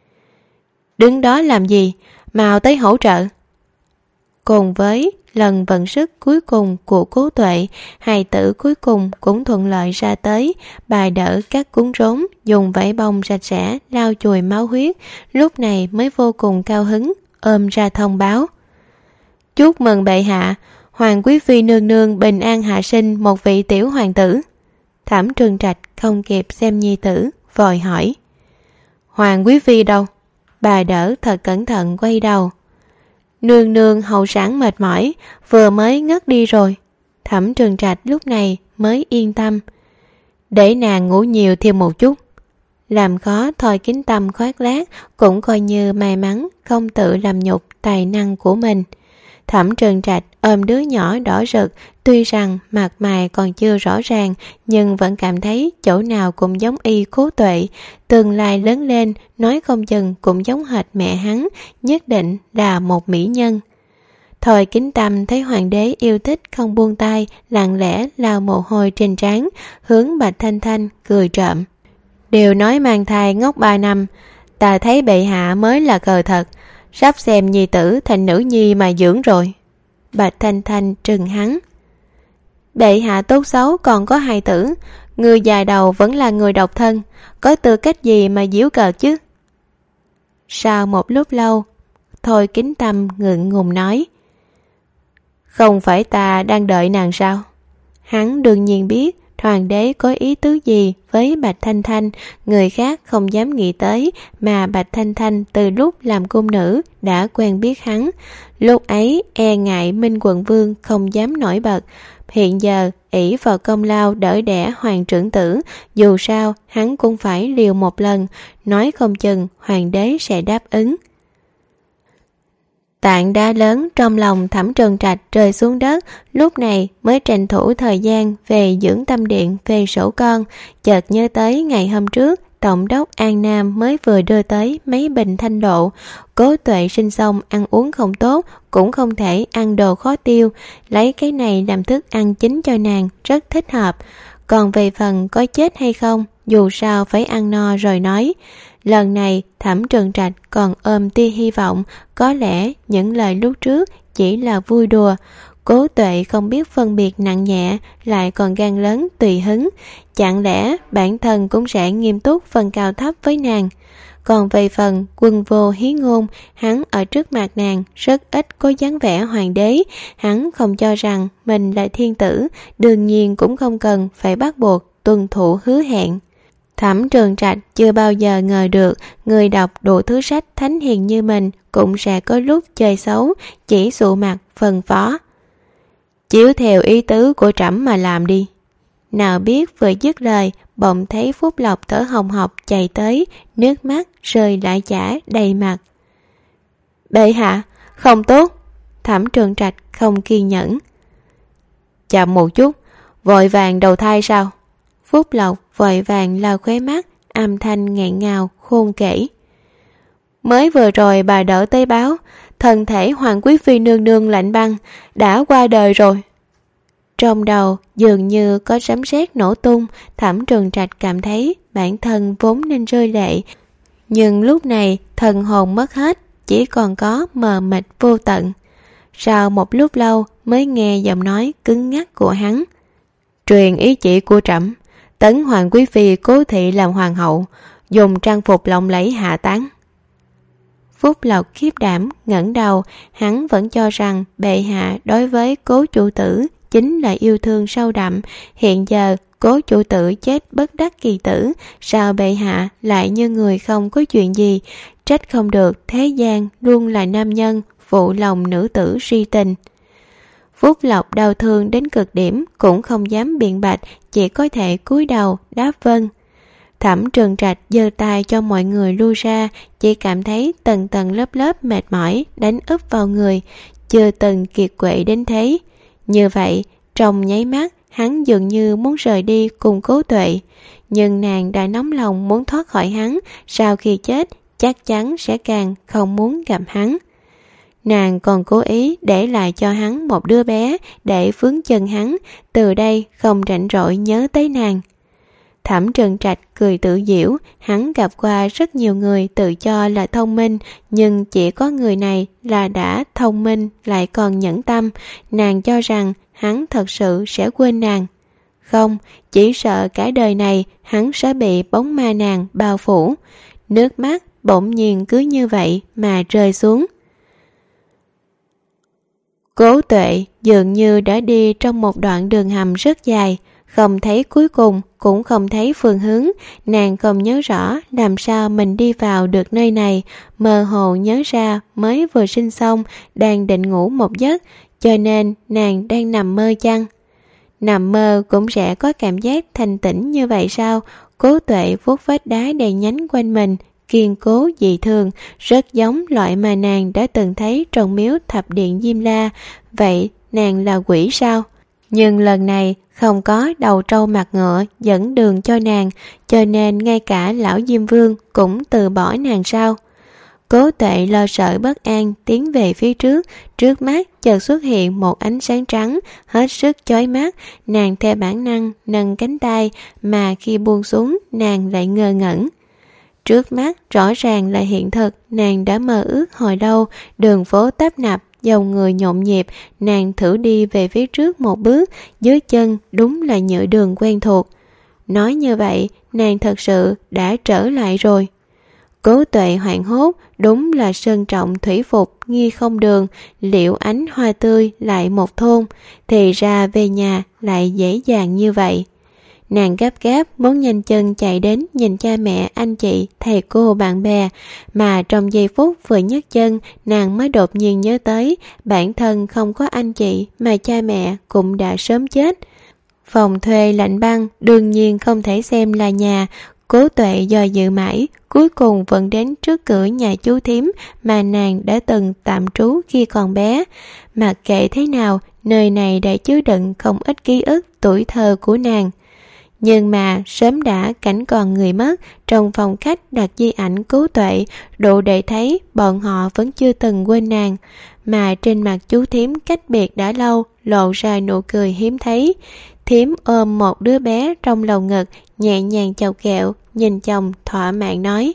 đứng đó làm gì, mau tới hỗ trợ. Cùng với lần vận sức cuối cùng của Cố Tuệ, hài tử cuối cùng cũng thuận lợi ra tới. Bà đỡ các cuốn rốn, dùng vải bông sạch sẽ lau chùi máu huyết, lúc này mới vô cùng cao hứng, ôm ra thông báo: chúc mừng bệ hạ, Hoàng quý phi nương nương bình an hạ sinh một vị tiểu hoàng tử. Thẩm Trường Trạch không kịp xem nhi tử, vội hỏi: Hoàng quý phi đâu? Bà đỡ thật cẩn thận quay đầu: nương nương hậu sản mệt mỏi, vừa mới ngất đi rồi. Thẩm Trường Trạch lúc này mới yên tâm: để nàng ngủ nhiều thêm một chút. Làm khó Thôi Kính Tâm khoác lác, cũng coi như may mắn không tự làm nhục tài năng của mình. Thẩm Trường Trạch ôm đứa nhỏ đỏ rực, tuy rằng mặt mày còn chưa rõ ràng, nhưng vẫn cảm thấy chỗ nào cũng giống y Cố Tuệ. Tương lai lớn lên, nói không chừng cũng giống hệt mẹ hắn, nhất định là một mỹ nhân. Thôi Kính Tâm thấy hoàng đế yêu thích không buông tay, lặng lẽ lau mồ hôi trên trán, hướng Bạch Thanh Thanh cười trộm: đều nói mang thai ngốc ba năm, ta thấy bệ hạ mới là cờ thật, sắp xem nhi tử thành nữ nhi mà dưỡng rồi. Bạch Thanh Thanh trừng hắn: bệ hạ tốt xấu còn có hài tử, người già đầu vẫn là người độc thân, có tư cách gì mà giễu cợt chứ? Sau một lúc lâu, Thôi Kính Tâm ngượng ngùng nói: không phải ta đang đợi nàng sao? Hắn đương nhiên biết hoàng đế có ý tứ gì với Bạch Thanh Thanh, người khác không dám nghĩ tới, mà Bạch Thanh Thanh từ lúc làm cung nữ đã quen biết hắn. Lúc ấy e ngại Minh Quận Vương không dám nổi bật, hiện giờ ỷ vào công lao đỡ đẻ hoàng trưởng tử, dù sao hắn cũng phải liều một lần, nói không chừng hoàng đế sẽ đáp ứng. Tảng đá lớn trong lòng Thẩm Trường Trạch rơi xuống đất, lúc này mới tranh thủ thời gian về dưỡng tâm điện về sổ con, chợt nhớ tới ngày hôm trước Tổng đốc An Nam mới vừa đưa tới mấy bình thanh độ. Cố Tuệ sinh xong ăn uống không tốt, cũng không thể ăn đồ khó tiêu, lấy cái này làm thức ăn chính cho nàng rất thích hợp. Còn về phần có chết hay không, dù sao phải ăn no rồi nói. Lần này Thẩm Trường Trạch còn ôm tia hy vọng, có lẽ những lời lúc trước chỉ là vui đùa. Cố Tuệ không biết phân biệt nặng nhẹ, lại còn gan lớn tùy hứng, chẳng lẽ bản thân cũng sẽ nghiêm túc phân cao thấp với nàng? Còn về phần quân vô hí ngôn, hắn ở trước mặt nàng rất ít có dáng vẻ hoàng đế, hắn không cho rằng mình là thiên tử, đương nhiên cũng không cần phải bắt buộc tuân thủ hứa hẹn. Thẩm Trường Trạch chưa bao giờ ngờ được người đọc đủ thứ sách thánh hiền như mình cũng sẽ có lúc chơi xấu, chỉ sụ mặt phân phó: chiếu theo ý tứ của trẫm mà làm đi. Nào biết vừa dứt lời, bỗng thấy Phúc Lộc thở hồng hộc chạy tới, nước mắt rơi lại chả đầy mặt. Bệ hạ, không tốt. Thẩm Trường Trạch không kiên nhẫn: chậm một chút, vội vàng đầu thai sao? Phúc Lộc vội vàng lau khóe mắt, âm thanh nghẹn ngào khôn kể: mới vừa rồi bà đỡ tới báo, thân thể Hoàng quý phi nương nương lạnh băng, đã qua đời rồi. Trong đầu dường như có sấm sét nổ tung, Thẩm Trường Trạch cảm thấy bản thân vốn nên rơi lệ, nhưng lúc này thần hồn mất hết, chỉ còn có mờ mịt vô tận. Sau một lúc lâu mới nghe giọng nói cứng ngắc của hắn: truyền ý chỉ của trẫm, tấn Hoàng quý phi Cố thị làm hoàng hậu, dùng trang phục lộng lẫy hạ táng. Phúc Lộc khiếp đảm ngẩng đầu, hắn vẫn cho rằng bệ hạ đối với Cố chủ tử chính là yêu thương sâu đậm. Hiện giờ Cố chủ tử chết bất đắc kỳ tử, sao bệ hạ lại như người không có chuyện gì? Trách không được thế gian luôn là nam nhân phụ lòng nữ tử si tình. Phúc Lộc đau thương đến cực điểm, cũng không dám biện bạch, chỉ có thể cúi đầu đáp vâng. Thẩm Trường Trạch giơ tay cho mọi người lui ra, chỉ cảm thấy tầng tầng lớp lớp mệt mỏi đánh úp vào người, chưa từng kiệt quệ đến thế. Như vậy, trong nháy mắt, hắn dường như muốn rời đi cùng Cố Tuệ, nhưng nàng đã nóng lòng muốn thoát khỏi hắn, sau khi chết chắc chắn sẽ càng không muốn gặp hắn. Nàng còn cố ý để lại cho hắn một đứa bé để vướng chân hắn, từ đây không rảnh rỗi nhớ tới nàng. Thẩm Trừng Trạch cười tự giễu, hắn gặp qua rất nhiều người tự cho là thông minh, nhưng chỉ có người này là đã thông minh lại còn nhẫn tâm. Nàng cho rằng hắn thật sự sẽ quên nàng. Không, chỉ sợ cả đời này hắn sẽ bị bóng ma nàng bao phủ. Nước mắt bỗng nhiên cứ như vậy mà rơi xuống. Cố Tuệ dường như đã đi trong một đoạn đường hầm rất dài, không thấy cuối cùng, cũng không thấy phương hướng. Nàng không nhớ rõ làm sao mình đi vào được nơi này, mơ hồ nhớ ra mới vừa sinh xong, đang định ngủ một giấc, cho nên nàng đang nằm mơ chăng? Nằm mơ cũng sẽ có cảm giác thanh tĩnh như vậy sao? Cố Tuệ vuốt vết đá đầy nhánh quanh mình, kiên cố dị thường, rất giống loại mà nàng đã từng thấy trong miếu thập điện Diêm La. Vậy nàng là quỷ sao? Nhưng lần này không có đầu trâu mặt ngựa dẫn đường cho nàng, cho nên ngay cả lão Diêm Vương cũng từ bỏ nàng sao? Cố Tuệ lo sợ bất an tiến về phía trước, trước mắt chợt xuất hiện một ánh sáng trắng hết sức chói mắt. Nàng theo bản năng nâng cánh tay, mà khi buông xuống nàng lại ngơ ngẩn. Trước mắt rõ ràng là hiện thực, nàng đã mơ ước hồi lâu. Đường phố tấp nập, dòng người nhộn nhịp, nàng thử đi về phía trước một bước, dưới chân đúng là nhựa đường quen thuộc. Nói như vậy, nàng thật sự đã trở lại rồi. Cố Tuệ hoảng hốt, đúng là sơn trọng thủy phục, nghi không đường, Liễu Ánh hoa tươi lại một thôn, thì ra về nhà lại dễ dàng như vậy. Nàng gấp gáp muốn nhanh chân chạy đến nhìn cha mẹ, anh chị, thầy cô, bạn bè, mà trong giây phút vừa nhấc chân, nàng mới đột nhiên nhớ tới bản thân không có anh chị mà cha mẹ cũng đã sớm chết. Phòng thuê lạnh băng đương nhiên không thể xem là nhà. Cố Tuệ do dự mãi, cuối cùng vẫn đến trước cửa nhà chú thím mà nàng đã từng tạm trú khi còn bé. Mặc kệ thế nào, nơi này đã chứa đựng không ít ký ức tuổi thơ của nàng. Nhưng mà sớm đã cảnh còn người mất, trong phòng khách đặt di ảnh Cố Tuệ, đủ để thấy bọn họ vẫn chưa từng quên nàng. Mà trên mặt chú thím cách biệt đã lâu, lộ ra nụ cười hiếm thấy. Thím ôm một đứa bé trong lồng ngực, nhẹ nhàng chọc kẹo, nhìn chồng thỏa mãn nói: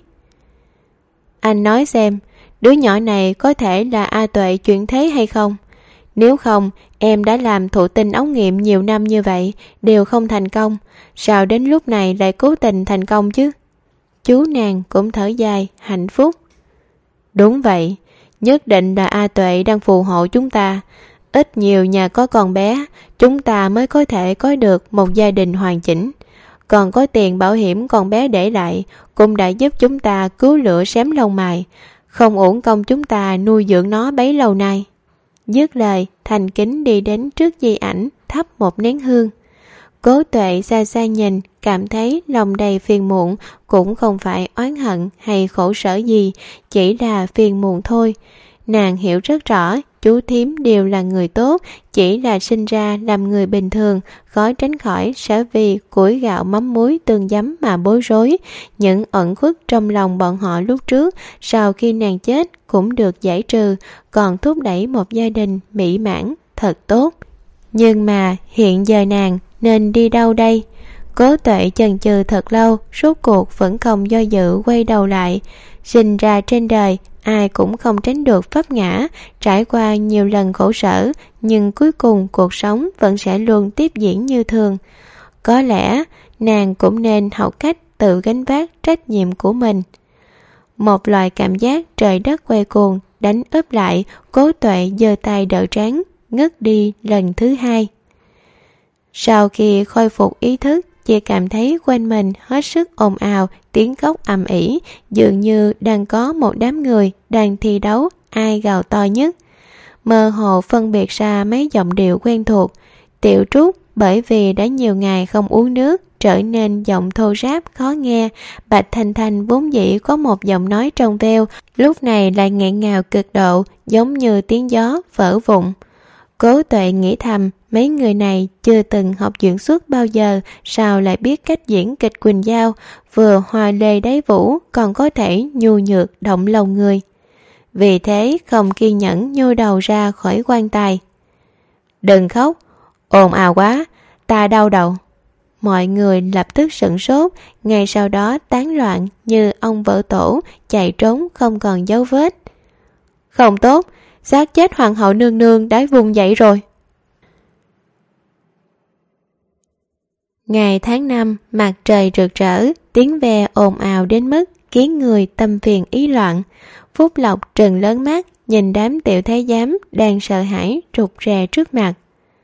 Anh nói xem, đứa nhỏ này có thể là A Tuệ chuyển thế hay không? Nếu không, em đã làm thụ tinh ống nghiệm nhiều năm như vậy, đều không thành công, sao đến lúc này lại cố tình thành công chứ? Chú nàng cũng thở dài, hạnh phúc. Đúng vậy, nhất định là A Tuệ đang phù hộ chúng ta. Ít nhiều nhà có con bé, chúng ta mới có thể có được một gia đình hoàn chỉnh. Còn có tiền bảo hiểm con bé để lại, cũng đã giúp chúng ta cứu lửa xém lông mày, không uổng công chúng ta nuôi dưỡng nó bấy lâu nay. Dứt lời, thành kính đi đến trước di ảnh, thắp một nén hương. Cố Tuệ xa xa nhìn, cảm thấy lòng đầy phiền muộn, cũng không phải oán hận hay khổ sở gì, chỉ là phiền muộn thôi. Nàng hiểu rất rõ, chú thím đều là người tốt, chỉ là sinh ra làm người bình thường, khó tránh khỏi sẽ vì củi gạo mắm muối tương giấm mà bối rối. Những ẩn khuất trong lòng bọn họ lúc trước, sau khi nàng chết cũng được giải trừ, còn thúc đẩy một gia đình mỹ mãn, thật tốt. Nhưng mà hiện giờ nàng nên đi đâu đây? Cố Tuệ chần chừ thật lâu, rốt cuộc vẫn không do dự quay đầu lại. Sinh ra trên đời, ai cũng không tránh được vấp ngã, trải qua nhiều lần khổ sở, nhưng cuối cùng cuộc sống vẫn sẽ luôn tiếp diễn như thường. Có lẽ nàng cũng nên học cách tự gánh vác trách nhiệm của mình. Một loại cảm giác trời đất quay cuồng đánh úp lại, Cố Tuệ giơ tay đỡ trán, ngất đi lần thứ hai. Sau khi khôi phục ý thức, chị cảm thấy quanh mình hết sức ồn ào, tiếng khóc ầm ĩ, dường như đang có một đám người đang thi đấu ai gào to nhất. Mơ hồ phân biệt ra mấy giọng điệu quen thuộc. Tiểu Trúc bởi vì đã nhiều ngày không uống nước trở nên giọng thô ráp khó nghe. Bạch Thanh Thanh vốn dĩ có một giọng nói trong veo, lúc này lại nghẹn ngào cực độ, giống như tiếng gió vỡ vụn. Cố Tuệ nghĩ thầm, mấy người này chưa từng học diễn xuất bao giờ, sao lại biết cách diễn kịch Quỳnh Giao, vừa hoa lê đáy vũ còn có thể nhu nhược động lòng người. Vì thế không kiên nhẫn nhô đầu ra khỏi quan tài. Đừng khóc, ồn ào quá, ta đau đầu. Mọi người lập tức sửng sốt, ngay sau đó tán loạn như ông vỡ tổ, chạy trốn không còn dấu vết. Không tốt, xác chết hoàng hậu nương nương đã vùng dậy rồi. Ngày tháng năm, mặt trời rực rỡ, tiếng ve ồn ào đến mức khiến người tâm phiền ý loạn. Phúc Lộc trừng lớn mắt, nhìn đám tiểu thái giám đang sợ hãi rụt rè trước mặt.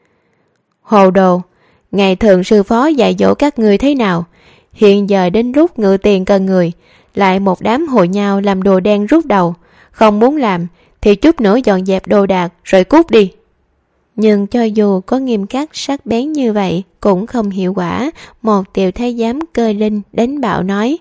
Hồ đồ, ngày thường sư phó dạy dỗ các người thế nào? Hiện giờ đến lúc ngự tiền cần người, lại một đám hội nhau làm đồ đen rút đầu. Không muốn làm thì chút nữa dọn dẹp đồ đạc rồi cút đi. Nhưng cho dù có nghiêm khắc sắc bén như vậy cũng không hiệu quả. Một tiểu thái giám cơ linh đánh bạo nói: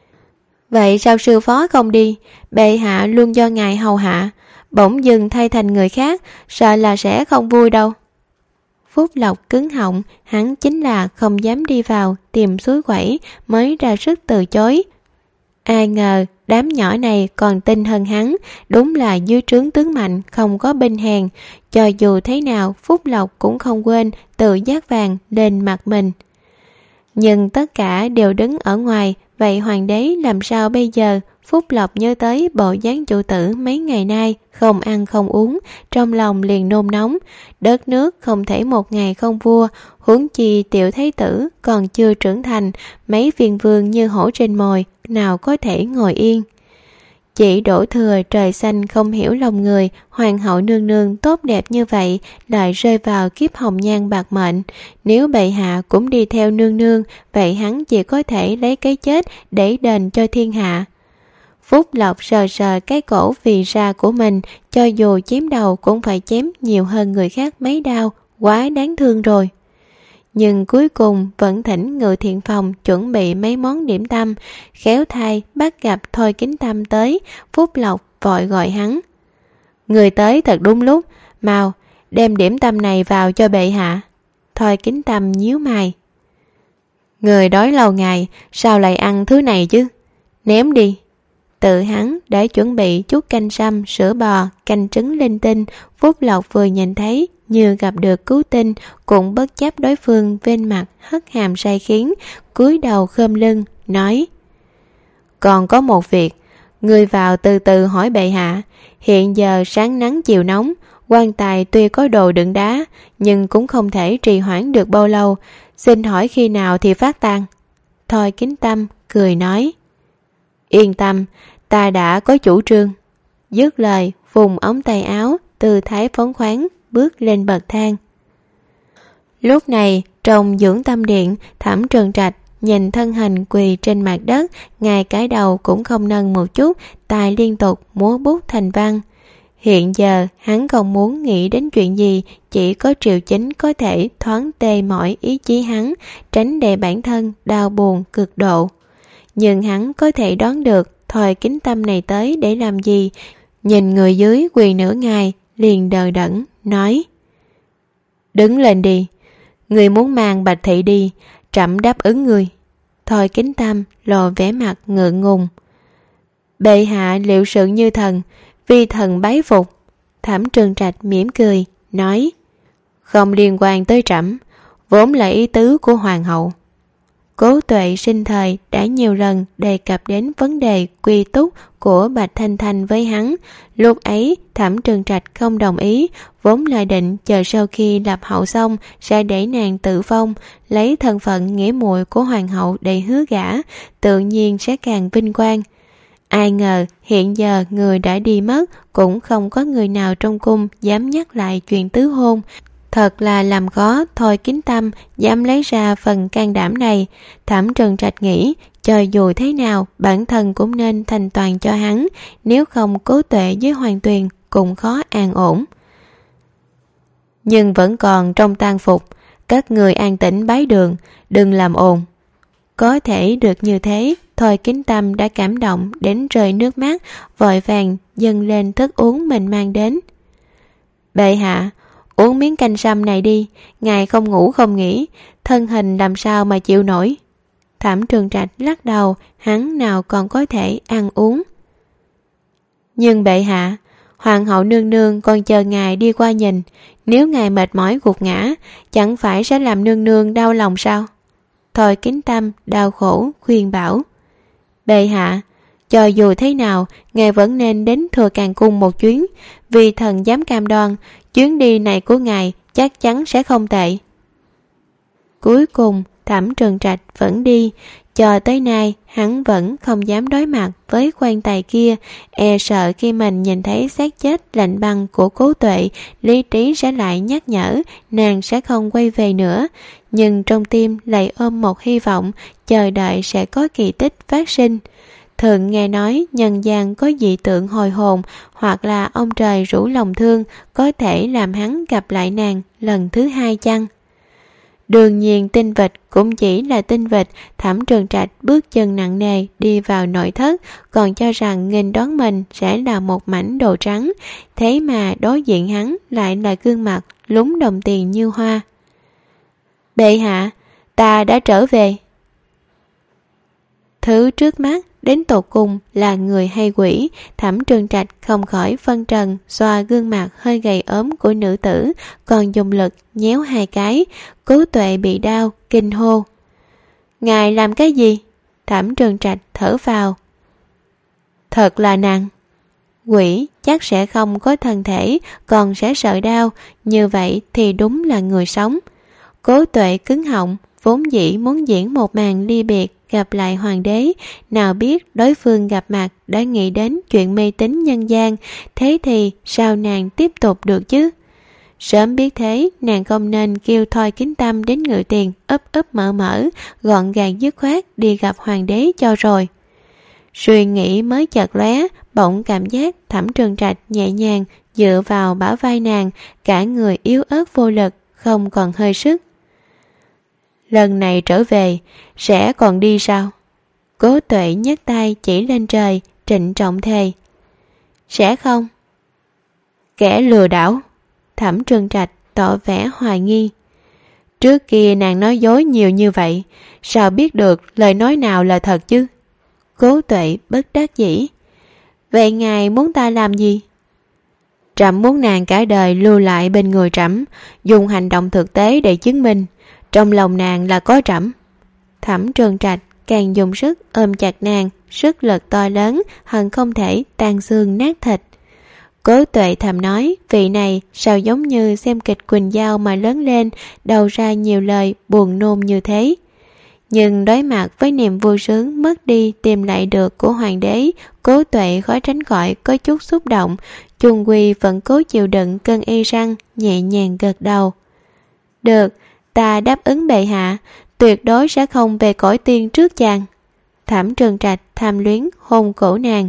Vậy sao sư phó không đi? Bệ hạ luôn do ngài hầu hạ, bỗng dưng thay thành người khác, sợ là sẽ không vui đâu. Phúc Lộc cứng họng, hắn chính là không dám đi vào tìm suối quẩy mới ra sức từ chối. Ai ngờ đám nhỏ này còn tin hơn hắn, đúng là dưới trướng tướng mạnh không có binh hèn. Cho dù thế nào Phúc Lộc cũng không quên tự dát vàng lên mặt mình. Nhưng tất cả đều đứng ở ngoài, vậy hoàng đế làm sao bây giờ? Phúc Lộc nhớ tới bộ dáng chủ tử mấy ngày nay không ăn không uống, trong lòng liền nôn nóng. Đất nước không thể một ngày không vua, huống chi tiểu thái tử còn chưa trưởng thành, mấy viên vương như hổ trên mồi, nào có thể ngồi yên. Chỉ đổ thừa trời xanh không hiểu lòng người, hoàng hậu nương nương tốt đẹp như vậy lại rơi vào kiếp hồng nhan bạc mệnh. Nếu bệ hạ cũng đi theo nương nương, vậy hắn chỉ có thể lấy cái chết để đền cho thiên hạ. Phúc Lộc sờ sờ cái cổ vì ra của mình, cho dù chém đầu cũng phải chém nhiều hơn người khác mấy đao, quá đáng thương rồi. Nhưng cuối cùng vẫn thỉnh Ngự Thiện Phòng chuẩn bị mấy món điểm tâm. Khéo thay bắt gặp Thôi Kính Tâm tới, Phúc Lộc vội gọi hắn. Người tới thật đúng lúc, mau đem điểm tâm này vào cho bệ hạ. Thôi Kính Tâm nhíu mày. Người đói lâu ngày, sao lại ăn thứ này chứ? Ném đi. Tự hắn đã chuẩn bị chút canh sâm, sữa bò, canh trứng linh tinh. Phúc Lộc vừa nhìn thấy như gặp được cứu tinh, cũng bất chấp đối phương bên mặt hất hàm sai khiến, cúi đầu khom lưng nói: Còn có một việc, người vào từ từ hỏi bệ hạ. Hiện giờ sáng nắng chiều nóng, quan tài tuy có đồ đựng đá nhưng cũng không thể trì hoãn được bao lâu. Xin hỏi khi nào thì phát tang? Thôi Kính Tâm cười nói: Yên tâm, ta đã có chủ trương. Dứt lời vùng ống tay áo, tư thái phóng khoáng bước lên bậc thang. Lúc này trong dưỡng tâm điện, Thẩm Trần Trạch nhìn thân hình quỳ trên mặt đất, ngay cái đầu cũng không nâng một chút, tay liên tục múa bút thành văn. Hiện giờ hắn không muốn nghĩ đến chuyện gì, chỉ có Triệu Chính có thể thoáng tê mỏi ý chí hắn, tránh để bản thân đau buồn cực độ. Nhưng hắn có thể đoán được Thôi Kính Tâm này tới để làm gì. Nhìn người dưới quỳ nửa ngày, liền đờ đẫn nói: Đứng lên đi, người muốn mang Bạch Thị đi, trẫm đáp ứng người. Thôi Kính Tâm lộ vẻ mặt ngượng ngùng. Bệ hạ liệu sự như thần, vi thần bái phục. Thẩm Trừng Trạch mỉm cười nói: Không liên quan tới trẫm, vốn là ý tứ của hoàng hậu. Cố Tuệ sinh thời đã nhiều lần đề cập đến vấn đề quy túc của Bạch Thanh Thanh với hắn. Lúc ấy Thẩm Trừng Trạch không đồng ý, vốn là định chờ sau khi lập hậu xong sẽ để nàng tự phong, lấy thân phận nghĩa muội của hoàng hậu để hứa gả, tự nhiên sẽ càng vinh quang. Ai ngờ hiện giờ người đã đi mất, cũng không có người nào trong cung dám nhắc lại chuyện tứ hôn. Thật là làm khó Thôi Kính Tâm dám lấy ra phần can đảm này. Thẩm Trừng Trạch nghĩ, cho dù thế nào bản thân cũng nên thành toàn cho hắn, nếu không Cố Tuệ với Hoàng Tuyền cũng khó an ổn. Nhưng vẫn còn trong tang phục, các người an tĩnh bái đường, đừng làm ồn. Có thể được như thế, Thôi Kính Tâm đã cảm động đến rơi nước mắt, vội vàng dâng lên thức uống mình mang đến. Bệ hạ, uống miếng canh sâm này đi, ngài không ngủ không nghỉ, thân hình làm sao mà chịu nổi. Thẩm Trường Trạch lắc đầu, hắn nào còn có thể ăn uống. Nhưng bệ hạ, Hoàng hậu nương nương còn chờ ngài đi qua nhìn, nếu ngài mệt mỏi gục ngã, chẳng phải sẽ làm nương nương đau lòng sao? Thôi Kính Tâm đau khổ khuyên bảo. Bệ hạ, cho dù thế nào, ngài vẫn nên đến Thừa Càng Cung một chuyến, vì thần dám cam đoan, chuyến đi này của ngài chắc chắn sẽ không tệ. Cuối cùng, Thẩm Trừng Trạch vẫn đi, cho tới nay hắn vẫn không dám đối mặt với quan tài kia, e sợ khi mình nhìn thấy xác chết lạnh băng của Cố Tuệ, lý trí sẽ lại nhắc nhở nàng sẽ không quay về nữa. Nhưng trong tim lại ôm một hy vọng, chờ đợi sẽ có kỳ tích phát sinh. Thường nghe nói nhân gian có dị tượng hồi hồn, hoặc là ông trời rủ lòng thương, có thể làm hắn gặp lại nàng lần thứ hai chăng? Đương nhiên tinh vịt cũng chỉ là tinh vịt. Thẩm Trường Trạch bước chân nặng nề đi vào nội thất, còn cho rằng nghênh đón mình sẽ là một mảnh đồ trắng, thế mà đối diện hắn lại là gương mặt lúng đồng tiền như hoa. Bệ hạ, ta đã trở về. Thứ trước mắt đến tột cùng là người hay quỷ, Thẩm Trường Trạch không khỏi phân trần, xoa gương mặt hơi gầy ốm của nữ tử, còn dùng lực nhéo hai cái. Cố Tuệ bị đau, kinh hô. Ngài làm cái gì? Thẩm Trường Trạch thở vào. Thật là nàng. Quỷ chắc sẽ không có thân thể, còn sẽ sợ đau, như vậy thì đúng là người sống. Cố Tuệ cứng họng, vốn dĩ muốn diễn một màn ly biệt gặp lại hoàng đế, nào biết đối phương gặp mặt đã nghĩ đến chuyện mê tín nhân gian, thế thì sao nàng tiếp tục được chứ? Sớm biết thế, nàng không nên kêu Thôi Kính Tâm đến Ngự Tiền ấp ấp mở mở, gọn gàng dứt khoát đi gặp hoàng đế cho rồi. Suy nghĩ mới chợt lóe, bỗng cảm giác Thẩm Trường Trạch nhẹ nhàng dựa vào bả vai nàng, cả người yếu ớt vô lực, không còn hơi sức. Lần này trở về, sẽ còn đi sao? Cố Tuệ nhấc tay chỉ lên trời, trịnh trọng thề. Sẽ không. Kẻ lừa đảo. Thẩm Trường Trạch tỏ vẻ hoài nghi. Trước kia nàng nói dối nhiều như vậy, sao biết được lời nói nào là thật chứ? Cố Tuệ bất đắc dĩ. Vậy ngài muốn ta làm gì? Trẫm muốn nàng cả đời lưu lại bên người trẫm, dùng hành động thực tế để chứng minh trong lòng nàng là có trẫm. Thẩm Trường Trạch càng dùng sức ôm chặt nàng, sức lực to lớn, hận không thể tan xương nát thịt. Cố Tuệ thầm nói, vị này sao giống như xem kịch Quỳnh Giao mà lớn lên, đầu ra nhiều lời buồn nôn như thế. Nhưng đối mặt với niềm vui sướng mất đi tìm lại được của hoàng đế, Cố Tuệ khó tránh khỏi có chút xúc động, chung quy vẫn cố chịu đựng cơn y răng, nhẹ nhàng gật đầu. Được, ta đáp ứng bệ hạ, tuyệt đối sẽ không về cõi tiên trước chàng. Thẩm Trường Trạch tham luyến hôn cổ nàng.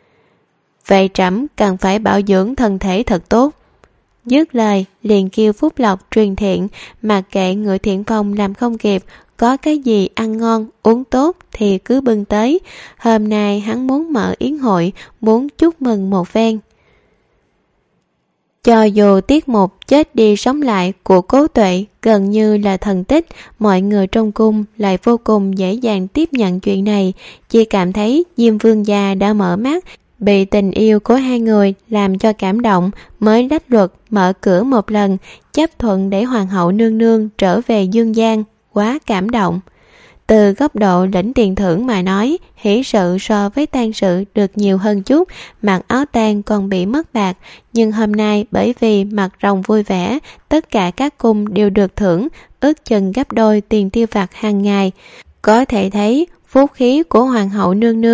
Vậy trẫm cần phải bảo dưỡng thân thể thật tốt. Dứt lời liền kêu Phúc Lộc truyền thiện, mặc kệ Ngự Thiện Phòng làm không kịp, có cái gì ăn ngon uống tốt thì cứ bưng tới. Hôm nay hắn muốn mở yến hội, muốn chúc mừng một phen. Cho dù tiết mục chết đi sống lại của Cố Tuệ gần như là thần tích, mọi người trong cung lại vô cùng dễ dàng tiếp nhận chuyện này, chỉ cảm thấy Diêm Vương gia đã mở mắt, bị tình yêu của hai người làm cho cảm động, mới lách luật mở cửa một lần, chấp thuận để hoàng hậu nương nương trở về dương gian, quá cảm động. Từ góc độ lĩnh tiền thưởng mà nói, hỷ sự so với tang sự được nhiều hơn chút, mặc áo tang còn bị mất bạc, nhưng hôm nay bởi vì mặc rồng vui vẻ, tất cả các cung đều được thưởng, ước chừng gấp đôi tiền tiêu vặt hàng ngày. Có thể thấy phúc khí của hoàng hậu nương nương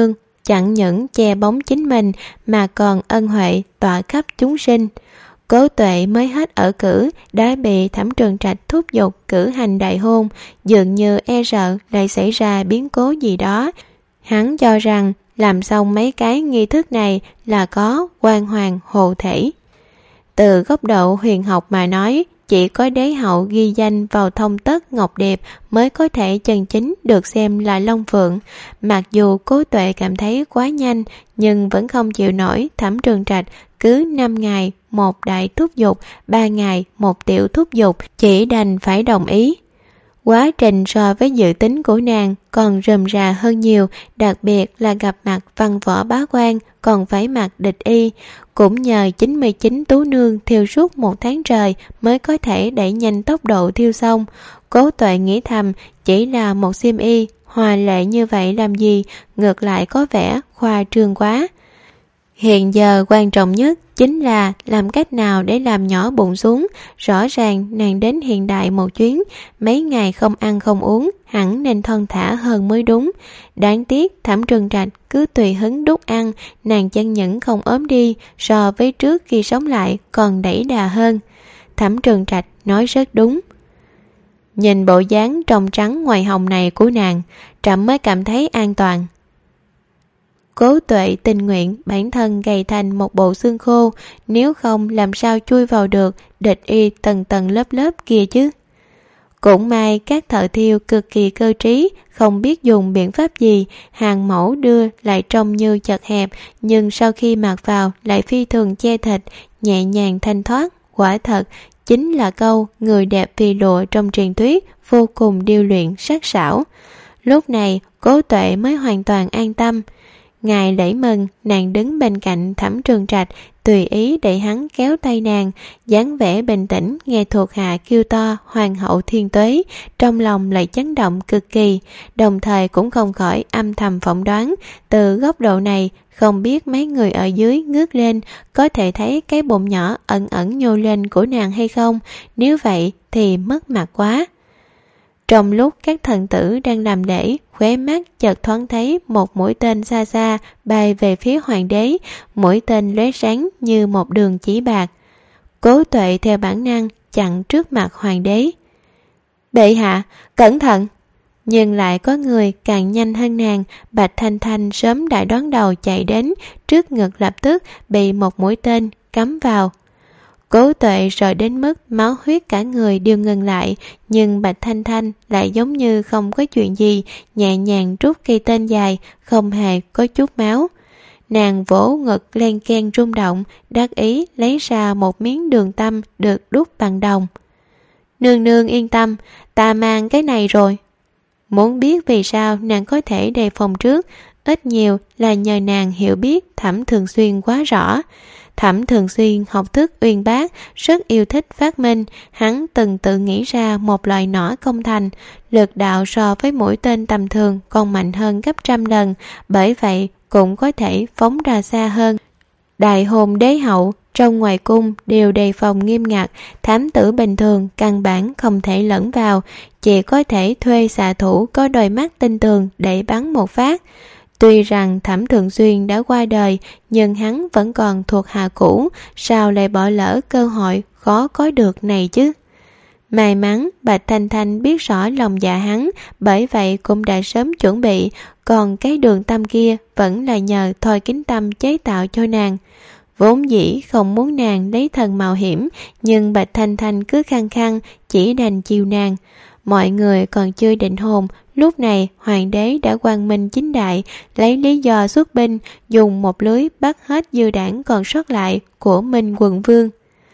chẳng những che bóng chính mình mà còn ân huệ tỏa khắp chúng sinh. Cố Tuệ mới hết ở cử đã bị Thẩm Trường Trạch thúc giục cử hành đại hôn, dường như e sợ lại xảy ra biến cố gì đó. Hắn cho rằng làm xong mấy cái nghi thức này là có quan hoàng hộ thể. Từ góc độ huyền học mà nói, chỉ có đế hậu ghi danh vào thông tất ngọc điệp mới có thể chân chính được xem là long phượng. Mặc dù Cố Tuệ cảm thấy quá nhanh, nhưng vẫn không chịu nổi Thẩm Trường Trạch cứ năm ngày một đại thúc giục, ba ngày một tiểu thúc giục, chỉ đành phải đồng ý. Quá trình so với dự tính của nàng còn rườm rà hơn nhiều, đặc biệt là gặp mặt văn võ bá quan còn phải mặc địch y. Cũng nhờ chín mươi chín tú nương thiêu suốt một tháng trời mới có thể đẩy nhanh tốc độ thiêu xong. Cố Tuệ nghĩ thầm, chỉ là một xiêm y, hòa lệ như vậy làm gì, ngược lại có vẻ khoa trương quá. Hiện giờ quan trọng nhất chính là làm cách nào để làm nhỏ bụng xuống. Rõ ràng nàng đến hiện đại một chuyến, mấy ngày không ăn không uống, hẳn nên thon thả hơn mới đúng. Đáng tiếc Thẩm Trường Trạch cứ tùy hứng đút ăn, nàng chân nhẫn không ốm đi, so với trước khi sống lại còn đẩy đà hơn. Thẩm Trường Trạch nói rất đúng. Nhìn bộ dáng trong trắng ngoài hồng này của nàng, trẫm mới cảm thấy an toàn. Cố Tuệ tình nguyện bản thân gầy thành một bộ xương khô, nếu không làm sao chui vào được địch y tầng tầng lớp lớp kia chứ. Cũng may các thợ thiêu cực kỳ cơ trí, không biết dùng biện pháp gì, hàng mẫu đưa lại trông như chật hẹp, nhưng sau khi mặc vào lại phi thường che thịt, nhẹ nhàng thanh thoát. Quả thật chính là câu người đẹp vì lụa trong truyền thuyết, vô cùng điêu luyện sắc sảo. Lúc này Cố Tuệ mới hoàn toàn an tâm. Ngài lễ mừng, nàng đứng bên cạnh Thẩm Trường Trạch, tùy ý để hắn kéo tay nàng, dáng vẻ bình tĩnh nghe thuộc hạ kêu to hoàng hậu thiên tuế, trong lòng lại chấn động cực kỳ, đồng thời cũng không khỏi âm thầm phỏng đoán, từ góc độ này không biết mấy người ở dưới ngước lên có thể thấy cái bụng nhỏ ẩn ẩn nhô lên của nàng hay không, nếu vậy thì mất mặt quá. Trong lúc các thần tử đang làm lễ, khóe mắt chợt thoáng thấy một mũi tên xa xa bay về phía hoàng đế, mũi tên lóe sáng như một đường chỉ bạc. Cố Tuệ theo bản năng chặn trước mặt hoàng đế. Bệ hạ, cẩn thận! Nhưng lại có người càng nhanh hơn nàng. Bạch Thanh Thanh sớm đã đón đầu chạy đến, trước ngực lập tức bị một mũi tên cắm vào. Cố Tuệ sợ đến mức máu huyết cả người đều ngừng lại, nhưng Bạch Thanh Thanh lại giống như không có chuyện gì, nhẹ nhàng rút cây tên dài, không hề có chút máu. Nàng vỗ ngực len keng rung động, đắc ý lấy ra một miếng đường tăm được đúc bằng đồng. Nương nương yên tâm, ta mang cái này rồi. Muốn biết vì sao nàng có thể đề phòng trước, ít nhiều là nhờ nàng hiểu biết Thẩm Thường Xuyên quá rõ. Thẩm Thường Xuyên học thức uyên bác, rất yêu thích phát minh. Hắn từng tự nghĩ ra một loại nỏ công thành, lực đạo so với mũi tên tầm thường còn mạnh hơn gấp trăm lần, bởi vậy cũng có thể phóng ra xa hơn. Đại hôn đế hậu trong ngoài cung đều đề phòng nghiêm ngặt, thám tử bình thường căn bản không thể lẫn vào, chỉ có thể thuê xạ thủ có đôi mắt tinh tường để bắn một phát. Tuy rằng Thẩm Thường Xuyên đã qua đời, nhưng hắn vẫn còn thuộc hạ cũ, sao lại bỏ lỡ cơ hội khó có được này chứ? May mắn Bạch Thanh Thanh biết rõ lòng dạ hắn, bởi vậy cũng đã sớm chuẩn bị, còn cái đường tâm kia vẫn là nhờ Thôi Kính Tâm chế tạo cho nàng. Vốn dĩ không muốn nàng lấy thân mạo hiểm, nhưng Bạch Thanh Thanh cứ khăng khăng chỉ đành chiều nàng. Mọi người còn chưa định hồn, lúc này hoàng đế đã quang minh chính đại, lấy lý do xuất binh, dùng một lưới bắt hết dư đảng còn sót lại của Minh Quận Vương.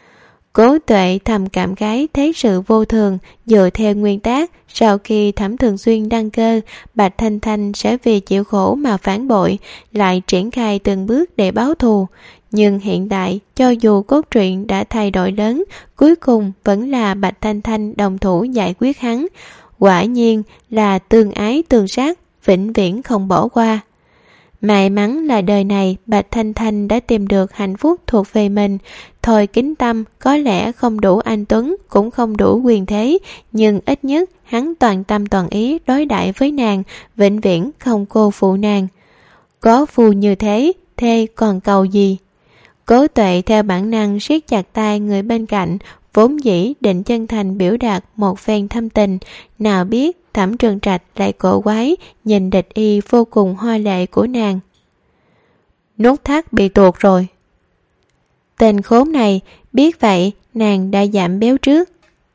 Cố Tuệ thầm cảm khái thế sự vô thường, dựa theo nguyên tắc, sau khi Thẩm Thường Xuyên đăng cơ, Bạch Thanh Thanh sẽ vì chịu khổ mà phản bội, lại triển khai từng bước để báo thù. Nhưng hiện tại, cho dù cốt truyện đã thay đổi lớn, cuối cùng vẫn là Bạch Thanh Thanh đồng thủ giải quyết hắn. Quả nhiên là tương ái tương sát, vĩnh viễn không bỏ qua. May mắn là đời này Bạch Thanh Thanh đã tìm được hạnh phúc thuộc về mình. Thôi Kính Tâm có lẽ không đủ anh tuấn, cũng không đủ quyền thế, nhưng ít nhất hắn toàn tâm toàn ý đối đãi với nàng, vĩnh viễn không cô phụ nàng. Có phu như thế, thê còn cầu gì? Cố Tuệ theo bản năng siết chặt tay người bên cạnh, vốn dĩ định chân thành biểu đạt một phen thâm tình, nào biết Thẩm Trường Trạch lại cổ quái nhìn địch y vô cùng hoa lệ của nàng. Nút thắt bị tuột rồi. Tên khốn này, biết vậy nàng đã giảm béo trước.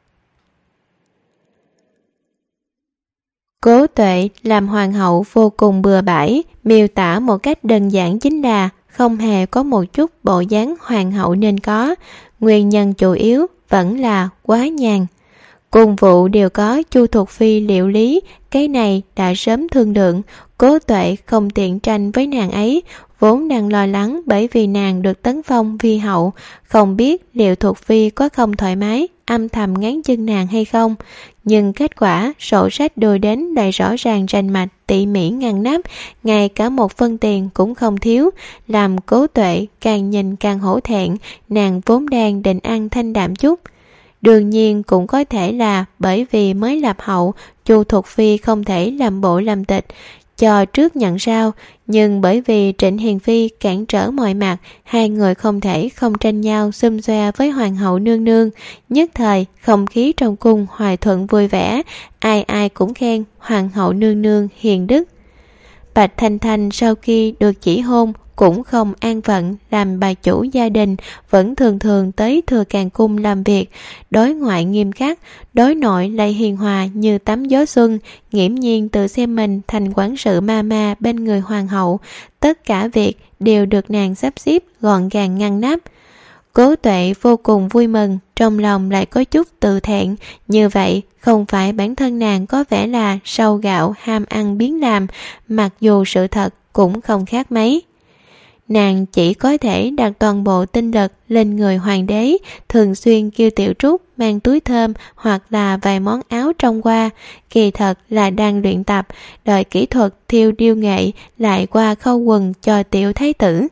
Cố Tuệ làm hoàng hậu vô cùng bừa bãi, miêu tả một cách đơn giản chính là không hề có một chút bộ dáng hoàng hậu nên có. Nguyên nhân chủ yếu vẫn là quá nhàn. Cùng vụ đều có Chu Thục Phi liệu lý, cái này đã sớm thương lượng. Cố Tuệ không tiện tranh với nàng ấy, vốn đang lo lắng bởi vì nàng được tấn phong vi hậu, không biết liệu Thục Phi có không thoải mái âm thầm ngán chân nàng hay không. Nhưng kết quả sổ sách đưa đến lại rõ ràng rành mạch, tỉ mỉ ngăn nắp, ngay cả một phân tiền cũng không thiếu, làm Cố Tuệ càng nhìn càng hổ thẹn. Nàng vốn đang định ăn thanh đạm chút. Đương nhiên cũng có thể là bởi vì mới lập hậu, Chu Thục Phi không thể làm bộ làm tịch cho trước nhận sau, nhưng bởi vì Trịnh Hiền Phi cản trở mọi mặt, hai người không thể không tranh nhau xum xoe với hoàng hậu nương nương. Nhất thời không khí trong cung hòa thuận vui vẻ, ai ai cũng khen hoàng hậu nương nương hiền đức. Bạch Thanh Thanh sau khi được chỉ hôn cũng không an phận làm bà chủ gia đình, vẫn thường thường tới Thừa Càng Cung làm việc, đối ngoại nghiêm khắc, đối nội lại hiền hòa như tắm gió xuân, nghiễm nhiên tự xem mình thành quản sự ma ma bên người hoàng hậu. Tất cả việc đều được nàng sắp xếp gọn gàng ngăn nắp. Cố Tuệ vô cùng vui mừng, trong lòng lại có chút tự thẹn. Như vậy không phải bản thân nàng có vẻ là sâu gạo ham ăn biến làm, mặc dù sự thật cũng không khác mấy. Nàng chỉ có thể đặt toàn bộ tinh lực lên người hoàng đế, thường xuyên kêu Tiểu Trúc mang túi thơm hoặc là vài món áo trong qua, kỳ thật là đang luyện tập, đợi kỹ thuật thiêu điêu nghệ lại qua khâu quần cho tiểu thái tử.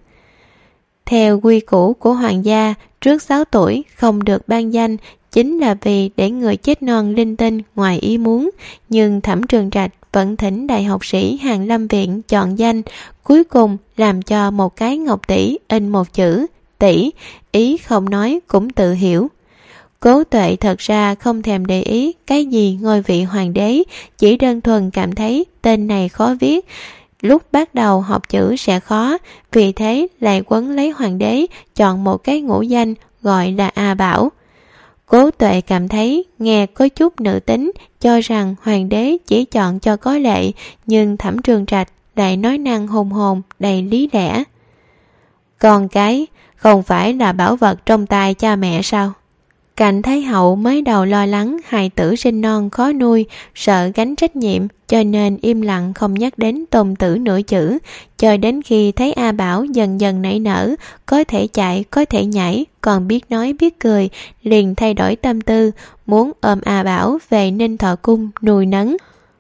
Theo quy củ của hoàng gia, trước sáu tuổi không được ban danh, chính là vì để người chết non linh tinh ngoài ý muốn, nhưng Thẩm Trường Trạch vẫn thỉnh đại học sĩ Hàn Lâm Viện chọn danh, cuối cùng làm cho một cái ngọc tỷ in một chữ tỷ, ý không nói cũng tự hiểu. Cố Tuệ thật ra không thèm để ý cái gì ngôi vị hoàng đế, chỉ đơn thuần cảm thấy tên này khó viết, lúc bắt đầu học chữ sẽ khó, vì thế lại quấn lấy hoàng đế chọn một cái ngũ danh gọi là A Bảo. Cố Tuệ cảm thấy nghe có chút nữ tính, cho rằng hoàng đế chỉ chọn cho có lệ, nhưng Thẩm Trường Trạch lại nói năng hùng hồn đầy lý lẽ. Con cái không phải là bảo vật trong tay cha mẹ sao? Cảnh Thái hậu mới đầu lo lắng hài tử sinh non khó nuôi, sợ gánh trách nhiệm, cho nên im lặng không nhắc đến tôn tử nửa chữ, cho đến khi thấy A Bảo dần dần nảy nở, có thể chạy, có thể nhảy, còn biết nói biết cười, liền thay đổi tâm tư, muốn ôm A Bảo về Ninh Thọ Cung nuôi nấng.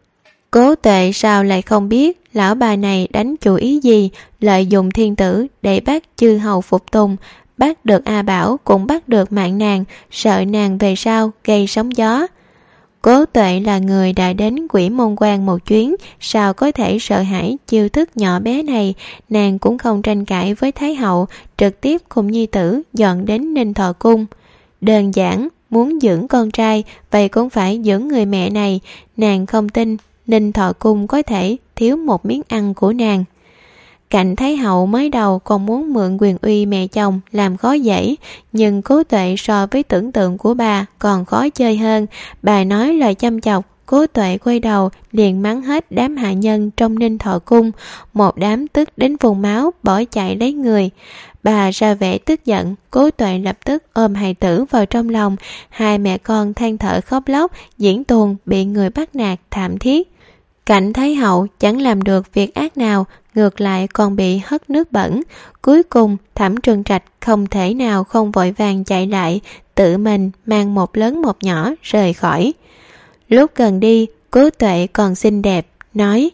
Cố Tuệ sao lại không biết lão bà này đánh chủ ý gì, lợi dụng thiên tử để bắt chư hầu phục tùng, bắt được A Bảo cũng bắt được mạng nàng, sợ nàng về sau gây sóng gió. Cố Tuệ là người đã đến Quỷ Môn Quan một chuyến, sao có thể sợ hãi chiêu thức nhỏ bé này. Nàng cũng không tranh cãi với Thái hậu, trực tiếp cùng nhi tử dọn đến Ninh Thọ Cung. Đơn giản muốn dưỡng con trai, vậy cũng phải dưỡng người mẹ này. Nàng không tin Ninh Thọ Cung có thể thiếu một miếng ăn của nàng. Cạnh Thái hậu mới đầu còn muốn mượn quyền uy mẹ chồng làm khó dễ, nhưng Cố Tuệ so với tưởng tượng của bà còn khó chơi hơn. Bà nói lời chăm chọc, Cố Tuệ quay đầu liền mắng hết đám hạ nhân trong Ninh Thọ Cung, một đám tức đến vùng máu bỏ chạy lấy người. Bà ra vẻ tức giận, Cố Tuệ lập tức ôm hài tử vào trong lòng, hai mẹ con than thở khóc lóc, diễn tuồng bị người bắt nạt thảm thiết. Cảnh Thái hậu chẳng làm được việc ác nào, ngược lại còn bị hất nước bẩn. Cuối cùng Thẩm Trường Trạch không thể nào không vội vàng chạy lại, tự mình mang một lớn một nhỏ rời khỏi. Lúc gần đi, Cố Tuệ còn xinh đẹp, nói: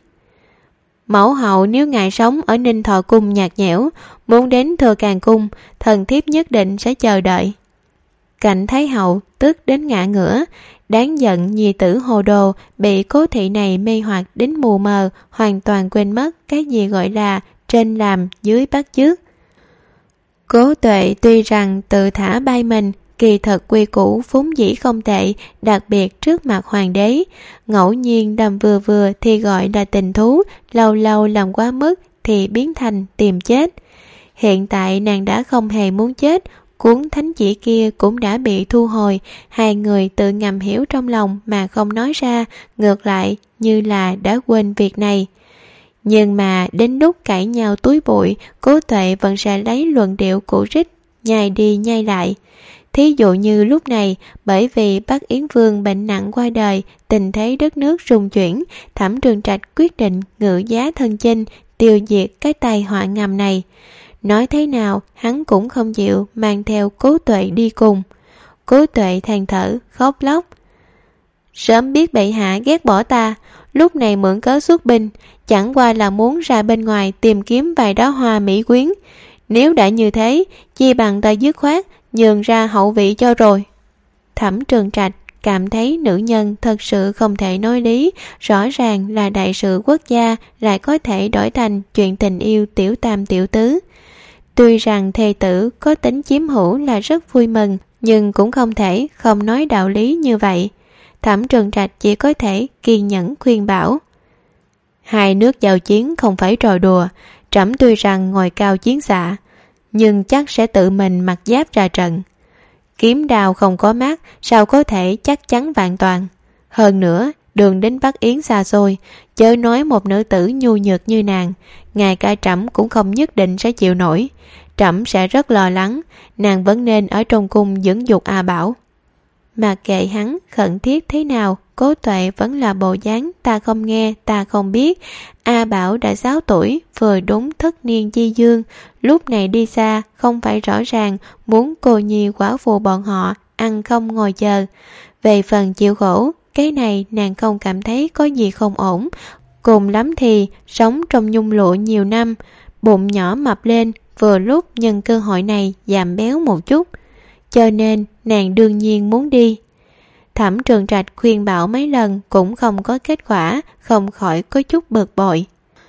Mẫu hậu nếu ngài sống ở Ninh Thọ Cung nhạt nhẽo, muốn đến Thừa Càng Cung, thần thiếp nhất định sẽ chờ đợi. Cảnh Thái hậu tức đến ngã ngửa, đáng giận nhi tử hồ đồ, bị cố thị này mê hoặc đến mù mờ, hoàn toàn quên mất cái gì gọi là trên làm dưới bắt chước. Cố Tuệ tuy rằng tự thả bay mình, kỳ thật quy củ vốn dĩ không tệ, đặc biệt trước mặt hoàng đế. Ngẫu nhiên đâm vừa vừa thì gọi là tình thú, lâu lâu làm quá mức thì biến thành tìm chết. Hiện tại nàng đã không hề muốn chết, cuốn thánh chỉ kia cũng đã bị thu hồi, hai người tự ngầm hiểu trong lòng mà không nói ra, ngược lại như là đã quên việc này. Nhưng mà đến lúc cãi nhau túi bụi, Cố Tuệ vẫn sẽ lấy luận điệu cũ rích, nhai đi nhai lại. Thí dụ như lúc này, bởi vì Bắc Yến Vương bệnh nặng qua đời, tình thế đất nước rung chuyển, Thẩm Trường Trạch quyết định ngự giá thân chinh, tiêu diệt cái tai họa ngầm này. Nói thế nào, hắn cũng không chịu mang theo Cố Tuệ đi cùng. Cố Tuệ than thở, khóc lóc. Sớm biết bệ hạ ghét bỏ ta, lúc này mượn cớ xuất binh, chẳng qua là muốn ra bên ngoài tìm kiếm vài đóa hoa mỹ quyến. Nếu đã như thế, chi bằng ta dứt khoát, nhường ra hậu vị cho rồi. Thẩm Trường Trạch cảm thấy nữ nhân thật sự không thể nói lý, rõ ràng là đại sự quốc gia lại có thể đổi thành chuyện tình yêu tiểu tam tiểu tứ. Tuy rằng thê tử có tính chiếm hữu là rất vui mừng, nhưng cũng không thể không nói đạo lý như vậy. Thẩm Trường Trạch chỉ có thể kiên nhẫn khuyên bảo. Hai nước giao chiến không phải trò đùa, trẫm tuy rằng ngồi cao chiến xạ, nhưng chắc sẽ tự mình mặc giáp ra trận. Kiếm đao không có mắt, sao có thể chắc chắn vạn toàn. Hơn nữa, đường đến Bắc Yến xa xôi, chớ nói một nữ tử nhu nhược như nàng, ngay cả trẫm cũng không nhất định sẽ chịu nổi. Trẫm sẽ rất lo lắng, nàng vẫn nên ở trong cung dưỡng dục A Bảo. Mà kệ hắn khẩn thiết thế nào, Cố Tuệ vẫn là bộ dáng ta không nghe, ta không biết. A Bảo đã sáu tuổi, vừa đúng thất niên chi dương, lúc này đi xa không phải rõ ràng muốn cô nhi quả phụ bọn họ ăn không ngồi chờ. Về phần chịu khổ, cái này nàng không cảm thấy có gì không ổn. Cùng lắm thì sống trong nhung lụa nhiều năm, bụng nhỏ mập lên, vừa lúc nhân cơ hội này giảm béo một chút. Cho nên nàng đương nhiên muốn đi. Thẩm Trường Trạch khuyên bảo mấy lần cũng không có kết quả, không khỏi có chút bực bội.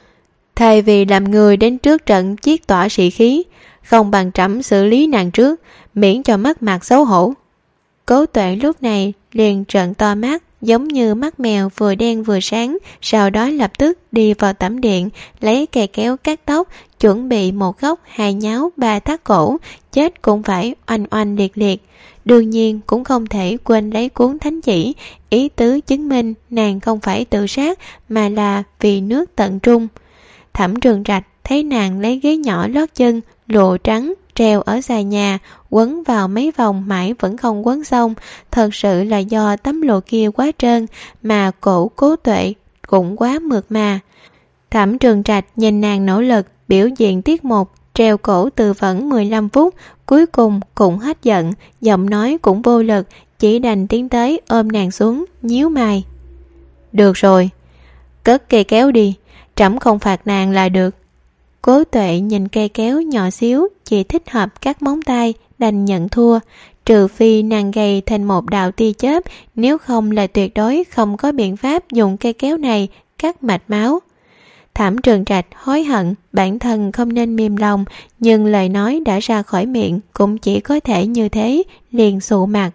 Thay vì làm người đến trước trận chiết tỏa sĩ khí, không bằng trẫm xử lý nàng trước, miễn cho mất mặt xấu hổ. Cố Tuệ lúc này liền trợn to mắt, giống như mắt mèo vừa đen vừa sáng, sau đó lập tức đi vào tẩm điện, lấy cây kéo cắt tóc, chuẩn bị một góc hai nháo ba thắt cổ, chết cũng phải oanh oanh liệt liệt. Đương nhiên cũng không thể quên lấy cuốn thánh chỉ, ý tứ chứng minh nàng không phải tự sát mà là vì nước tận trung. Thẩm Trường Trạch thấy nàng lấy ghế nhỏ lót chân, lụa trắng treo ở xà nhà, quấn vào mấy vòng mãi vẫn không quấn xong, thật sự là do tấm lụa kia quá trơn, mà cổ Cố Tuệ cũng quá mượt mà. Thẩm Trường Trạch nhìn nàng nỗ lực biểu diễn tiết mục treo cổ từ vẫn mười lăm phút, cuối cùng cũng hết giận, giọng nói cũng vô lực, chỉ đành tiến tới ôm nàng xuống, nhíu mày. Được rồi, cất cây kéo đi, trẫm không phạt nàng là được. Cố Tuệ nhìn cây kéo nhỏ xíu, chỉ thích hợp các móng tay, đành nhận thua. Trừ phi nàng gầy thành một đạo tia chớp, nếu không là tuyệt đối không có biện pháp dùng cây kéo này cắt mạch máu. Thẩm Trường Trạch hối hận bản thân không nên mềm lòng, nhưng lời nói đã ra khỏi miệng cũng chỉ có thể như thế, liền sụ mặt.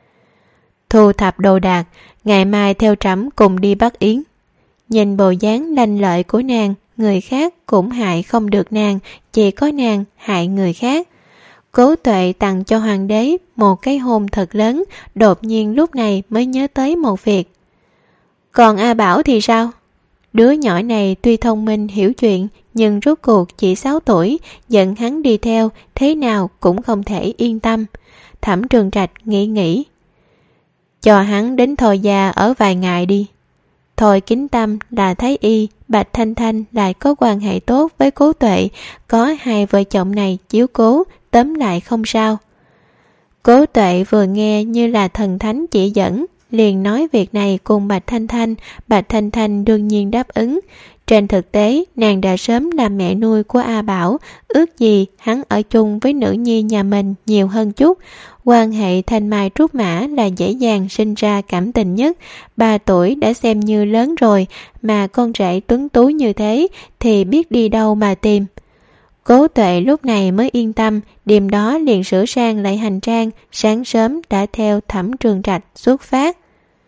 Thu thập đồ đạc, ngày mai theo trẫm cùng đi Bắc Yến. Nhìn bộ dáng lanh lợi của nàng, người khác cũng hại không được nàng, chỉ có nàng hại người khác. Cố Tuệ tặng cho hoàng đế một cái hôn thật lớn, đột nhiên lúc này mới nhớ tới một việc. Còn A Bảo thì sao? Đứa nhỏ này tuy thông minh hiểu chuyện, nhưng rốt cuộc chỉ sáu tuổi, dẫn hắn đi theo, thế nào cũng không thể yên tâm. Thẩm Trường Trạch nghĩ nghĩ. Cho hắn đến Thôi Gia ở vài ngày đi. Thôi Kính Tâm là thái y, Bạch Thanh Thanh lại có quan hệ tốt với Cố Tuệ, có hai vợ chồng này chiếu cố, tóm lại không sao. Cố Tuệ vừa nghe như là thần thánh chỉ dẫn, liền nói việc này cùng Bạch Thanh Thanh. Bạch Thanh Thanh đương nhiên đáp ứng. Trên thực tế, nàng đã sớm làm mẹ nuôi của A Bảo, ước gì hắn ở chung với nữ nhi nhà mình nhiều hơn chút. Quan hệ thanh mai trúc mã là dễ dàng sinh ra cảm tình nhất. Ba tuổi đã xem như lớn rồi, mà con rể tuấn tú như thế thì biết đi đâu mà tìm. Cố Tuệ lúc này mới yên tâm, đêm đó liền sửa sang lại hành trang, sáng sớm đã theo Thẩm Trường Trạch xuất phát.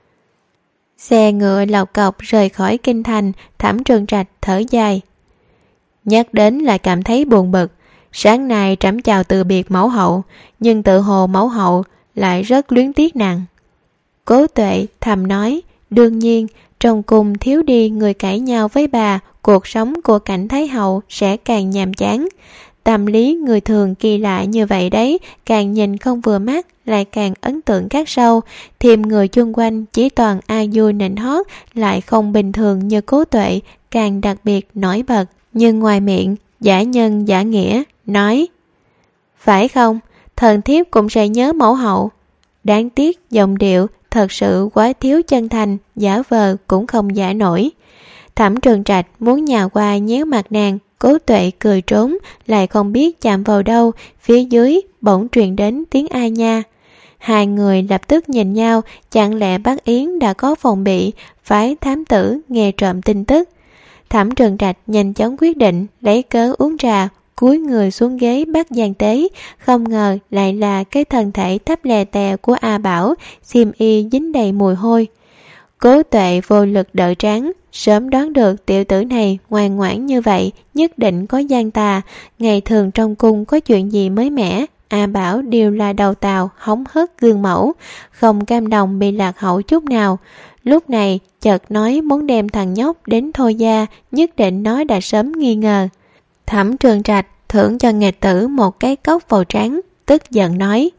Xe ngựa lộc cộc rời khỏi kinh thành. Thẩm Trường Trạch thở dài. Nhắc đến là cảm thấy buồn bực. Sáng nay trẫm chào từ biệt mẫu hậu, nhưng tự hồ mẫu hậu lại rất luyến tiếc nàng. Cố Tuệ thầm nói, đương nhiên trong cung thiếu đi người cãi nhau với bà, cuộc sống của cảnh thái hậu sẽ càng nhàm chán. Tâm lý người thường kỳ lạ như vậy đấy, càng nhìn không vừa mắt lại càng ấn tượng khắc sâu. Thêm người chung quanh chỉ toàn ai vui nịnh hót, lại không bình thường như Cố Tuệ, càng đặc biệt nổi bật. Nhưng ngoài miệng giả nhân giả nghĩa nói, phải không, thần thiếp cũng sẽ nhớ mẫu hậu. Đáng tiếc giọng điệu thật sự quá thiếu chân thành, giả vờ cũng không giả nổi. Thẩm Trường Trạch muốn nhào qua nhéo mặt nàng. Cố Tuệ cười trốn, lại không biết chạm vào đâu. Phía dưới bỗng truyền đến tiếng ai nha. Hai người lập tức nhìn nhau, chẳng lẽ Bắc Yến đã có phòng bị, phái thám tử nghe trộm tin tức. Thẩm Trường Trạch nhanh chóng quyết định lấy cớ uống trà, cúi người xuống ghế bắt gian tế. Không ngờ lại là cái thân thể thấp lè tè của A Bảo, xiêm y dính đầy mùi hôi. Cố Tuệ vô lực đỡ trán, sớm đoán được tiểu tử này ngoan ngoãn như vậy nhất định có gian tà. Ngày thường trong cung có chuyện gì mới mẻ, A Bảo đều là đầu tàu hóng hớt gương mẫu, không cam đồng bị lạc hậu chút nào. Lúc này chợt nói muốn đem thằng nhóc đến Thôi gia, nhất định nó đã sớm nghi ngờ. Thẩm Trường Trạch thưởng cho nghịch tử một cái cốc vào trán, tức giận nói,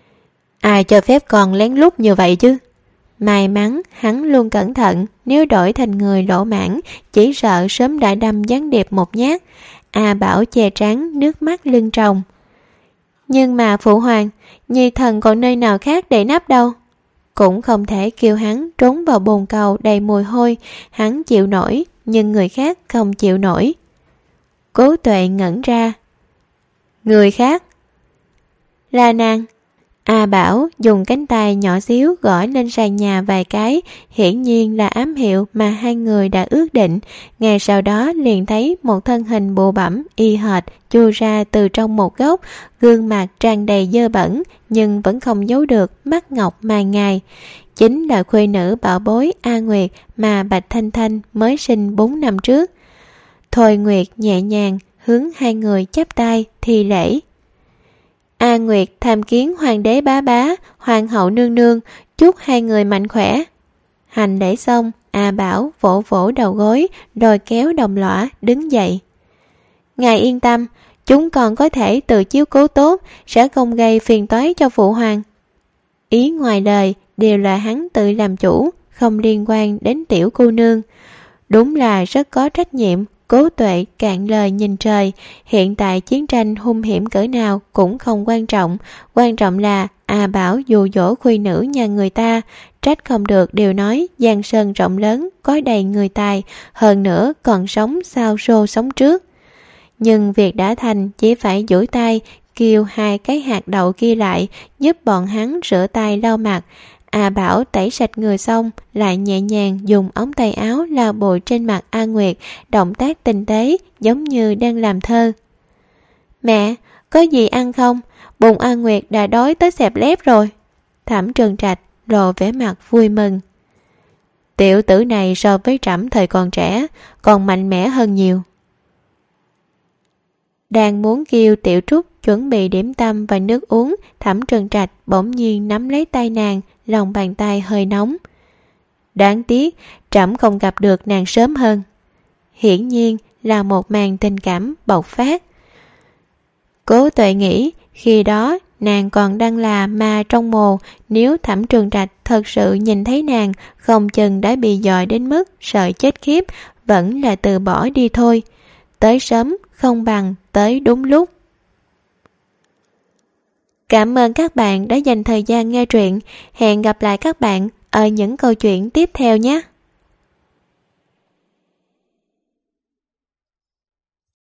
ai cho phép con lén lút như vậy chứ? May mắn hắn luôn cẩn thận, nếu đổi thành người lỗ mãng chỉ sợ sớm đã đâm gián điệp một nhát. A Bảo che trán, nước mắt lưng tròng. Nhưng mà phụ hoàng, nhi thần còn nơi nào khác để nắp đâu. Cũng không thể kêu hắn trốn vào bồn cầu đầy mùi hôi. Hắn chịu nổi, nhưng người khác không chịu nổi. Cố Tuệ ngẩn ra. Người khác? Là nàng. A Bảo dùng cánh tay nhỏ xíu gõ lên sàn nhà vài cái, hiển nhiên là ám hiệu mà hai người đã ước định. Ngày sau đó liền thấy một thân hình bụ bẫm y hệt chui ra từ trong một góc, gương mặt tràn đầy dơ bẩn nhưng vẫn không giấu được mắt ngọc mai ngài. Chính là khuê nữ bảo bối A Nguyệt mà Bạch Thanh Thanh mới sinh bốn năm trước. Thôi Nguyệt nhẹ nhàng hướng hai người chắp tay thi lễ. A Nguyệt tham kiến hoàng đế bá bá, hoàng hậu nương nương, chúc hai người mạnh khỏe. Hành lễ xong, A Bảo vỗ vỗ đầu gối, rồi kéo đồng lõa đứng dậy. Ngài yên tâm, chúng còn có thể tự chiếu cố tốt, sẽ không gây phiền toái cho phụ hoàng. Ý ngoài lời đều là hắn tự làm chủ, không liên quan đến tiểu cô nương. Đúng là rất có trách nhiệm. Cố Tuệ cạn lời nhìn trời. Hiện tại chiến tranh hung hiểm cỡ nào cũng không quan trọng. Quan trọng là A Bảo dụ dỗ khuy nữ nhà người ta. Trách không được đều nói giang sơn rộng lớn, có đầy người tài, hơn nữa còn sống sao xô sống trước. Nhưng việc đã thành, chỉ phải duỗi tay kêu hai cái hạt đậu kia lại, giúp bọn hắn rửa tay lau mặt. A Bảo tẩy sạch người xong, lại nhẹ nhàng dùng ống tay áo lau bụi trên mặt A Nguyệt, động tác tinh tế giống như đang làm thơ. Mẹ, có gì ăn không? Bụng A Nguyệt đã đói tới xẹp lép rồi. Thẩm Trường Trạch lộ vẻ mặt vui mừng. Tiểu tử này so với trẫm thời còn trẻ, còn mạnh mẽ hơn nhiều. Đang muốn kêu Tiểu Trúc chuẩn bị điểm tâm và nước uống, Thẩm Trường Trạch bỗng nhiên nắm lấy tay nàng, lòng bàn tay hơi nóng. Đáng tiếc, trẫm không gặp được nàng sớm hơn. Hiển nhiên là một màn tình cảm bộc phát. Cố Tuệ nghĩ, khi đó nàng còn đang là ma trong mồ, nếu Thẩm Trường Trạch thật sự nhìn thấy nàng, không chừng đã bị dọa đến mức sợ chết khiếp, vẫn là từ bỏ đi thôi. Tới sớm không bằng tới đúng lúc. Cảm ơn các bạn đã dành thời gian nghe truyện. Hẹn gặp lại các bạn ở những câu chuyện tiếp theo nhé.